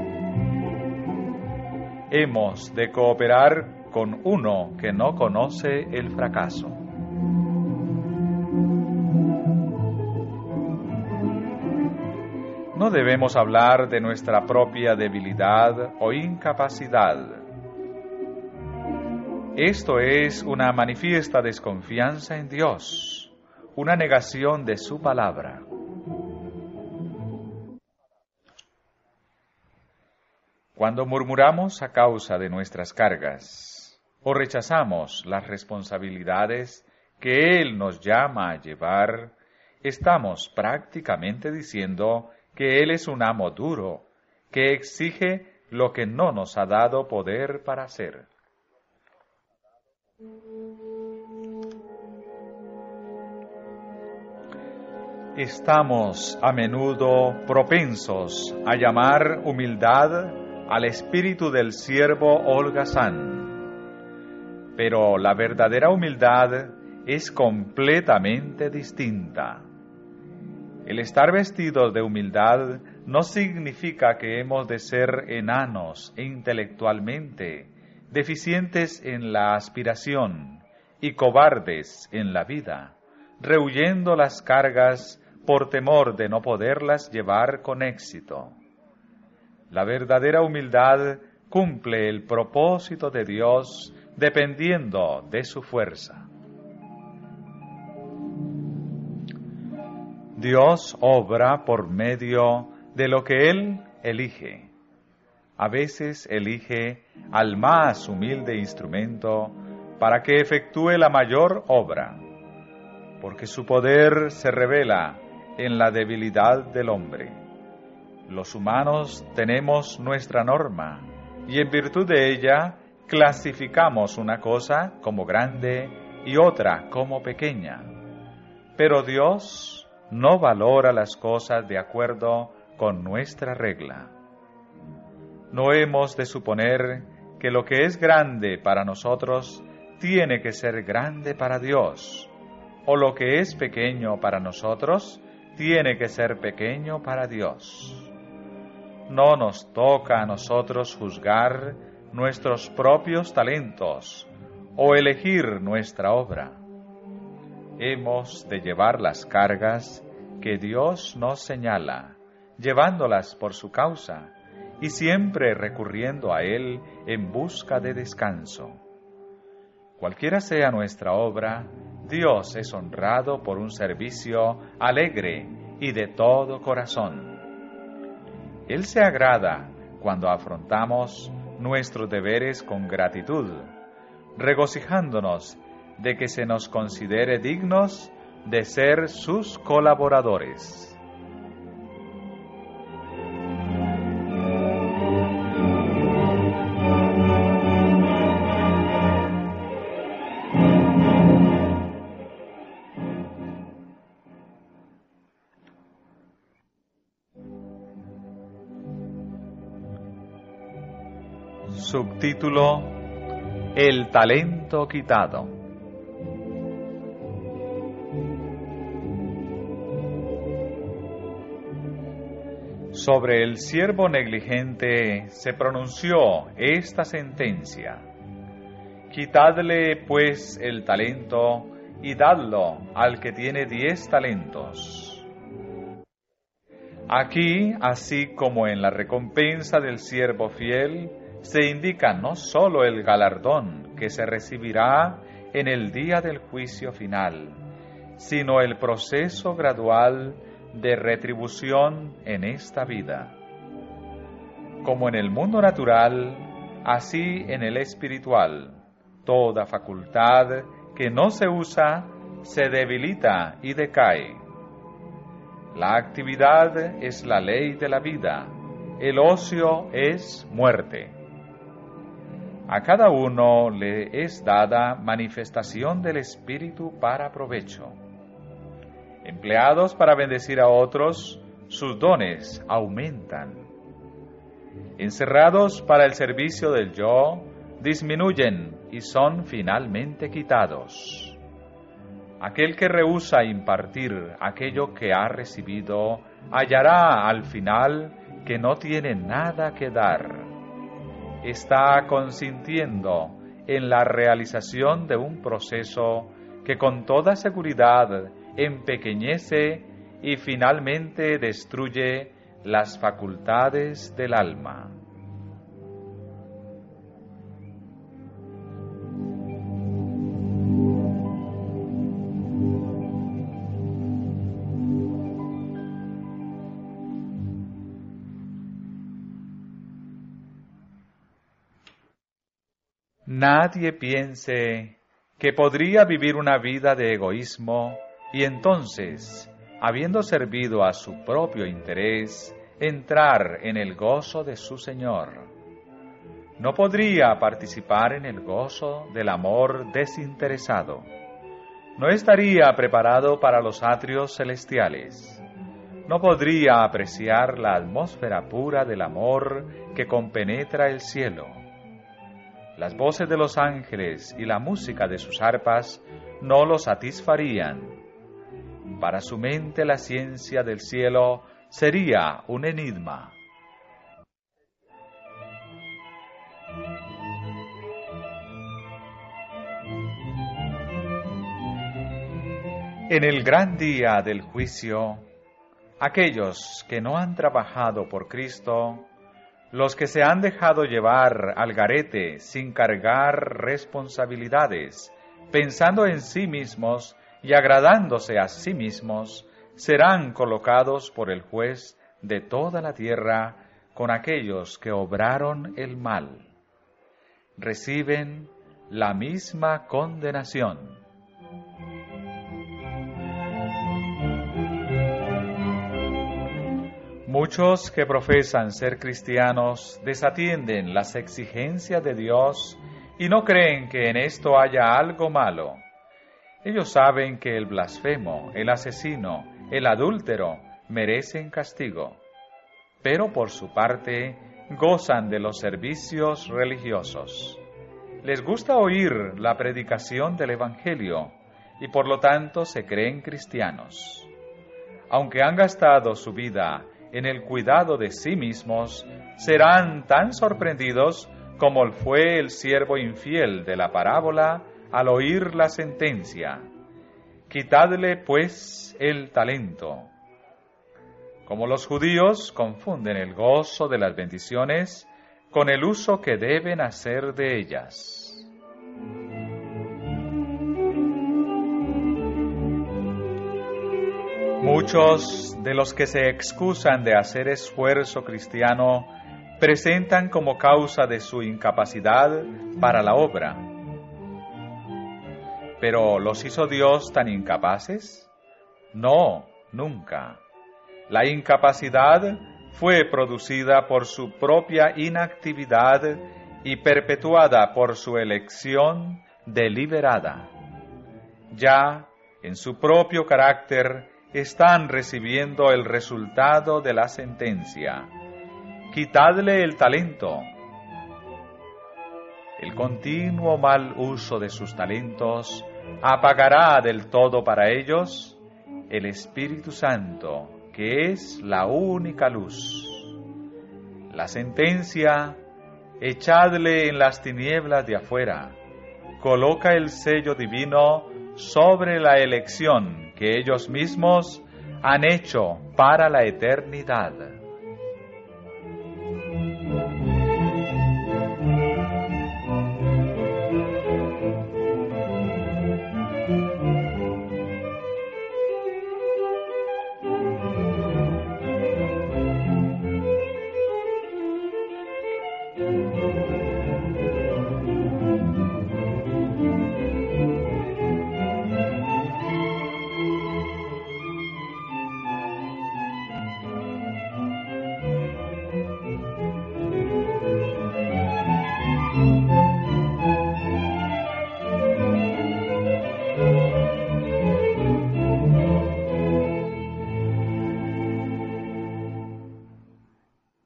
Hemos de cooperar con uno que no conoce el fracaso. No debemos hablar de nuestra propia debilidad o incapacidad. Esto es una manifiesta desconfianza en Dios, una negación de su palabra. Cuando murmuramos a causa de nuestras cargas o rechazamos las responsabilidades que Él nos llama a llevar, estamos prácticamente diciendo que Él es un amo duro, que exige lo que no nos ha dado poder para hacer. Estamos a menudo propensos a llamar humildad al espíritu del siervo holgazán, pero la verdadera humildad es completamente distinta. El estar vestidos de humildad no significa que hemos de ser enanos intelectualmente, deficientes en la aspiración y cobardes en la vida, rehuyendo las cargas por temor de no poderlas llevar con éxito. La verdadera humildad cumple el propósito de Dios dependiendo de su fuerza. Dios obra por medio de lo que Él elige. A veces elige al más humilde instrumento para que efectúe la mayor obra, porque su poder se revela en la debilidad del hombre. Los humanos tenemos nuestra norma y en virtud de ella clasificamos una cosa como grande y otra como pequeña. Pero Dios no valora las cosas de acuerdo con nuestra regla. No hemos de suponer que lo que es grande para nosotros tiene que ser grande para Dios, o lo que es pequeño para nosotros tiene que ser pequeño para Dios. No nos toca a nosotros juzgar nuestros propios talentos o elegir nuestra obra. Hemos de llevar las cargas que Dios nos señala, llevándolas por su causa y siempre recurriendo a Él en busca de descanso. Cualquiera sea nuestra obra, Dios es honrado por un servicio alegre y de todo corazón. Él se agrada cuando afrontamos nuestros deberes con gratitud, regocijándonos de que se nos considere dignos de ser sus colaboradores. Subtítulo: El talento quitado. Sobre el siervo negligente se pronunció esta sentencia: Quitadle pues el talento y dadlo al que tiene 10 talentos. Aquí, así como en la recompensa del siervo fiel, se indica no sólo el galardón que se recibirá en el día del juicio final, sino el proceso gradual de retribución en esta vida. Como en el mundo natural, así en el espiritual, toda facultad que no se usa se debilita y decae. La actividad es la ley de la vida, el ocio es muerte. A cada uno le es dada manifestación del Espíritu para provecho. Empleados para bendecir a otros, sus dones aumentan. Encerrados para el servicio del yo, disminuyen y son finalmente quitados. Aquel que rehúsa impartir aquello que ha recibido, hallará al final que no tiene nada que dar. Está consintiendo en la realización de un proceso que con toda seguridad empequeñece y finalmente destruye las facultades del alma. Nadie piense que podría vivir una vida de egoísmo y entonces, habiendo servido a su propio interés, entrar en el gozo de su Señor. No podría participar en el gozo del amor desinteresado. No estaría preparado para los atrios celestiales. No podría apreciar la atmósfera pura del amor que compenetra el cielo. Las voces de los ángeles y la música de sus arpas no lo satisfarían. Para su mente la ciencia del cielo sería un enigma. En el gran día del juicio, aquellos que no han trabajado por Cristo, los que se han dejado llevar al garete sin cargar responsabilidades, pensando en sí mismos y agradándose a sí mismos, serán colocados por el juez de toda la tierra con aquellos que obraron el mal. Reciben la misma condenación. Muchos que profesan ser cristianos desatienden las exigencias de Dios y no creen que en esto haya algo malo. Ellos saben que el blasfemo, el asesino, el adúltero merecen castigo, pero por su parte gozan de los servicios religiosos. Les gusta oír la predicación del Evangelio y por lo tanto se creen cristianos. Aunque han gastado su vida en el cuidado de sí mismos, serán tan sorprendidos como fue el siervo infiel de la parábola al oír la sentencia: quitadle pues el talento. Como los judíos confunden el gozo de las bendiciones con el uso que deben hacer de ellas. Muchos de los que se excusan de hacer esfuerzo cristiano presentan como causa de su incapacidad para la obra. ¿Pero los hizo Dios tan incapaces? No, nunca. La incapacidad fue producida por su propia inactividad y perpetuada por su elección deliberada. Ya en su propio carácter están recibiendo el resultado de la sentencia: quitadle el talento. El continuo mal uso de sus talentos apagará del todo para ellos el Espíritu Santo, que es la única luz. La sentencia: echadle en las tinieblas de afuera, coloca el sello divino sobre la elección que ellos mismos han hecho para la eternidad.